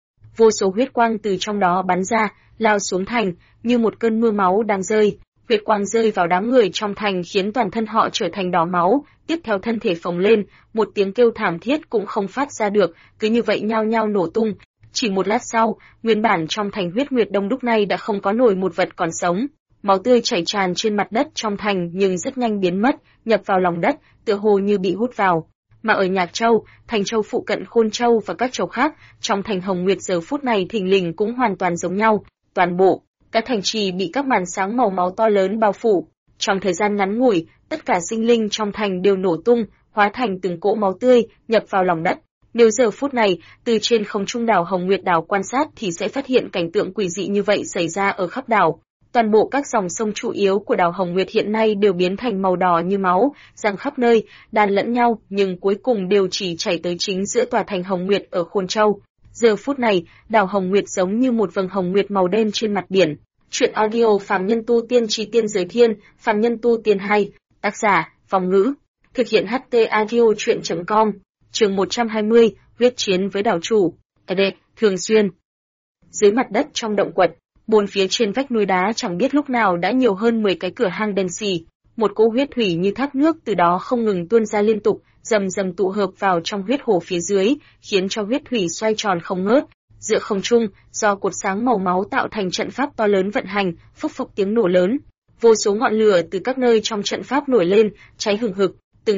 Vô số huyết quang từ trong đó bắn ra, lao xuống thành, như một cơn mưa máu đang rơi. Huyết quang rơi vào đám người trong thành khiến toàn thân họ trở thành đỏ máu, tiếp theo thân thể phồng lên, một tiếng kêu thảm thiết cũng không phát ra được, cứ như vậy nhao nhao nổ tung. Chỉ một lát sau, nguyên bản trong thành huyết nguyệt đông đúc này đã không có nổi một vật còn sống. Máu tươi chảy tràn trên mặt đất trong thành nhưng rất nhanh biến mất, nhập vào lòng đất, tựa hồ như bị hút vào. Mà ở Nhạc Châu, Thành Châu phụ cận Khôn Châu và các châu khác, trong thành Hồng Nguyệt giờ phút này thình lình cũng hoàn toàn giống nhau, toàn bộ các thành trì bị các màn sáng màu máu to lớn bao phủ. Trong thời gian ngắn ngủi, tất cả sinh linh trong thành đều nổ tung, hóa thành từng cỗ máu tươi, nhập vào lòng đất. Nếu giờ phút này, từ trên không trung đảo Hồng Nguyệt đảo quan sát thì sẽ phát hiện cảnh tượng quỷ dị như vậy xảy ra ở khắp đảo. Toàn bộ các dòng sông chủ yếu của đảo Hồng Nguyệt hiện nay đều biến thành màu đỏ như máu, giăng khắp nơi, đan lẫn nhau, nhưng cuối cùng đều chỉ chảy tới chính giữa tòa thành Hồng Nguyệt ở Khôn Châu. Giờ phút này, đảo Hồng Nguyệt giống như một vầng hồng nguyệt màu đen trên mặt biển. Chuyện audio Phàm Nhân Tu Tiên Chí Tiên Giới Thiên, Phàm Nhân Tu Tiên 2, tác giả, Phong Ngữ, thực hiện HT Audio Chuyện.com, chương 120, huyết chiến với đảo chủ, edit, thường xuyên. Dưới mặt đất trong động quật, bốn phía trên vách núi đá chẳng biết lúc nào đã nhiều hơn 10 cái cửa hang đen xì, một cỗ huyết thủy như thác nước từ đó không ngừng tuôn ra liên tục, rầm rầm tụ hợp vào trong huyết hồ phía dưới, khiến cho huyết thủy xoay tròn không ngớt. Giữa không trung, do cột sáng màu máu tạo thành trận pháp to lớn vận hành, phốc phốc tiếng nổ lớn, vô số ngọn lửa từ các nơi trong trận pháp nổi lên, cháy hừng hực,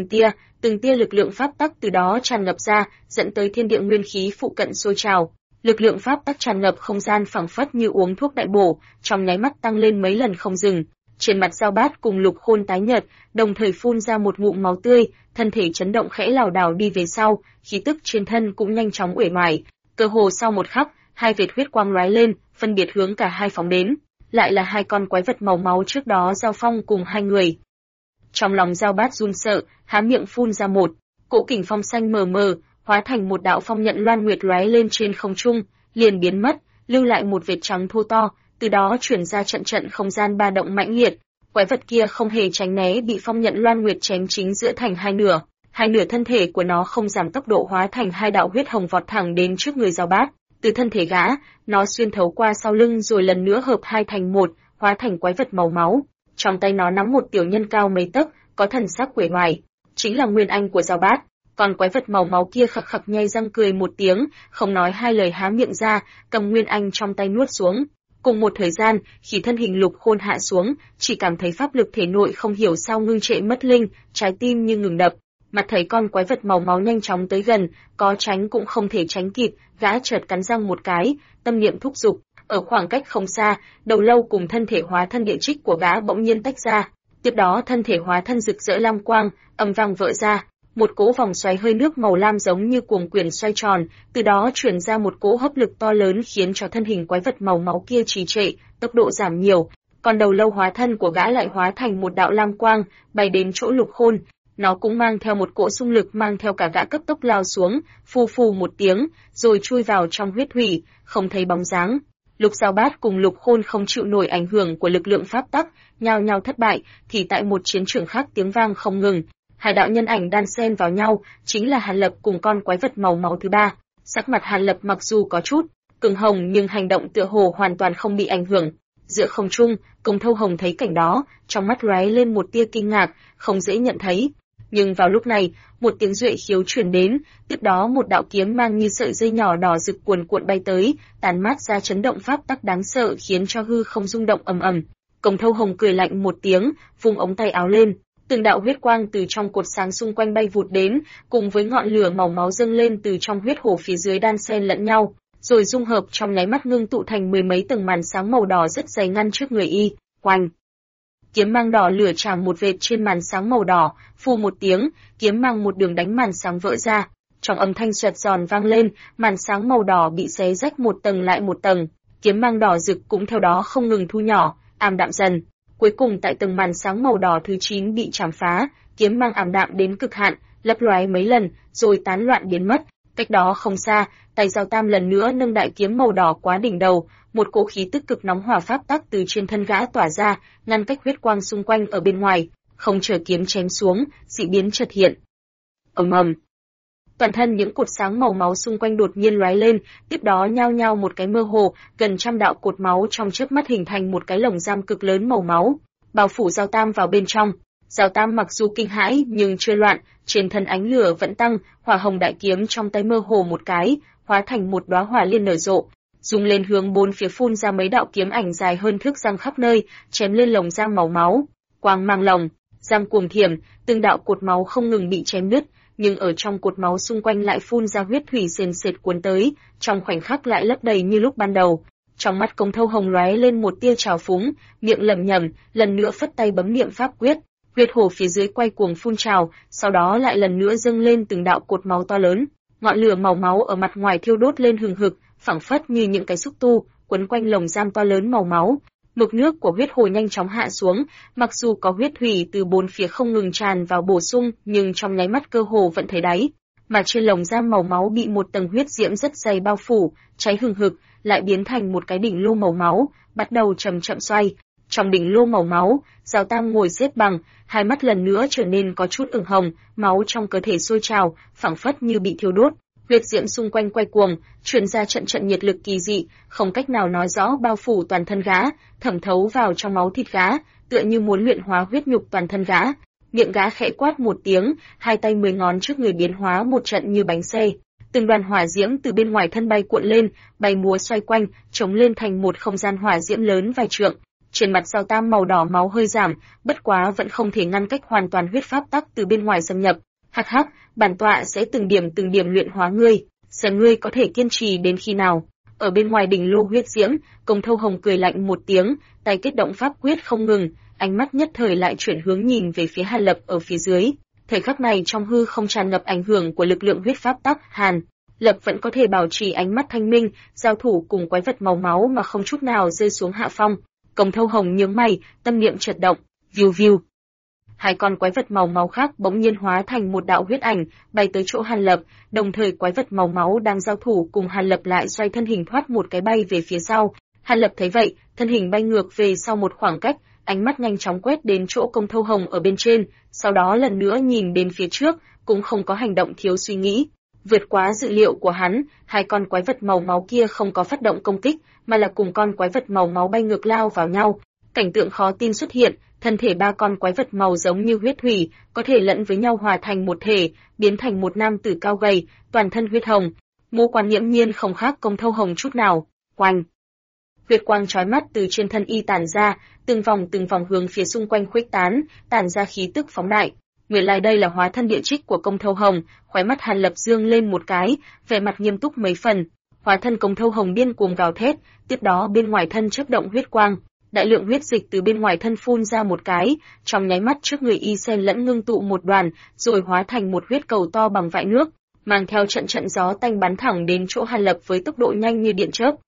từng tia lực lượng pháp tắc từ đó tràn ngập ra, dẫn tới thiên địa nguyên khí phụ cận sôi trào. Lực lượng pháp tắc tràn ngập không gian phảng phất như uống thuốc đại bổ, trong nháy mắt tăng lên mấy lần không dừng. Trên mặt Giao Bát cùng Lục Khôn tái nhợt, đồng thời phun ra một ngụm máu tươi, thân thể chấn động khẽ lảo đảo đi về sau, khí tức trên thân cũng nhanh chóng uể oải. Cơ hồ sau một khắc, hai vệt huyết quang lóe lên, phân biệt hướng cả hai phóng đến, lại là hai con quái vật màu máu trước đó giao phong cùng hai người. Trong lòng Giao Bát run sợ, há miệng phun ra một cỗ kình phong xanh mờ mờ, hóa thành một đạo phong nhận loan nguyệt lóe lên trên không trung, liền biến mất, lưu lại một vệt trắng thô to, từ đó chuyển ra trận trận không gian ba động mãnh liệt. Quái vật kia không hề tránh né, bị phong nhận loan nguyệt chém chính giữa thành hai nửa thân thể của nó không giảm tốc độ hóa thành hai đạo huyết hồng vọt thẳng đến trước người Giao Bát. Từ thân thể gã, nó xuyên thấu qua sau lưng rồi lần nữa hợp hai thành một, hóa thành quái vật màu máu. Trong tay nó nắm một tiểu nhân cao mấy tấc, có thần sắc uể oải, chính là nguyên anh của Giao Bát. Còn quái vật màu máu kia khặc khặc nhay răng cười một tiếng, không nói hai lời há miệng ra, cầm nguyên anh trong tay nuốt xuống. Cùng một thời gian, khi thân hình Lục Khôn hạ xuống, chỉ cảm thấy pháp lực thể nội không hiểu sao ngưng trệ mất linh, trái tim như ngừng đập. Mặt thấy con quái vật màu máu nhanh chóng tới gần, có tránh cũng không thể tránh kịp, gã chợt cắn răng một cái, tâm niệm thúc giục, ở khoảng cách không xa, đầu lâu cùng thân thể hóa thân địa trích của gã bỗng nhiên tách ra. Tiếp đó thân thể hóa thân rực rỡ lam quang, ầm vang vỡ ra, một cỗ vòng xoáy hơi nước màu lam giống như cuồng quyển xoay tròn, từ đó truyền ra một cỗ hấp lực to lớn khiến cho thân hình quái vật màu máu kia trì trệ, tốc độ giảm nhiều. Còn đầu lâu hóa thân của gã lại hóa thành một đạo lam quang, bay đến chỗ Lục Khôn. Nó cũng mang theo một cỗ xung lực mang theo cả gã cấp tốc lao xuống, phù phù một tiếng, rồi chui vào trong huyết thủy, không thấy bóng dáng. Lục Giao Bát cùng Lục Khôn không chịu nổi ảnh hưởng của lực lượng pháp tắc, nhao nhao thất bại, thì tại một chiến trường khác tiếng vang không ngừng. Hai đạo nhân ảnh đan xen vào nhau, chính là Hàn Lập cùng con quái vật màu máu thứ ba. Sắc mặt Hàn Lập mặc dù có chút cứng hồng nhưng hành động tựa hồ hoàn toàn không bị ảnh hưởng. Giữa không trung, Công Thâu Hồng thấy cảnh đó, trong mắt lóe lên một tia kinh ngạc, không dễ nhận thấy. Nhưng vào lúc này, một tiếng duệ khiếu truyền đến, tiếp đó một đạo kiếm mang như sợi dây nhỏ đỏ rực cuồn cuộn bay tới, tàn mát ra chấn động pháp tắc đáng sợ khiến cho hư không rung động ầm ầm. Công Thâu Hồng cười lạnh một tiếng, vung ống tay áo lên, từng đạo huyết quang từ trong cột sáng xung quanh bay vụt đến, cùng với ngọn lửa màu máu dâng lên từ trong huyết hồ phía dưới đan xen lẫn nhau, rồi dung hợp trong nháy mắt ngưng tụ thành mười mấy tầng màn sáng màu đỏ rất dày ngăn trước người y. Oanh! Kiếm mang đỏ lửa chạm một vệt trên màn sáng màu đỏ, phù một tiếng, kiếm mang một đường đánh màn sáng vỡ ra. Trong âm thanh xoẹt giòn vang lên, màn sáng màu đỏ bị xé rách một tầng lại một tầng, kiếm mang đỏ rực cũng theo đó không ngừng thu nhỏ, ảm đạm dần. Cuối cùng tại tầng màn sáng màu đỏ thứ 9 bị chạm phá, kiếm mang ảm đạm đến cực hạn, lấp lóe mấy lần, rồi tán loạn biến mất. Cách đó không xa, tay Giao Tam lần nữa nâng đại kiếm màu đỏ quá đỉnh đầu, một cỗ khí tức cực nóng hỏa pháp tắc từ trên thân gã tỏa ra, ngăn cách huyết quang xung quanh ở bên ngoài, không chờ kiếm chém xuống, dị biến chợt hiện. Ầm ầm. Toàn thân những cột sáng màu máu xung quanh đột nhiên lóe lên, tiếp đó nhao nhao một cái mơ hồ, gần trăm đạo cột máu trong chớp mắt hình thành một cái lồng giam cực lớn màu máu, bao phủ Giao Tam vào bên trong. Giao Tam mặc dù kinh hãi nhưng chưa loạn, trên thân ánh lửa vẫn tăng, hỏa hồng đại kiếm trong tay mơ hồ một cái, hóa thành một đóa hỏa liên nở rộ, dùng lên hướng bốn phía phun ra mấy đạo kiếm ảnh dài hơn thước răng khắp nơi, chém lên lồng giam màu máu. Quang mang lồng giam cuồng thiểm, từng đạo cột máu không ngừng bị chém nứt, nhưng ở trong cột máu xung quanh lại phun ra huyết thủy sền sệt cuốn tới, trong khoảnh khắc lại lấp đầy như lúc ban đầu. Trong mắt Công Thâu Hồng lóe lên một tia trào phúng, miệng lẩm nhẩm, lần nữa phất tay bấm niệm pháp quyết, huyết hồ phía dưới quay cuồng phun trào, sau đó lại lần nữa dâng lên từng đạo cột máu to lớn, ngọn lửa màu máu ở mặt ngoài thiêu đốt lên hừng hực, phảng phất như những cái xúc tu quấn quanh lồng giam to lớn màu máu. Mực nước của huyết hồ nhanh chóng hạ xuống, mặc dù có huyết thủy từ bốn phía không ngừng tràn vào bổ sung, nhưng trong nháy mắt cơ hồ vẫn thấy đáy. Mà trên lồng giam màu máu bị một tầng huyết diễm rất dày bao phủ, cháy hừng hực, lại biến thành một cái đỉnh lô màu máu, bắt đầu chậm chậm xoay. Trong đỉnh lô màu máu, Giao Tam ngồi xếp bằng, hai mắt lần nữa trở nên có chút ửng hồng, máu trong cơ thể sôi trào, phảng phất như bị thiêu đốt. Huyết diễm xung quanh quay cuồng, truyền ra trận trận nhiệt lực kỳ dị, không cách nào nói rõ bao phủ toàn thân gã, thẩm thấu vào trong máu thịt gã, tựa như muốn luyện hóa huyết nhục toàn thân gã. Miệng gã khẽ quát một tiếng, hai tay 10 ngón trước người biến hóa một trận như bánh xe. Từng đoàn hỏa diễm từ bên ngoài thân bay cuộn lên, bay múa xoay quanh, chống lên thành một không gian hỏa diễm lớn vài trượng. Trên mặt Giao Tam màu đỏ máu hơi giảm, bất quá vẫn không thể ngăn cách hoàn toàn huyết pháp tắc từ bên ngoài xâm nhập. Hắc hắc, bản tọa sẽ từng điểm luyện hóa ngươi, xem ngươi có thể kiên trì đến khi nào. Ở bên ngoài đỉnh lô huyết diễm, Công Thâu Hồng cười lạnh một tiếng, tay kết động pháp quyết không ngừng, ánh mắt nhất thời lại chuyển hướng nhìn về phía Hàn Lập ở phía dưới. Thời khắc này trong hư không tràn ngập ảnh hưởng của lực lượng huyết pháp tắc, Hàn Lập vẫn có thể bảo trì ánh mắt thanh minh, giao thủ cùng quái vật màu máu mà không chút nào rơi xuống hạ phong. Công Thâu Hồng nhướng mày, tâm niệm chợt động, viu viu. Hai con quái vật màu máu khác bỗng nhiên hóa thành một đạo huyết ảnh, bay tới chỗ Hàn Lập, đồng thời quái vật màu máu đang giao thủ cùng Hàn Lập lại xoay thân hình thoát một cái bay về phía sau. Hàn Lập thấy vậy, thân hình bay ngược về sau một khoảng cách, ánh mắt nhanh chóng quét đến chỗ Công Thâu Hồng ở bên trên, sau đó lần nữa nhìn đến phía trước, cũng không có hành động thiếu suy nghĩ. Vượt quá dự liệu của hắn, hai con quái vật màu máu kia không có phát động công kích, mà là cùng con quái vật màu máu bay ngược lao vào nhau. Cảnh tượng khó tin xuất hiện, thân thể ba con quái vật màu giống như huyết thủy, có thể lẫn với nhau hòa thành một thể, biến thành một nam tử cao gầy, toàn thân huyết hồng. Ngũ quan nghiễm nhiên không khác Công Thâu Hồng chút nào. Oanh! Huyết quang chói mắt từ trên thân y tản ra, từng vòng hướng phía xung quanh khuếch tán, tản ra khí tức phóng đại. Nguyên lai đây là hóa thân địa trích của Công Thâu Hồng, khóe mắt Hàn Lập dương lên một cái, vẻ mặt nghiêm túc mấy phần. Hóa thân Công Thâu Hồng điên cuồng gào thét, tiếp đó bên ngoài thân chớp động huyết quang, đại lượng huyết dịch từ bên ngoài thân phun ra một cái, trong nháy mắt trước người y xen lẫn ngưng tụ một đoàn, rồi hóa thành một huyết cầu to bằng vại nước, mang theo trận trận gió tanh bắn thẳng đến chỗ Hàn Lập với tốc độ nhanh như điện chớp.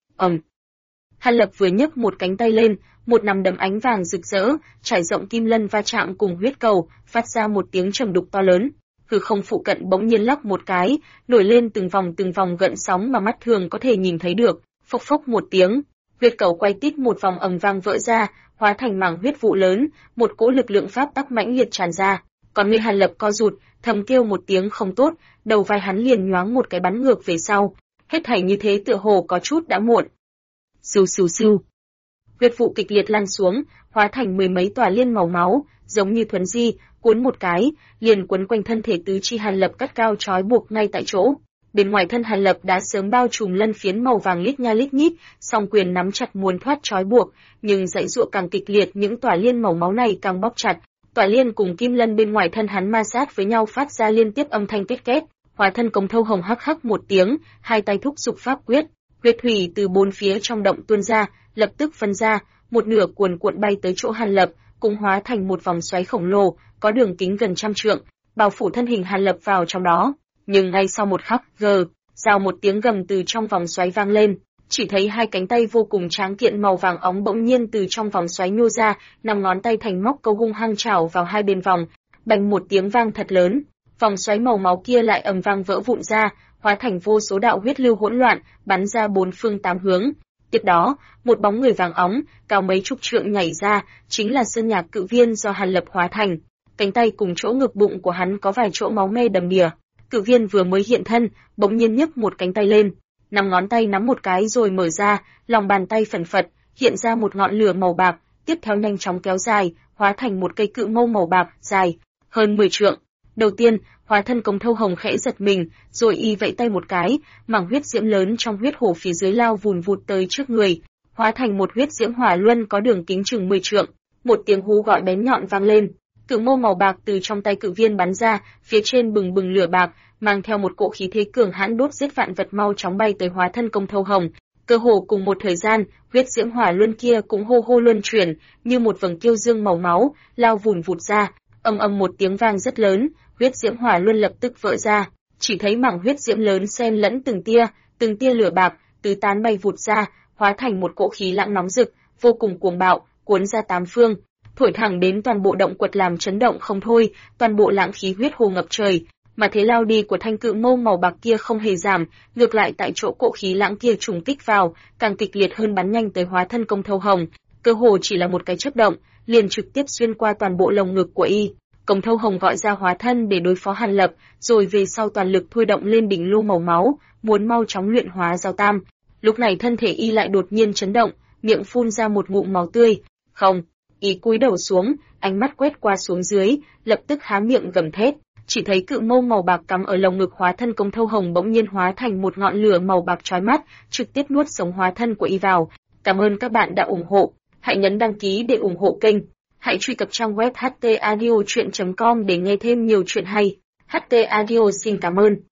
Hàn Lập vừa nhấc một cánh tay lên, một nắm đấm ánh vàng rực rỡ, trải rộng kim lân va chạm cùng huyết cầu, phát ra một tiếng trầm đục to lớn. Hư không phụ cận bỗng nhiên lắc một cái, nổi lên từng vòng gợn sóng mà mắt thường có thể nhìn thấy được. Phốc phốc một tiếng, huyết cầu quay tít một vòng ầm vang vỡ ra, hóa thành mảng huyết vụ lớn, một cỗ lực lượng pháp tắc mãnh liệt tràn ra. Còn người Hàn Lập co rụt, thầm kêu một tiếng không tốt, đầu vai hắn liền nhoáng một cái bắn ngược về sau. Hết thảy như thế tựa hồ có chút đã muộn. Sưu sưu sưu. Huyết vụ kịch liệt lan xuống, hóa thành mười mấy tòa liên màu máu, giống như thuấn di, cuốn một cái, liền quấn quanh thân thể tứ chi Hàn Lập cắt cao trói buộc ngay tại chỗ. Bên ngoài thân Hàn Lập đã sớm bao trùm lân phiến màu vàng lít nha lít nhít, song quyền nắm chặt muốn thoát trói buộc, nhưng dãy giụa càng kịch liệt, những tòa liên màu máu này càng bóp chặt. Tòa liên cùng kim lân bên ngoài thân hắn ma sát với nhau phát ra liên tiếp âm thanh két két. Hóa thân Công Thâu Hồng hắc hắc một tiếng, hai tay thúc giục pháp quyết, huyết thủy từ bốn phía trong động tuôn ra, lập tức phân ra, một nửa cuồn cuộn bay tới chỗ Hàn Lập, cũng hóa thành một vòng xoáy khổng lồ, có đường kính gần 100 trượng, bao phủ thân hình Hàn Lập vào trong đó. Nhưng ngay sau một khắc, rào một tiếng gầm từ trong vòng xoáy vang lên, chỉ thấy hai cánh tay vô cùng tráng kiện màu vàng óng bỗng nhiên từ trong vòng xoáy nhô ra, năm ngón tay thành móc câu hung hăng chảo vào hai bên vòng, bành một tiếng vang thật lớn, vòng xoáy màu máu kia lại ầm vang vỡ vụn ra, hóa thành vô số đạo huyết lưu hỗn loạn, bắn ra bốn phương tám hướng. Tiếp đó, một bóng người vàng óng, cao mấy chục trượng nhảy ra, chính là Sơn Nhạc Cự Viên do Hàn Lập hóa thành. Cánh tay cùng chỗ ngực bụng của hắn có vài chỗ máu me đầm đìa. Cự Viên vừa mới hiện thân, bỗng nhiên nhấc một cánh tay lên, năm ngón tay nắm một cái rồi mở ra, lòng bàn tay phần phật, hiện ra một ngọn lửa màu bạc, tiếp theo nhanh chóng kéo dài, hóa thành một cây cự mâu màu bạc, dài hơn 10 trượng. Đầu tiên, hóa thân Công Thâu Hồng khẽ giật mình, rồi y vẫy tay một cái, mảng huyết diễm lớn trong huyết hồ phía dưới lao vùn vụt tới trước người, hóa thành một huyết diễm hỏa luân có đường kính chừng 10 trượng. Một tiếng hú gọi bén nhọn vang lên, cự mâu màu bạc từ trong tay Cự Viên bắn ra, phía trên bừng bừng lửa bạc, mang theo một cỗ khí thế cường hãn đốt giết vạn vật mau chóng bay tới hóa thân Công Thâu Hồng. Cơ hồ cùng một thời gian, huyết diễm hỏa luân kia cũng hô hô luân chuyển, như một vầng kiêu dương màu máu, lao vùn vụt ra, ầm ầm một tiếng vang rất lớn, huyết diễm hỏa luân lập tức vỡ ra, chỉ thấy mảng huyết diễm lớn xen lẫn từng tia lửa bạc, tứ tán bay vụt ra, hóa thành một cỗ khí lãng nóng rực, vô cùng cuồng bạo, cuốn ra tám phương, thổi thẳng đến toàn bộ động quật làm chấn động không thôi, toàn bộ lãng khí huyết hồ ngập trời. Mà thế lao đi của thanh cự mâu màu bạc kia không hề giảm, ngược lại tại chỗ cỗ khí lãng kia trùng kích vào, càng kịch liệt hơn bắn nhanh tới hóa thân Công Thâu Hồng, cơ hồ chỉ là một cái chớp động, liền trực tiếp xuyên qua toàn bộ lồng ngực của y. Công Thâu Hồng gọi ra hóa thân để đối phó Hàn Lập, rồi về sau toàn lực thôi động lên đỉnh lô màu máu, muốn mau chóng luyện hóa giao tam. Lúc này thân thể y lại đột nhiên chấn động, miệng phun ra một ngụm máu tươi. Không, y cúi đầu xuống, ánh mắt quét qua xuống dưới, lập tức há miệng gầm thét. Chỉ thấy cự mâu màu bạc cắm ở lồng ngực hóa thân Công Thâu Hồng bỗng nhiên hóa thành một ngọn lửa màu bạc chói mắt, trực tiếp nuốt sống hóa thân của y vào. Cảm ơn các bạn đã ủng hộ, hãy nhấn đăng ký để ủng hộ kênh. Hãy truy cập trang web htaudio.com để nghe thêm nhiều chuyện hay. HT Audio xin cảm ơn.